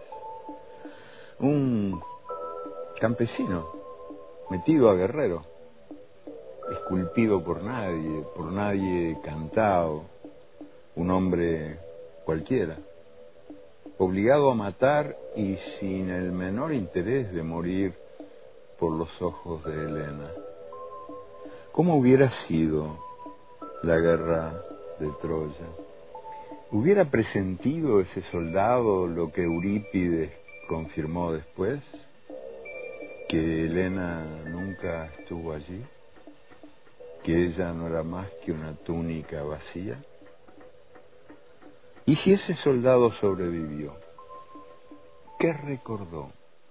Un campesino metido a guerrero, esculpido por nadie cantado, un hombre cualquiera, obligado a matar y sin el menor interés de morir por los ojos de Helena. ¿Cómo hubiera sido la guerra de Troya? ¿Hubiera presentido ese soldado lo que Eurípides confirmó después? ¿Que Helena nunca estuvo allí? ¿Que ella no era más que una túnica vacía? ¿Y si ese soldado sobrevivió? ¿Qué recordó?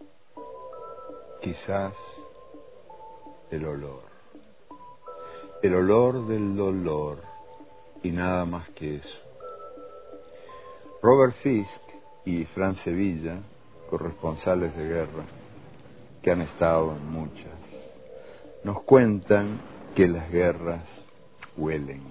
Quizás el olor del dolor y nada más que eso. Robert Fisk y Fran Sevilla, corresponsales de guerra, que han estado en muchas, nos cuentan que las guerras huelen.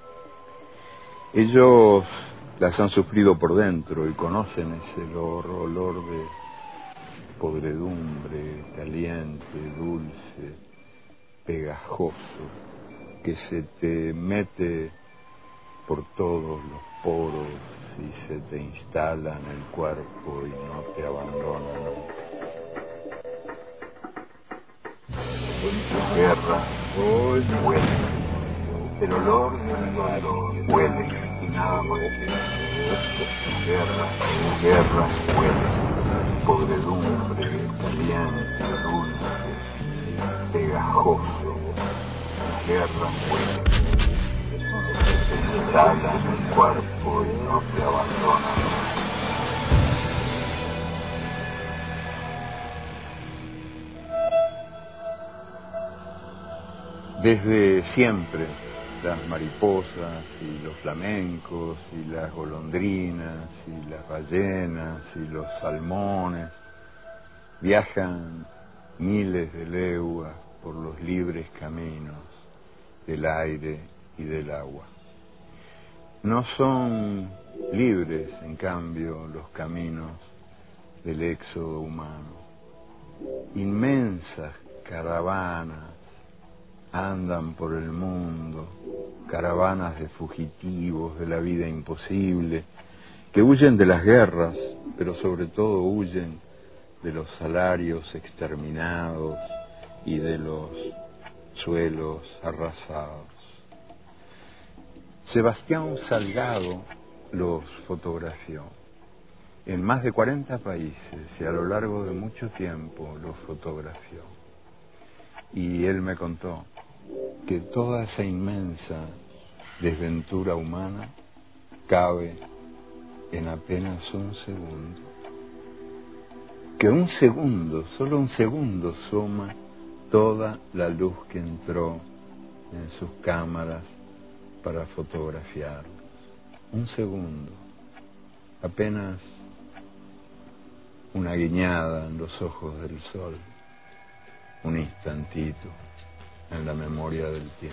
Ellos las han sufrido por dentro y conocen ese olor de podredumbre, caliente, dulce, pegajoso, que se te mete por todos los poros y se te instala en el cuerpo y no te abandona nunca. La guerra hoy huele, el olor del dolor huele y nada más que la guerra huele, podredumbre, caliente, dulce, pegajoso, la guerra huele, se instala en el cuerpo y no te abandona nunca. Desde siempre, las mariposas y los flamencos y las golondrinas y las ballenas y los salmones viajan miles de leguas por los libres caminos del aire y del agua. No son libres, en cambio, los caminos del éxodo humano. Inmensas caravanas andan por el mundo, caravanas de fugitivos de la vida imposible, que huyen de las guerras, pero sobre todo huyen de los salarios exterminados y de los suelos arrasados. Sebastián Salgado los fotografió en más de 40 países y a lo largo de mucho tiempo los fotografió. Y él me contó que toda esa inmensa desventura humana cabe en apenas un segundo. Que un segundo, solo un segundo, suma toda la luz que entró en sus cámaras para fotografiarlos. Un segundo, apenas una guiñada en los ojos del sol, un instantito en la memoria del tiempo.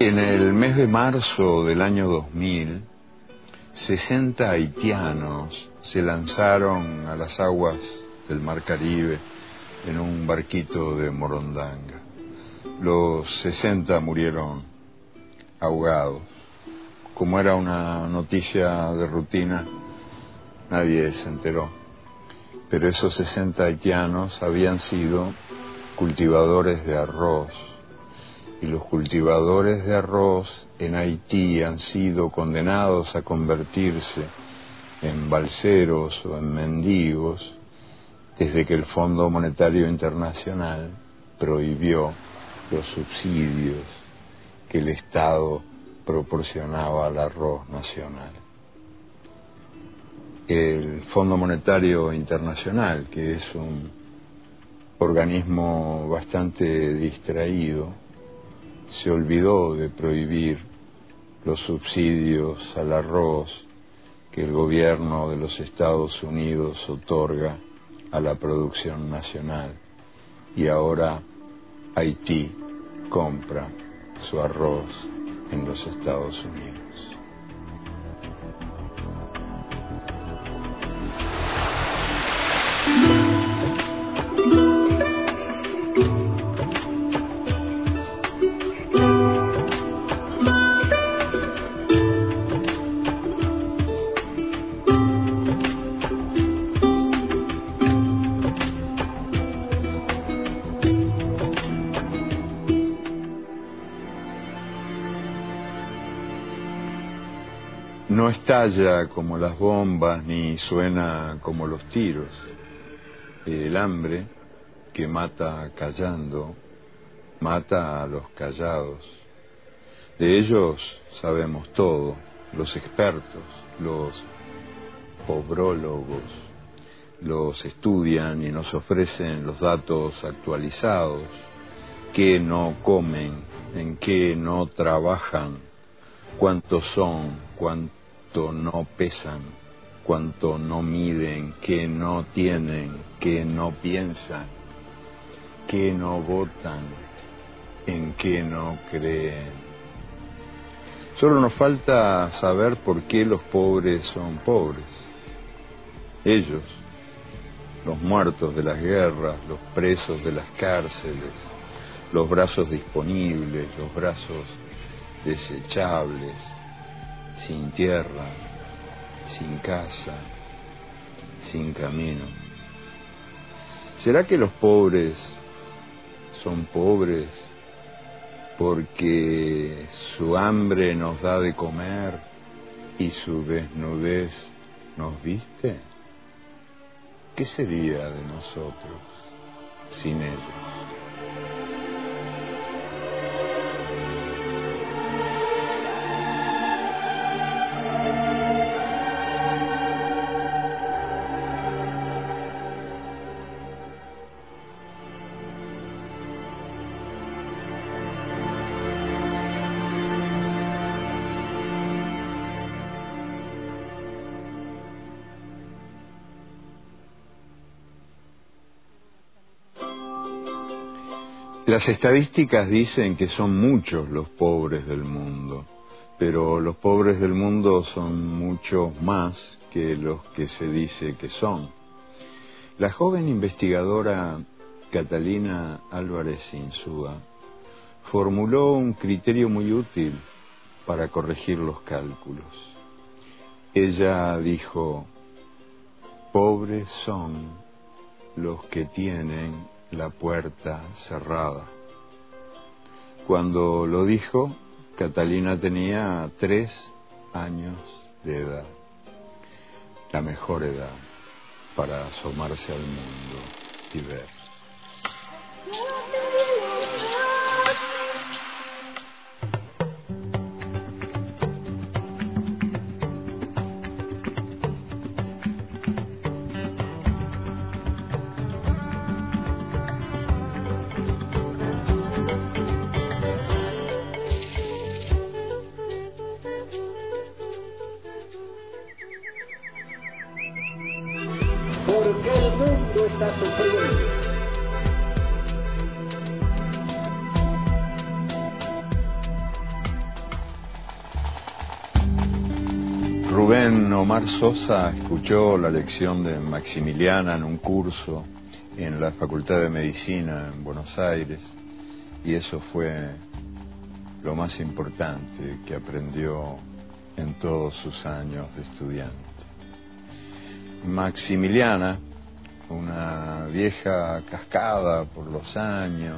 En el mes de marzo del año 2000, 60 haitianos se lanzaron a las aguas del Mar Caribe en un barquito de Morondanga. Los 60 murieron ahogados. Como era una noticia de rutina, nadie se enteró. Pero esos 60 haitianos habían sido cultivadores de arroz. Y los cultivadores de arroz en Haití han sido condenados a convertirse en balseros o en mendigos desde que el Fondo Monetario Internacional prohibió los subsidios que el Estado proporcionaba al arroz nacional. El Fondo Monetario Internacional, que es un organismo bastante distraído, se olvidó de prohibir los subsidios al arroz que el gobierno de los Estados Unidos otorga a la producción nacional, y ahora Haití compra su arroz en los Estados Unidos. No estalla como las bombas ni suena como los tiros. El hambre que mata callando, mata a los callados. De ellos sabemos todo, los expertos, los pobrólogos, los estudian y nos ofrecen los datos actualizados, qué no comen, en qué no trabajan, cuántos son, cuánto no pesan, cuánto no miden, qué no tienen, qué no piensan, qué no votan, en qué no creen. Solo nos falta saber por qué los pobres son pobres. Ellos, los muertos de las guerras, los presos de las cárceles, los brazos disponibles, los brazos desechables, sin tierra, sin casa, sin camino. ¿Será que los pobres son pobres porque su hambre nos da de comer y su desnudez nos viste? ¿Qué sería de nosotros sin ellos? Las estadísticas dicen que son muchos los pobres del mundo, pero los pobres del mundo son muchos más que los que se dice que son. La joven investigadora Catalina Álvarez Insúa formuló un criterio muy útil para corregir los cálculos. Ella dijo: pobres son los que tienen la puerta cerrada. Cuando lo dijo, Catalina tenía 3 años de edad, la mejor edad para asomarse al mundo y ver. Porque el mundo está sufriendo. Rubén Omar Sosa escuchó la lección de Maximiliana en un curso en la Facultad de Medicina en Buenos Aires, y eso fue lo más importante que aprendió en todos sus años de estudiante. Maximiliana, una vieja cascada por los años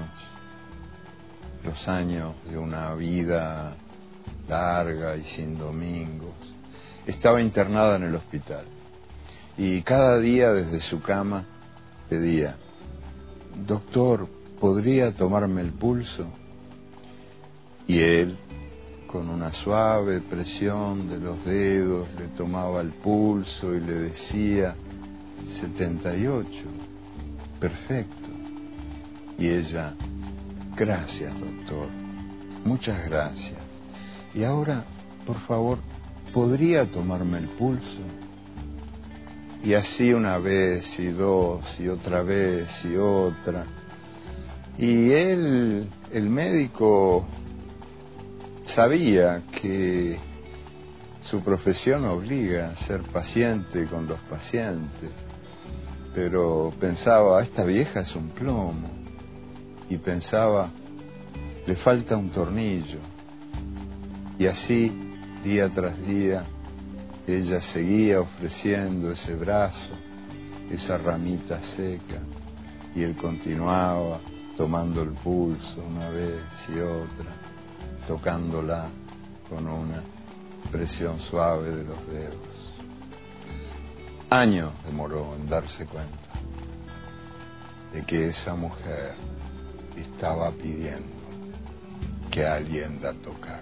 de una vida larga y sin domingos, estaba internada en el hospital, y cada día desde su cama pedía: doctor, ¿podría tomarme el pulso? Y él, con una suave presión de los dedos, le tomaba el pulso y le decía: 78, perfecto. Y ella: gracias, doctor, muchas gracias. Y ahora, por favor, ¿podría tomarme el pulso? Y así una vez y dos y otra vez y otra. Y él, el médico, sabía que su profesión obliga a ser paciente con los pacientes, pero pensaba: esta vieja es un plomo. Y pensaba: le falta un tornillo. Y así, día tras día, ella seguía ofreciendo ese brazo, esa ramita seca, y él continuaba tomando el pulso una vez y otra, tocándola con una presión suave de los dedos. Años demoró en darse cuenta de que esa mujer estaba pidiendo que alguien la tocara.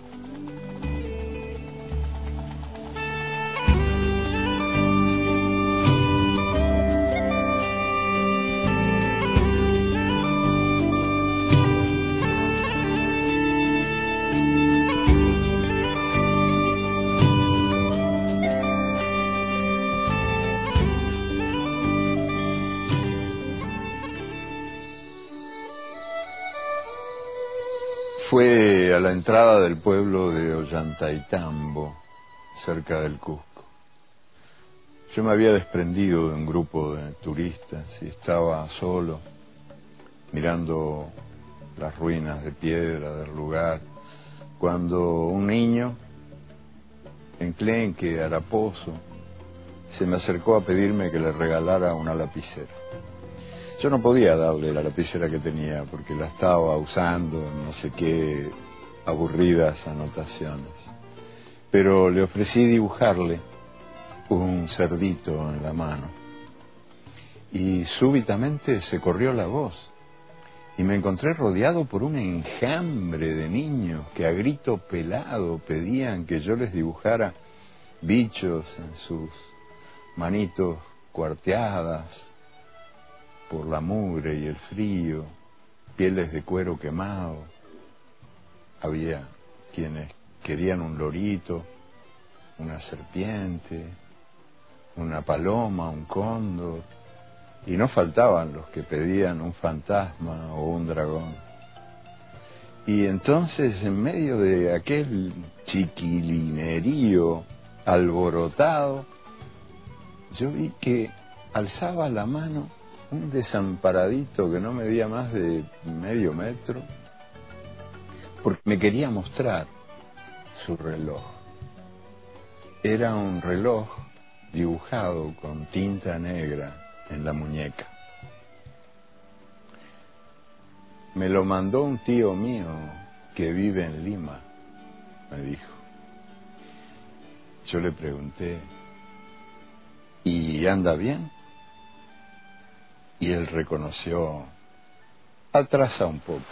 Fue a la entrada del pueblo de Ollantaytambo, cerca del Cusco. Yo me había desprendido de un grupo de turistas y estaba solo, mirando las ruinas de piedra del lugar, cuando un niño, enclenque, haraposo, se me acercó a pedirme que le regalara una lapicera. Yo no podía darle la lapicera que tenía porque la estaba usando en no sé qué aburridas anotaciones. Pero le ofrecí dibujarle un cerdito en la mano. Y súbitamente se corrió la voz. Y me encontré rodeado por un enjambre de niños que a grito pelado pedían que yo les dibujara bichos en sus manitos cuarteadas por la mugre y el frío, pieles de cuero quemado. Había quienes querían un lorito, una serpiente, una paloma, un cóndor, y no faltaban los que pedían un fantasma o un dragón. Y entonces, en medio de aquel chiquilinerío alborotado, yo vi que alzaba la mano un desamparadito que no medía más de medio metro, porque me quería mostrar su reloj. Era un reloj dibujado con tinta negra en la muñeca. Me lo mandó un tío mío que vive en Lima, me dijo. Yo le pregunté: ¿y anda bien? Y él reconoció: atrasa un poco.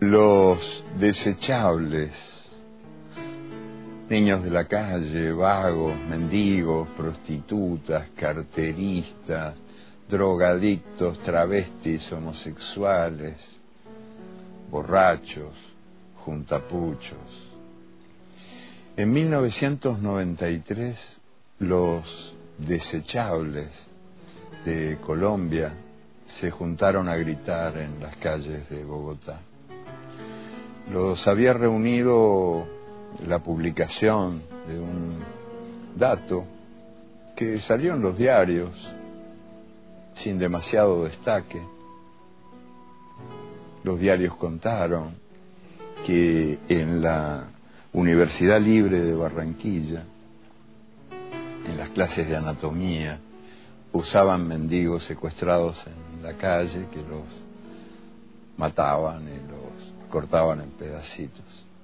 los desechables, niños de la calle, vagos, mendigos, prostitutas, carteristas, drogadictos, travestis, homosexuales, borrachos, juntapuchos. En 1993, los desechables de Colombia se juntaron a gritar en las calles de Bogotá. Los había reunido la publicación de un dato que salió en los diarios sin demasiado destaque. Los diarios contaron que en la Universidad Libre de Barranquilla, en las clases de anatomía, usaban mendigos secuestrados en la calle que los mataban y los cortaban en pedacitos.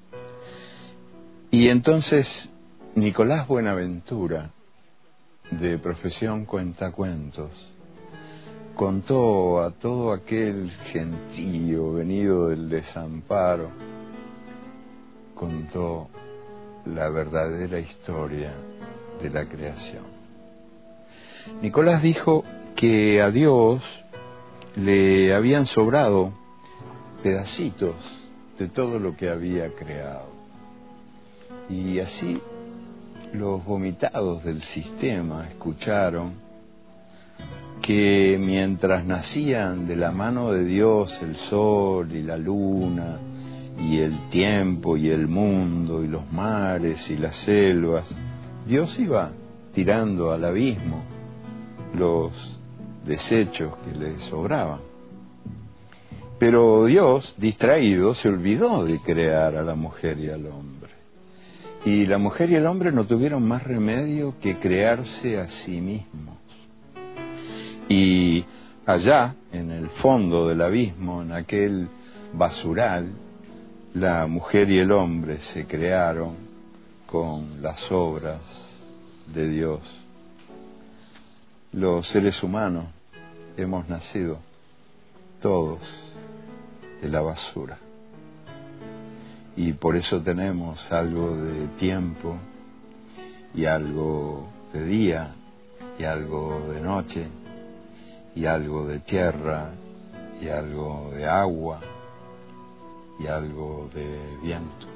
Y entonces Nicolás Buenaventura, de profesión cuentacuentos, contó a todo aquel gentío venido del desamparo, contó la verdadera historia de la creación. Nicolás dijo que a Dios le habían sobrado pedacitos de todo lo que había creado. Y así los vomitados del sistema escucharon que mientras nacían de la mano de Dios el sol y la luna y el tiempo y el mundo y los mares y las selvas, Dios iba tirando al abismo los desechos que le sobraban. Pero Dios, distraído, se olvidó de crear a la mujer y al hombre. Y la mujer y el hombre no tuvieron más remedio que crearse a sí mismos. Y allá, en el fondo del abismo, en aquel basural, la mujer y el hombre se crearon con las obras de Dios. Los seres humanos hemos nacido todos de la basura. Y por eso tenemos algo de tiempo y algo de día y algo de noche y algo de tierra y algo de agua y algo de viento.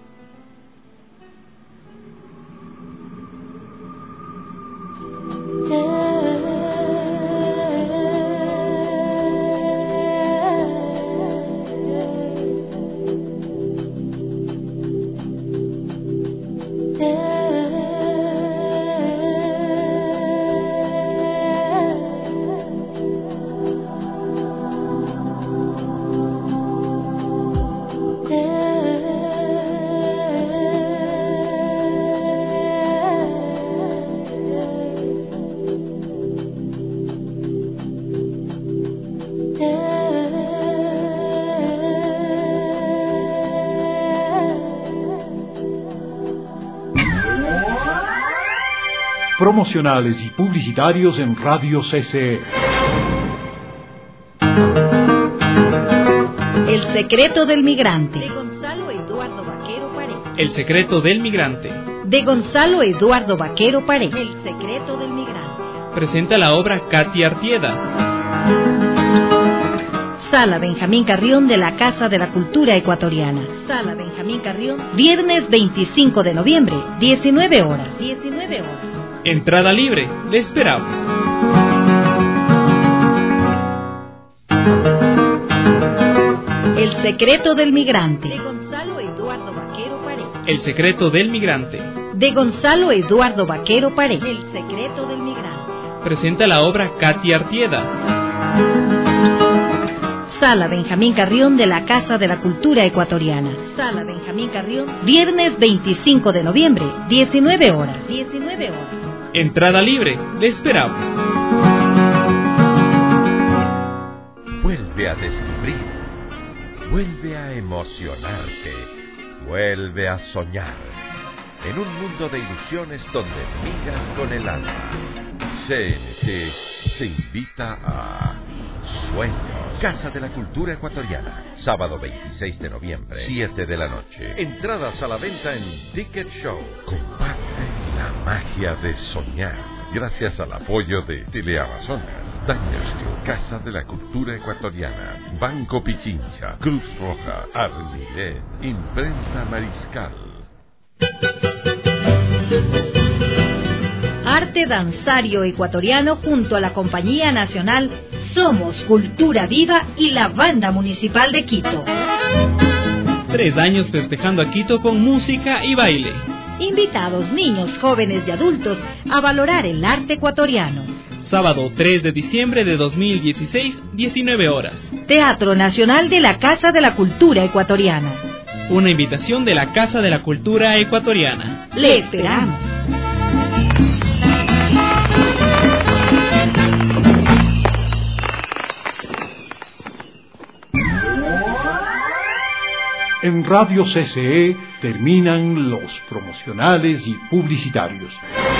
Promocionales y publicitarios en Radio CCE. El secreto del migrante. De Gonzalo Eduardo Vaquero Pared. El secreto del migrante. De Gonzalo Eduardo Vaquero Pared. El secreto del migrante. Presenta la obra Katy Artieda. Sala Benjamín Carrión de la Casa de la Cultura Ecuatoriana. Sala Benjamín Carrión, viernes 25 de noviembre, 19 horas. 19 horas. Entrada libre, le esperamos. El secreto del migrante. De Gonzalo Eduardo Vaquero Pared. El secreto del migrante. De Gonzalo Eduardo Vaquero Pared. El secreto del migrante. Presenta la obra Katy Artieda. Sala Benjamín Carrión de la Casa de la Cultura Ecuatoriana. Sala Benjamín Carrión, viernes 25 de noviembre, 19 horas. 19 horas. Entrada libre, le esperamos. Vuelve a descubrir, vuelve a emocionarte, vuelve a soñar. En un mundo de ilusiones donde miras con el alma. CNT se invita a Sueños. Casa de la Cultura Ecuatoriana. Sábado 26 de noviembre, 7 de la noche. Entradas a la venta en Ticket Show. Comparte la magia de soñar. Gracias al apoyo de Teleamazonas, Diners, Casa de la Cultura Ecuatoriana, Banco Pichincha, Cruz Roja, Armiret, Imprenta Mariscal. Arte danzario ecuatoriano junto a la Compañía Nacional Somos Cultura Viva y la Banda Municipal de Quito. 3 años festejando a Quito con música y baile. Invitados niños, jóvenes y adultos a valorar el arte ecuatoriano. Sábado 3 de diciembre de 2016, 19 horas. Teatro Nacional de la Casa de la Cultura Ecuatoriana. Una invitación de la Casa de la Cultura Ecuatoriana. ¡Le esperamos! En Radio CCE terminan los promocionales y publicitarios.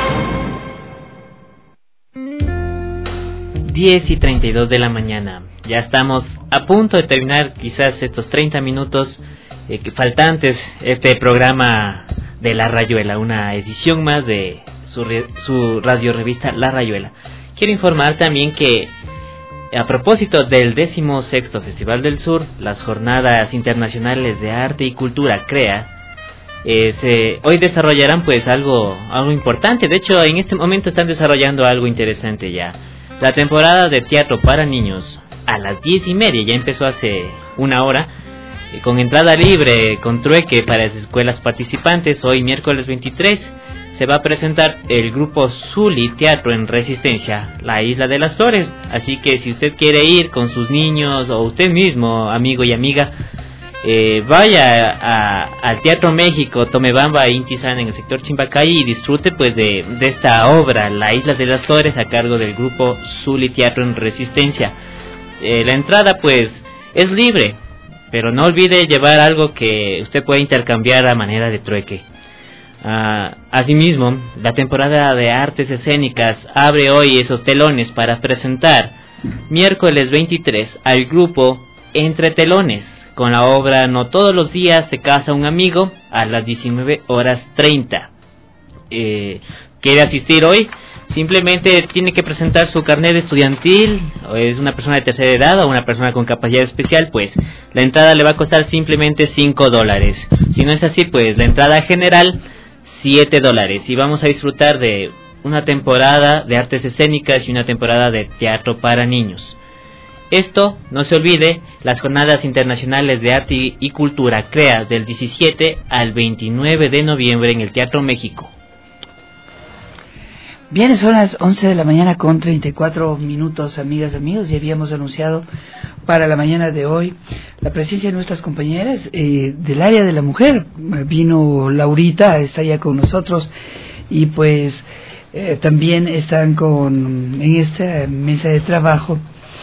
10:32 de la mañana. Ya estamos a punto de terminar quizás estos 30 minutos faltantes este programa de La Rayuela, una edición más de su radio revista La Rayuela. Quiero informar también que a propósito del 16º Festival del Sur, las Jornadas Internacionales de Arte y Cultura CREA, hoy desarrollarán pues algo importante. De hecho, en este momento están desarrollando algo interesante ya. La temporada de teatro para niños a las 10:30, ya empezó hace una hora, con entrada libre, con trueque para las escuelas participantes. Hoy miércoles 23 se va a presentar el grupo Zuli Teatro en Resistencia, la Isla de las Flores. Así que si usted quiere ir con sus niños o usted mismo, amigo y amiga, vaya al Teatro México, Tomebamba e Intizan en el sector Chimbacay y disfrute pues de esta obra, la Isla de las Flores, a cargo del grupo Zuli Teatro en Resistencia. La entrada pues es libre, pero no olvide llevar algo que usted pueda intercambiar a manera de trueque. Asimismo, la temporada de artes escénicas abre hoy esos telones para presentar miércoles 23 al grupo Entre Telones con la obra No todos los días se casa un amigo a las 19:30. ¿Quiere asistir hoy? Simplemente tiene que presentar su carnet estudiantil, o es una persona de tercera edad o una persona con capacidad especial, pues la entrada le va a costar simplemente $5. Si no es así, pues la entrada general $7, y vamos a disfrutar de una temporada de artes escénicas y una temporada de teatro para niños. Esto, no se olvide, las Jornadas Internacionales de Arte y Cultura CREA del 17 al 29 de noviembre en el Teatro México. Bien, son las 11 de la mañana con 34 minutos, amigas, amigos, y habíamos anunciado para la mañana de hoy la presencia de nuestras compañeras del área de la mujer. Vino Laurita, está ya con nosotros, y pues también están en esta mesa de trabajo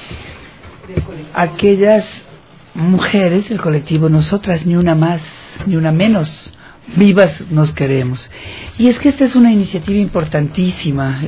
aquellas mujeres del colectivo Nosotras, ni una más, ni una menos, vivas nos queremos. Y es que esta es una iniciativa importantísima,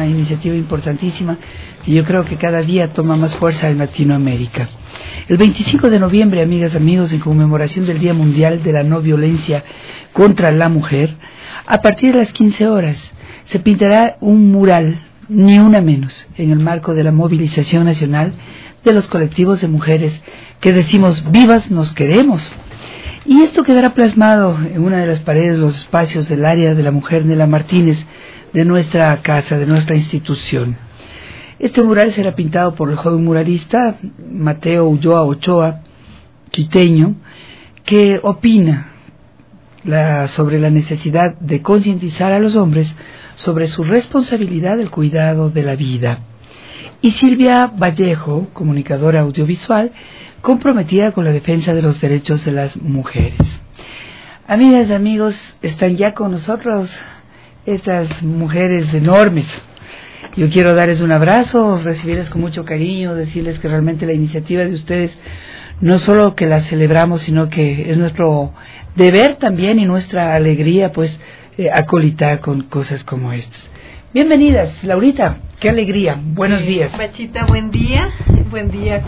y yo creo que cada día toma más fuerza en Latinoamérica. El 25 de noviembre, amigas, amigos, en conmemoración del Día Mundial de la No Violencia contra la Mujer, a partir de las 15 horas se pintará un mural, ni una menos, en el marco de la movilización nacional de los colectivos de mujeres que decimos vivas nos queremos. Y esto quedará plasmado en una de las paredes de los espacios del área de la mujer Nela Martínez de nuestra casa, de nuestra institución. Este mural será pintado por el joven muralista Mateo Ulloa Ochoa, quiteño, que opina sobre la necesidad de concientizar a los hombres sobre su responsabilidad del cuidado de la vida. Y Silvia Vallejo, comunicadora audiovisual, comprometida con la defensa de los derechos de las mujeres. Amigas y amigos, están ya con nosotros estas mujeres enormes. Yo quiero darles un abrazo, recibirles con mucho cariño, decirles que realmente la iniciativa de ustedes no solo que la celebramos, sino que es nuestro deber también y nuestra alegría, pues, acolitar con cosas como estas. Bienvenidas, Laurita, qué alegría, buenos días. Bachita, buen día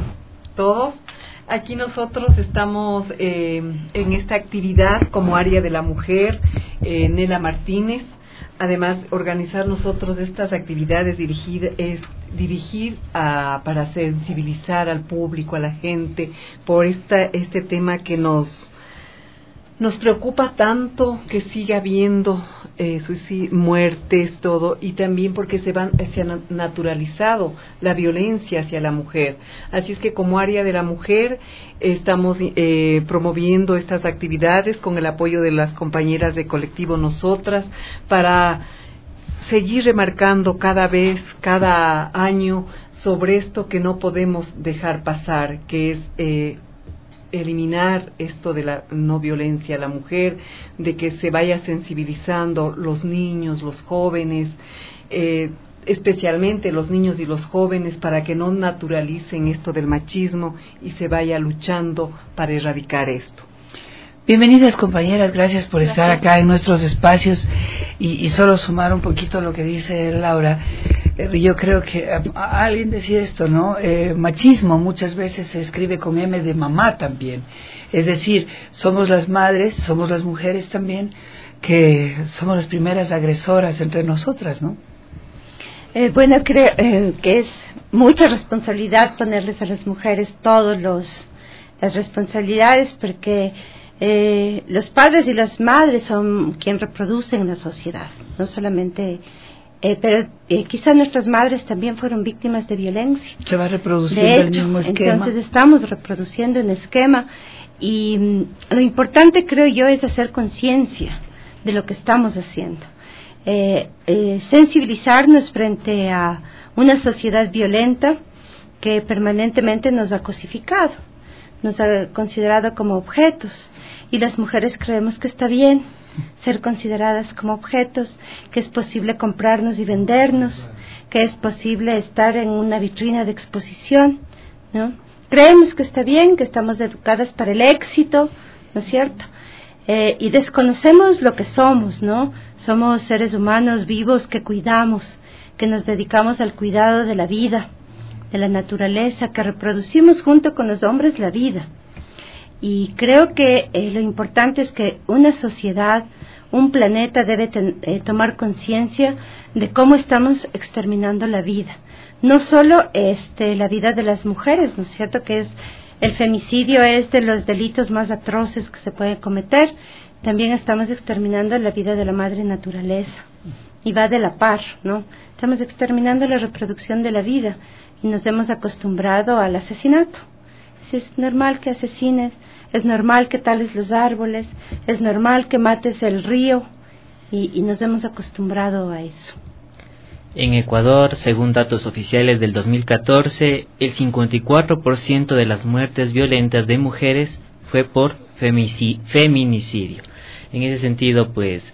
todos. Aquí nosotros estamos en esta actividad como área de la mujer, Nela Martínez. Además, organizar nosotros estas actividades dirigir para sensibilizar al público, a la gente, por este tema que nos preocupa tanto, que siga habiendo muertes, todo, y también porque se ha naturalizado la violencia hacia la mujer. Así es que como área de la mujer estamos promoviendo estas actividades con el apoyo de las compañeras de colectivo Nosotras, para seguir remarcando cada año sobre esto que no podemos dejar pasar, que es eliminar esto de la no violencia a la mujer, de que se vaya sensibilizando los niños, los jóvenes, especialmente los niños y los jóvenes, para que no naturalicen esto del machismo y se vaya luchando para erradicar esto. Bienvenidas, compañeras, gracias por estar acá en nuestros espacios y solo sumar un poquito lo que dice Laura. Yo creo que alguien decía esto, ¿no? Machismo muchas veces se escribe con M de mamá también. Es decir, somos las madres, somos las mujeres también, que somos las primeras agresoras entre nosotras, ¿no? Bueno, creo que es mucha responsabilidad ponerles a las mujeres todas las responsabilidades, porque los padres y las madres son quienes reproducen la sociedad, no solamente, pero quizás nuestras madres también fueron víctimas de violencia. Se va reproduciendo el mismo esquema. Entonces estamos reproduciendo un esquema, y lo importante, creo yo, es hacer conciencia de lo que estamos haciendo, sensibilizarnos frente a una sociedad violenta que permanentemente nos ha cosificado, nos ha considerado como objetos, y las mujeres creemos que está bien ser consideradas como objetos, que es posible comprarnos y vendernos, que es posible estar en una vitrina de exposición, ¿no? Creemos que está bien, que estamos educadas para el éxito, ¿no es cierto? Y desconocemos lo que somos, ¿no? Somos seres humanos vivos que cuidamos, que nos dedicamos al cuidado de la vida, de la naturaleza, que reproducimos junto con los hombres la vida. Y creo que lo importante es que una sociedad, un planeta debe tomar conciencia de cómo estamos exterminando la vida. No solo la vida de las mujeres, ¿no es cierto? Que el femicidio es de los delitos más atroces que se pueden cometer. También estamos exterminando la vida de la madre naturaleza. Y va de la par, ¿no? Estamos exterminando la reproducción de la vida y nos hemos acostumbrado al asesinato. Es normal que asesines, es normal que tales los árboles, es normal que mates el río, y nos hemos acostumbrado a eso. En Ecuador, según datos oficiales del 2014, el 54% de las muertes violentas de mujeres fue por feminicidio. En ese sentido, pues,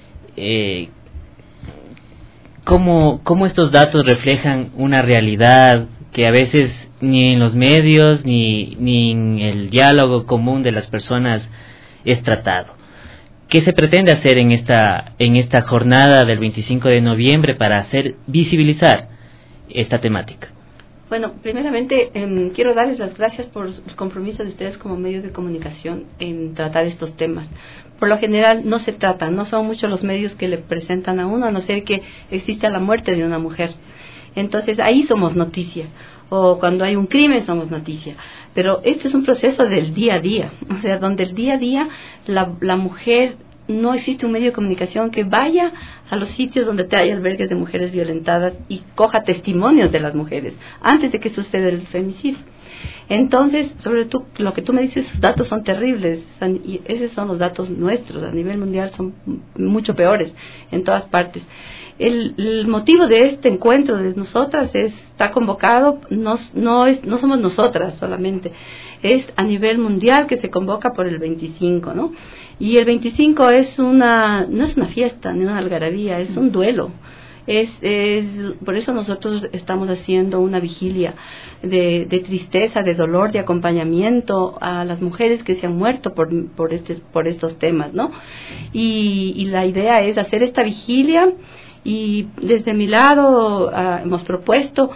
¿cómo estos datos reflejan una realidad que a veces ni en los medios ni en el diálogo común de las personas es tratado? ¿Qué se pretende hacer en esta jornada del 25 de noviembre para visibilizar esta temática? Bueno, primeramente quiero darles las gracias por el compromiso de ustedes como medios de comunicación en tratar estos temas. Por lo general no se tratan, no son muchos los medios que le presentan a uno, a no ser que exista la muerte de una mujer. Entonces ahí somos noticia, o cuando hay un crimen somos noticia. Pero este es un proceso del día a día, o sea, donde el día a día la mujer, no existe un medio de comunicación que vaya a los sitios donde hay albergues de mujeres violentadas y coja testimonios de las mujeres antes de que suceda el femicidio. Entonces, sobre todo, lo que tú me dices, esos datos son terribles, y esos son los datos nuestros, a nivel mundial son mucho peores en todas partes. El motivo de este encuentro de nosotras está convocado, no somos nosotras solamente, es a nivel mundial que se convoca por el 25, ¿no? Y el 25 no es una fiesta, ni una algarabía, es un duelo. Por eso nosotros estamos haciendo una vigilia de tristeza, de dolor, de acompañamiento a las mujeres que se han muerto por estos temas, ¿no? Y la idea es hacer esta vigilia Y desde mi lado hemos propuesto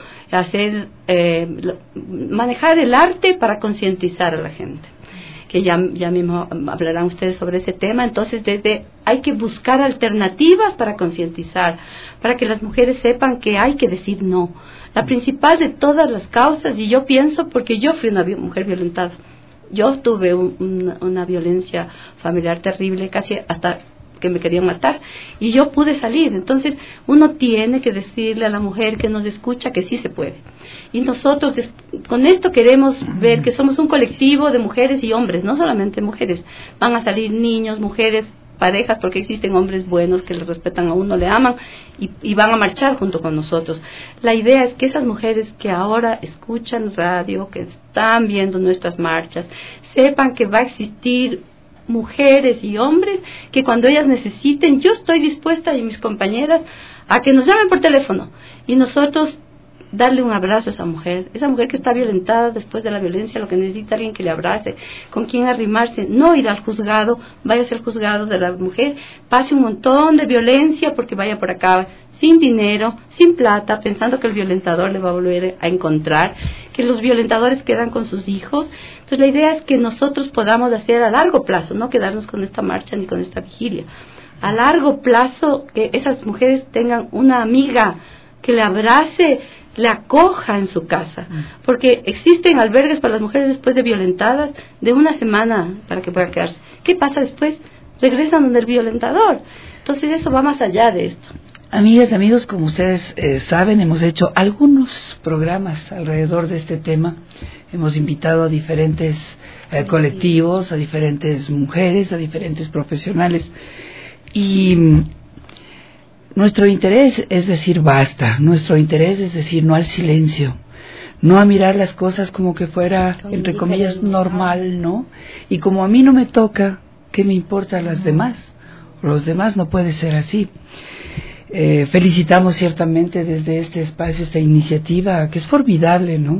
manejar el arte para concientizar a la gente, que ya mismo hablarán ustedes sobre ese tema. Entonces hay que buscar alternativas para concientizar, para que las mujeres sepan que hay que decir no. La principal de todas las causas, y yo pienso porque yo fui una mujer violentada, yo tuve una violencia familiar terrible, casi hasta que me querían matar, y yo pude salir. Entonces uno tiene que decirle a la mujer que nos escucha que sí se puede, y nosotros con esto queremos ver que somos un colectivo de mujeres y hombres, no solamente mujeres, van a salir niños, mujeres, parejas, porque existen hombres buenos que le respetan a uno, le aman y van a marchar junto con nosotros. La idea es que esas mujeres que ahora escuchan radio, que están viendo nuestras marchas, sepan que va a existir mujeres y hombres que cuando ellas necesiten, yo estoy dispuesta y mis compañeras a que nos llamen por teléfono y nosotros darle un abrazo a esa mujer que está violentada después de la violencia, lo que necesita alguien que le abrace, con quien arrimarse, no ir al juzgado, vaya a ser juzgado de la mujer, pase un montón de violencia porque vaya por acá sin dinero, sin plata, pensando que el violentador le va a volver a encontrar, que los violentadores quedan con sus hijos. Entonces la idea es que nosotros podamos hacer a largo plazo, no quedarnos con esta marcha ni con esta vigilia, a largo plazo que esas mujeres tengan una amiga que le abrace, le acoja en su casa, porque existen albergues para las mujeres después de violentadas de una semana para que puedan quedarse. ¿Qué pasa después? Regresan donde el violentador. Entonces eso va más allá de esto. Amigas, amigos, como ustedes saben, hemos hecho algunos programas alrededor de este tema. Hemos invitado a diferentes colectivos, a diferentes mujeres, a diferentes profesionales, y nuestro interés es decir basta, nuestro interés es decir no al silencio, no a mirar las cosas como que fuera, entre comillas, normal, ¿no? Y como a mí no me toca, ¿qué me importan las demás? Los demás no puede ser así. Felicitamos ciertamente desde este espacio esta iniciativa, que es formidable, ¿no?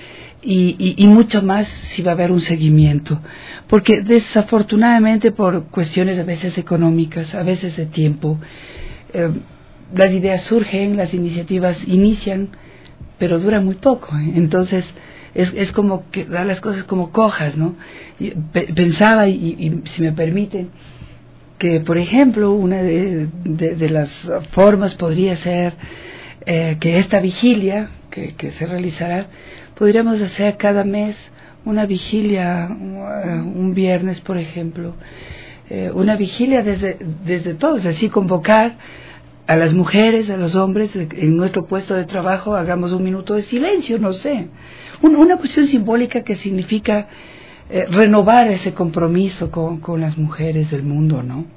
Y mucho más si va a haber un seguimiento, porque desafortunadamente por cuestiones a veces económicas, a veces de tiempo, las ideas surgen, las iniciativas inician, pero duran muy poco, ¿eh? Entonces es como que dar las cosas como cojas, ¿no? Pensaba, y si me permiten, que por ejemplo una de las formas podría ser que esta vigilia que se realizará, podríamos hacer cada mes una vigilia, un viernes por ejemplo, una vigilia desde todos, así convocar a las mujeres, a los hombres, en nuestro puesto de trabajo, hagamos un minuto de silencio, no sé, una cuestión simbólica que significa renovar ese compromiso con las mujeres del mundo, ¿no?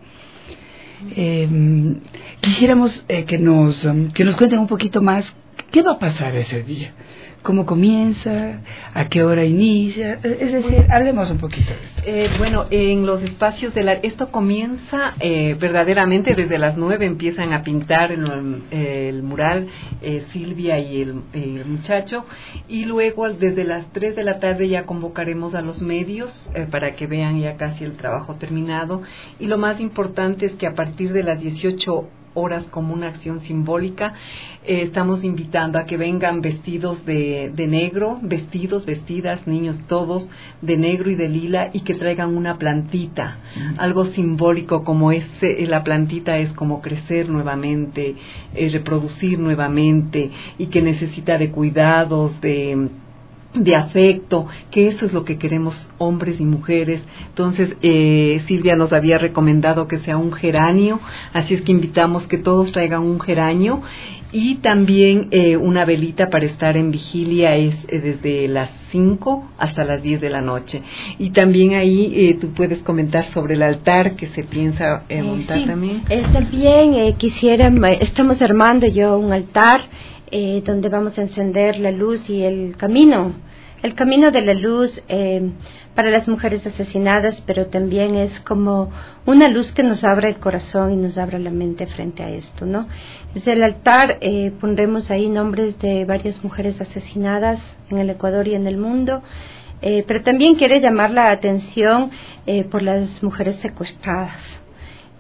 Quisiéramos que nos cuenten un poquito más qué va a pasar ese día, cómo comienza, a qué hora inicia, es decir, hablemos un poquito de esto. Bueno, en los espacios esto comienza verdaderamente desde las 9 empiezan a pintar el mural Silvia y el muchacho, y luego desde las 3 de la tarde ya convocaremos a los medios para que vean ya casi el trabajo terminado, y lo más importante es que a partir de las 18 horas como una acción simbólica, estamos invitando a que vengan vestidos de negro, vestidas, niños todos de negro y de lila, y que traigan una plantita, algo simbólico como la plantita es como crecer nuevamente, reproducir nuevamente, y que necesita de cuidados, de afecto, que eso es lo que queremos hombres y mujeres. Entonces Silvia nos había recomendado que sea un geranio, así es que invitamos que todos traigan un geranio, y también una velita para estar en vigilia es desde las 5 hasta las 10 de la noche. Y también ahí tú puedes comentar sobre el altar que se piensa montar. Sí, también. También estamos armando un altar donde vamos a encender la luz y el camino de la luz para las mujeres asesinadas, pero también es como una luz que nos abra el corazón y nos abra la mente frente a esto, ¿no? Desde el altar pondremos ahí nombres de varias mujeres asesinadas en el Ecuador y en el mundo, pero también quiere llamar la atención por las mujeres secuestradas,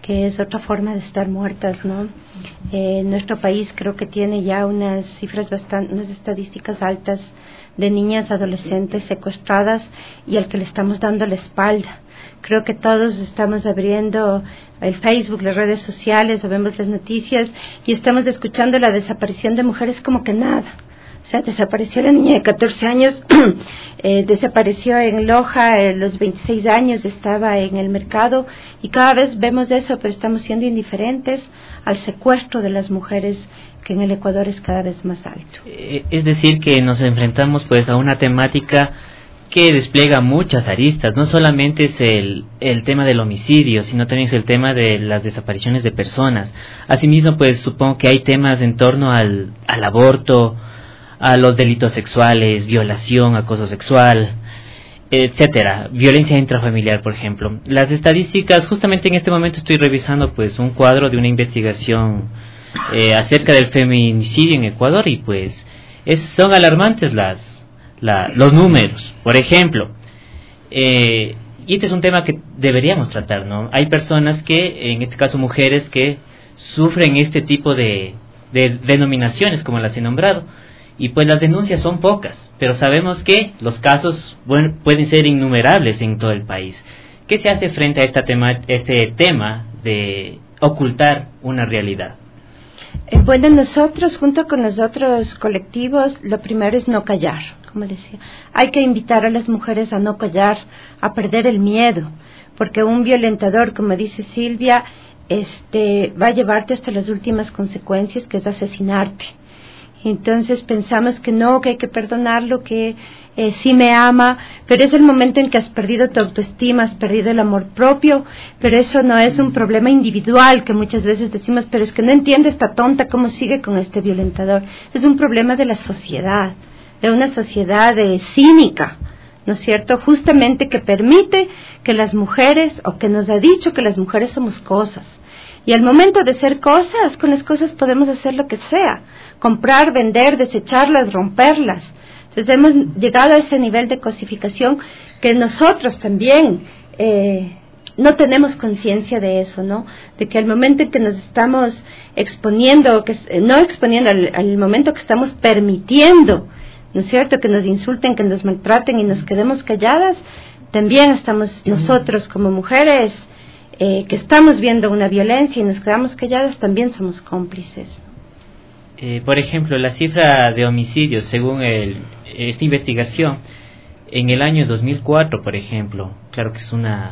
que es otra forma de estar muertas, ¿no? Nuestro país creo que tiene ya unas cifras unas estadísticas altas de niñas, adolescentes secuestradas y al que le estamos dando la espalda. Creo que todos estamos abriendo el Facebook, las redes sociales, o vemos las noticias y estamos escuchando la desaparición de mujeres como que nada. O sea, desapareció la niña de 14 años, desapareció en Loja, los 26 años estaba en el mercado, y cada vez vemos eso, pero estamos siendo indiferentes al secuestro de las mujeres, que en el Ecuador es cada vez más alto. Es decir, que nos enfrentamos pues a una temática que despliega muchas aristas. No solamente es el tema del homicidio, sino también es el tema de las desapariciones de personas. Asimismo, pues supongo que hay temas en torno al aborto, a los delitos sexuales, violación, acoso sexual, etcétera, violencia intrafamiliar, por ejemplo. Las estadísticas, justamente en este momento estoy revisando pues un cuadro de una investigación acerca del feminicidio en Ecuador, y pues son alarmantes los números. Por ejemplo, y este es un tema que deberíamos tratar, ¿no? Hay personas que, en este caso mujeres, que sufren este tipo de denominaciones, como las he nombrado, y pues las denuncias son pocas, pero sabemos que los casos pueden ser innumerables en todo el país. ¿Qué se hace frente a este tema de ocultar una realidad? Bueno, nosotros, junto con los otros colectivos, lo primero es no callar, como decía. Hay que invitar a las mujeres a no callar, a perder el miedo, porque un violentador, como dice Silvia, va a llevarte hasta las últimas consecuencias, que es asesinarte. Entonces pensamos que no, que hay que perdonarlo, que sí me ama, pero es el momento en que has perdido tu autoestima, has perdido el amor propio, pero eso no es un problema individual, que muchas veces decimos, pero es que no entiende esta tonta cómo sigue con este violentador. Es un problema de la sociedad, de una sociedad cínica, ¿no es cierto? Justamente que permite que las mujeres, o que nos ha dicho que las mujeres somos cosas. Y al momento de ser cosas, con las cosas podemos hacer lo que sea, comprar, vender, desecharlas, romperlas. Entonces hemos llegado a ese nivel de cosificación que nosotros también no tenemos conciencia de eso, ¿no? De que al momento en que nos estamos exponiendo, al momento que estamos permitiendo, ¿no es cierto?, que nos insulten, que nos maltraten y nos quedemos calladas, también estamos nosotros como mujeres que estamos viendo una violencia y nos quedamos calladas, también somos cómplices. Por ejemplo, la cifra de homicidios, según esta investigación, en el año 2004, por ejemplo, claro que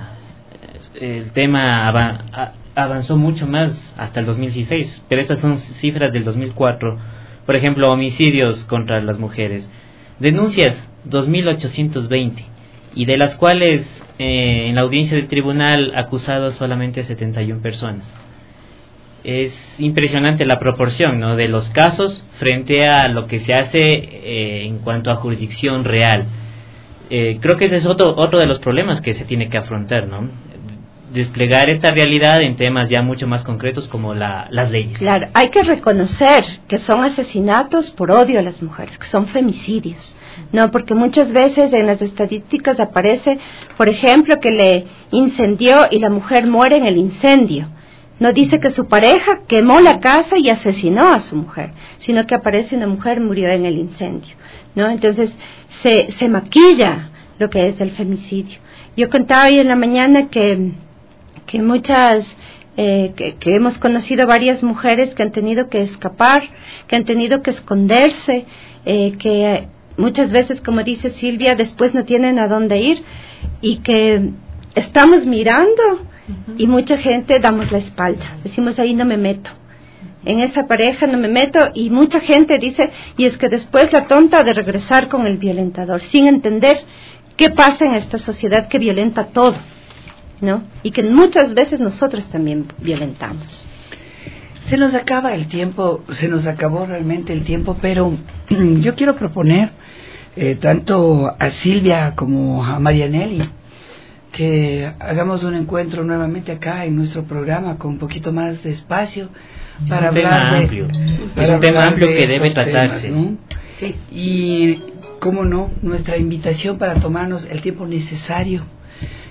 el tema avanzó mucho más hasta el 2016, pero estas son cifras del 2004. Por ejemplo, homicidios contra las mujeres, denuncias 2.820, y de las cuales en la audiencia del tribunal acusados solamente 71 personas. Es impresionante la proporción, ¿no?, de los casos frente a lo que se hace en cuanto a jurisdicción real. Creo que ese es otro de los problemas que se tiene que afrontar, ¿no? Desplegar esta realidad en temas ya mucho más concretos como las leyes. Claro, hay que reconocer que son asesinatos por odio a las mujeres, que son femicidios, ¿no? Porque muchas veces en las estadísticas aparece, por ejemplo, que le incendió y la mujer muere en el incendio. No dice que su pareja quemó la casa y asesinó a su mujer, sino que aparece una mujer murió en el incendio, ¿no? Entonces se maquilla lo que es el femicidio. Yo contaba hoy en la mañana que muchas que hemos conocido varias mujeres que han tenido que escapar, que han tenido que esconderse, que muchas veces, como dice Silvia, después no tienen a dónde ir, y que estamos mirando y mucha gente damos la espalda, decimos ahí no me meto, en esa pareja no me meto, y mucha gente dice, y es que después la tonta de regresar con el violentador, sin entender qué pasa en esta sociedad que violenta todo, ¿no? Y que muchas veces nosotros también violentamos. Se nos acaba el tiempo, se nos acabó realmente el tiempo, pero yo quiero proponer tanto a Silvia como a Marianelli que hagamos un encuentro nuevamente acá en nuestro programa con un poquito más de espacio para hablar de... Es un tema amplio que debe tratarse, ¿no? Sí. Y, cómo no, nuestra invitación para tomarnos el tiempo necesario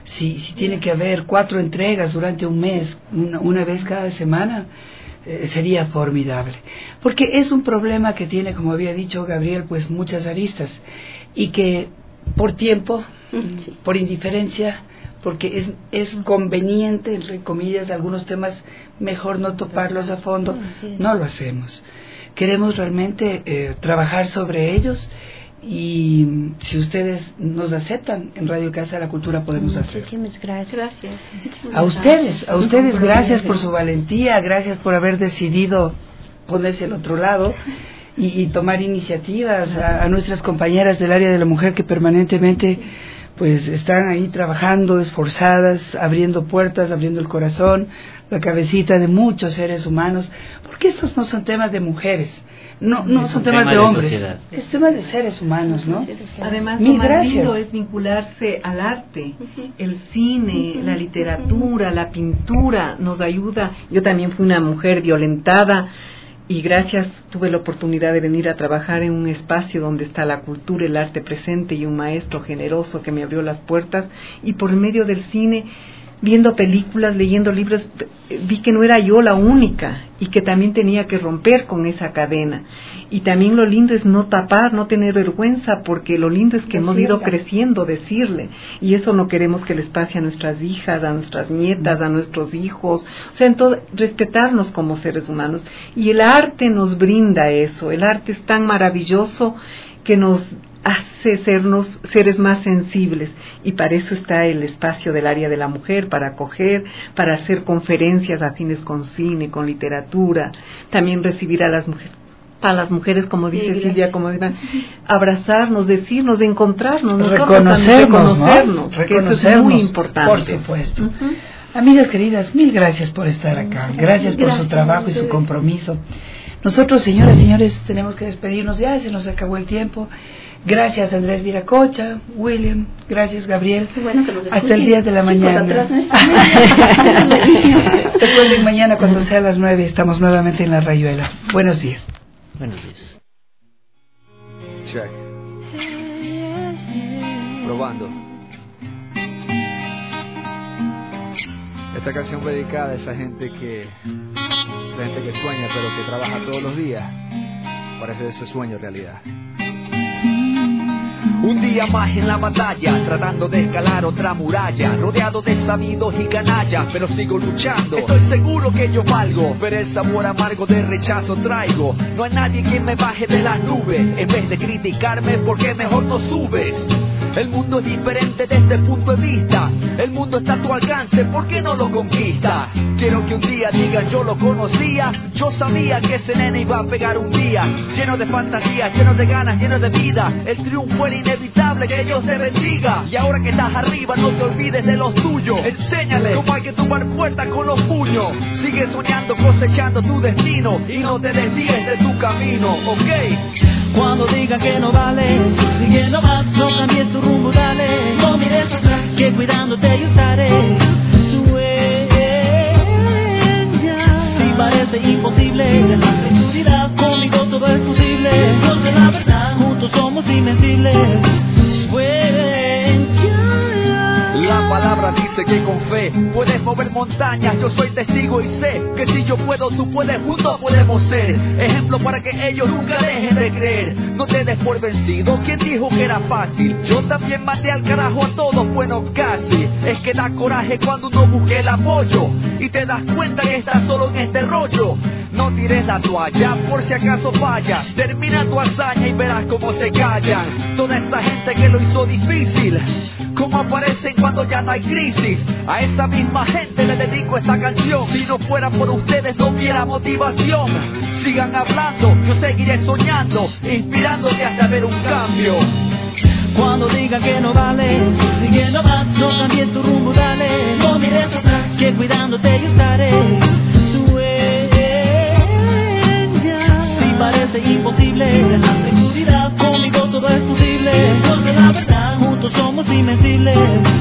si tiene que haber 4 entregas durante un mes, una vez cada semana, sería formidable. Porque es un problema que tiene, como había dicho Gabriel, pues muchas aristas, y que por tiempo, por indiferencia, porque es conveniente, entre comillas, algunos temas mejor no toparlos a fondo, no lo hacemos. Queremos realmente trabajar sobre ellos, y si ustedes nos aceptan en Radio Casa de la Cultura podemos hacerlo. Muchísimas gracias. A ustedes gracias por su valentía, gracias por haber decidido ponerse al otro lado y tomar iniciativas, a nuestras compañeras del área de la mujer que permanentemente pues están ahí trabajando, esforzadas, abriendo puertas, abriendo el corazón, la cabecita de muchos seres humanos, porque estos no son temas de mujeres, no son temas de hombres, es tema de seres humanos, ¿no? Además, lo más lindo es vincularse al arte, el cine, la literatura, la pintura, nos ayuda. Yo también fui una mujer violentada, y gracias tuve la oportunidad de venir a trabajar en un espacio donde está la cultura, el arte presente, y un maestro generoso que me abrió las puertas, y por medio del cine, viendo películas, leyendo libros, vi que no era yo la única y que también tenía que romper con esa cadena. Y también lo lindo es no tapar, no tener vergüenza, porque lo lindo es que hemos ido creciendo, decirle, y eso no queremos que les pase a nuestras hijas, a nuestras nietas, a nuestros hijos, o sea, respetarnos como seres humanos. Y el arte nos brinda eso, el arte es tan maravilloso que nos hace sernos seres más sensibles, y para eso está el espacio del área de la mujer, para acoger, para hacer conferencias afines con cine, con literatura, también recibir a las mujeres, como dice Silvia, como abrazarnos, decirnos, encontrarnos, reconocernos, que eso es muy importante. Por supuesto. Amigas queridas, mil gracias por estar acá, gracias por su trabajo y su compromiso. Nosotros, señoras y señores, tenemos que despedirnos, ya se nos acabó el tiempo. Gracias Andrés Viracocha, William, gracias Gabriel. Bueno, que nos hasta el día de la mañana. Recuerden, mañana cuando sea las 9 estamos nuevamente en La Rayuela. Buenos días. Buenos días. Check. Probando. Esta canción fue dedicada a esa gente que sueña pero que trabaja todos los días para hacer ese sueño realidad. Un día más en la batalla, tratando de escalar otra muralla, rodeado de sabidos y canallas, pero sigo luchando. Estoy seguro que yo valgo, pero el sabor amargo de rechazo traigo. No hay nadie quien me baje de las nubes, en vez de criticarme, ¿por qué mejor no subes? El mundo es diferente desde el punto de vista. El mundo está a tu alcance, ¿por qué no lo conquista? Quiero que un día digan yo lo conocía. Yo sabía que ese nene iba a pegar un día. Lleno de fantasías, lleno de ganas, lleno de vida. El triunfo era inevitable, que Dios te bendiga. Y ahora que estás arriba no te olvides de los tuyos. Enséñale cómo hay que tomar puertas con los puños. Sigue soñando, cosechando tu destino, y no te desvíes de tu camino, ¿ok? Cuando digan que no vale, sigue nomás, no cambies tu rumbo, dale. No mires atrás, que cuidándote yo estaré. Sueña, si parece imposible, en la seguridad, conmigo todo es posible. Yo sé la verdad, juntos somos invencibles. La palabra dice que con fe puedes mover montañas. Yo soy testigo y sé que si yo puedo, tú puedes, juntos podemos ser ejemplo para que ellos nunca dejen de creer. No te des por vencido, ¿quién dijo que era fácil? Yo también maté al carajo a todos, bueno casi. Es que da coraje cuando uno busca el apoyo y te das cuenta que estás solo en este rollo. No tires la toalla por si acaso fallas. Termina tu hazaña y verás cómo se callan toda esa gente que lo hizo difícil. Cómo aparecen cuando ya no hay crisis. A esa misma gente le dedico esta canción. Si no fuera por ustedes no hubiera motivación. Sigan hablando, yo seguiré soñando, inspirándote hasta ver un cambio. Cuando digan que no vale, sigue nomás, no cambies tu rumbo, dale. No mires atrás, que cuidándote yo estaré. Si parece imposible, en la seguridad, conmigo todo es posible. Yo sé la verdad, juntos somos invencibles.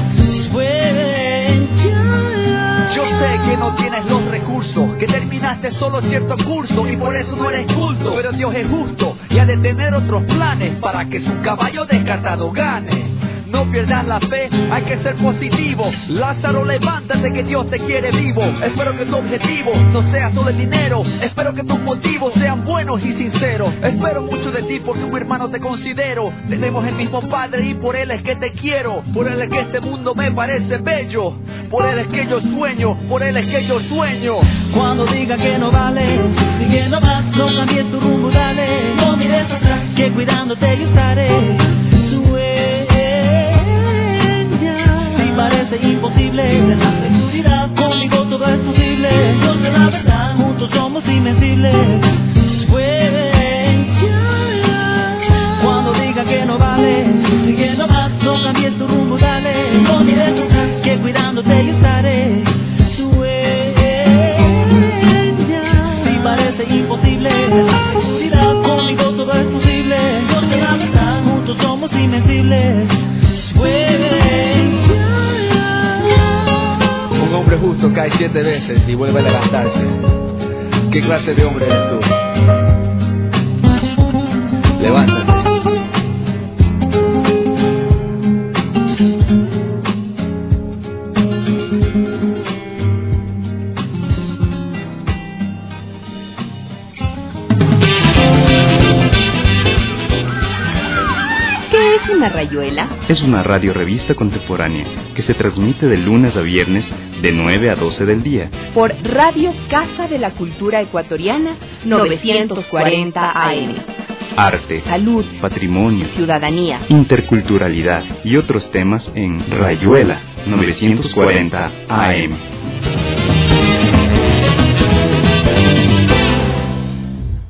Yo sé que no tienes los recursos, que terminaste solo cierto curso y por eso no eres culto. Pero Dios es justo y ha de tener otros planes para que su caballo descartado gane. no pierdas la fe, hay que ser positivo. Lázaro, levántate que Dios te quiere vivo. Espero que tu objetivo no sea solo el dinero, espero que tus motivos sean buenos y sinceros. Espero mucho de ti porque un hermano te considero. Tenemos el mismo padre y por él es que te quiero. Por él es que este mundo me parece bello. Por él es que yo sueño, por él es que yo sueño. Cuando diga que no vale, siguiendo más, no cambies tu rumbo, dale. No mires atrás, que cuidándote yo estaré. Si parece imposible, ten la felicidad, conmigo todo es posible. Dios de la verdad, juntos somos invencibles. Cuando diga que no vale, siguiendo más, no cambies tu rumbo, dale. No mires atrás, que cuidándote yo estaré. Si parece imposible, ten la felicidad, conmigo todo es posible. Dios de la verdad, juntos somos invencibles. Un hombre justo cae 7 veces y vuelve a levantarse. ¿Qué clase de hombre eres tú? Levántate. ¿Qué es una rayuela? Es una radiorevista contemporánea que se transmite de lunes a viernes de 9 a 12 del día. Por Radio Casa de la Cultura Ecuatoriana, 940 AM. Arte, salud, patrimonio, ciudadanía, interculturalidad y otros temas en Rayuela 940 AM.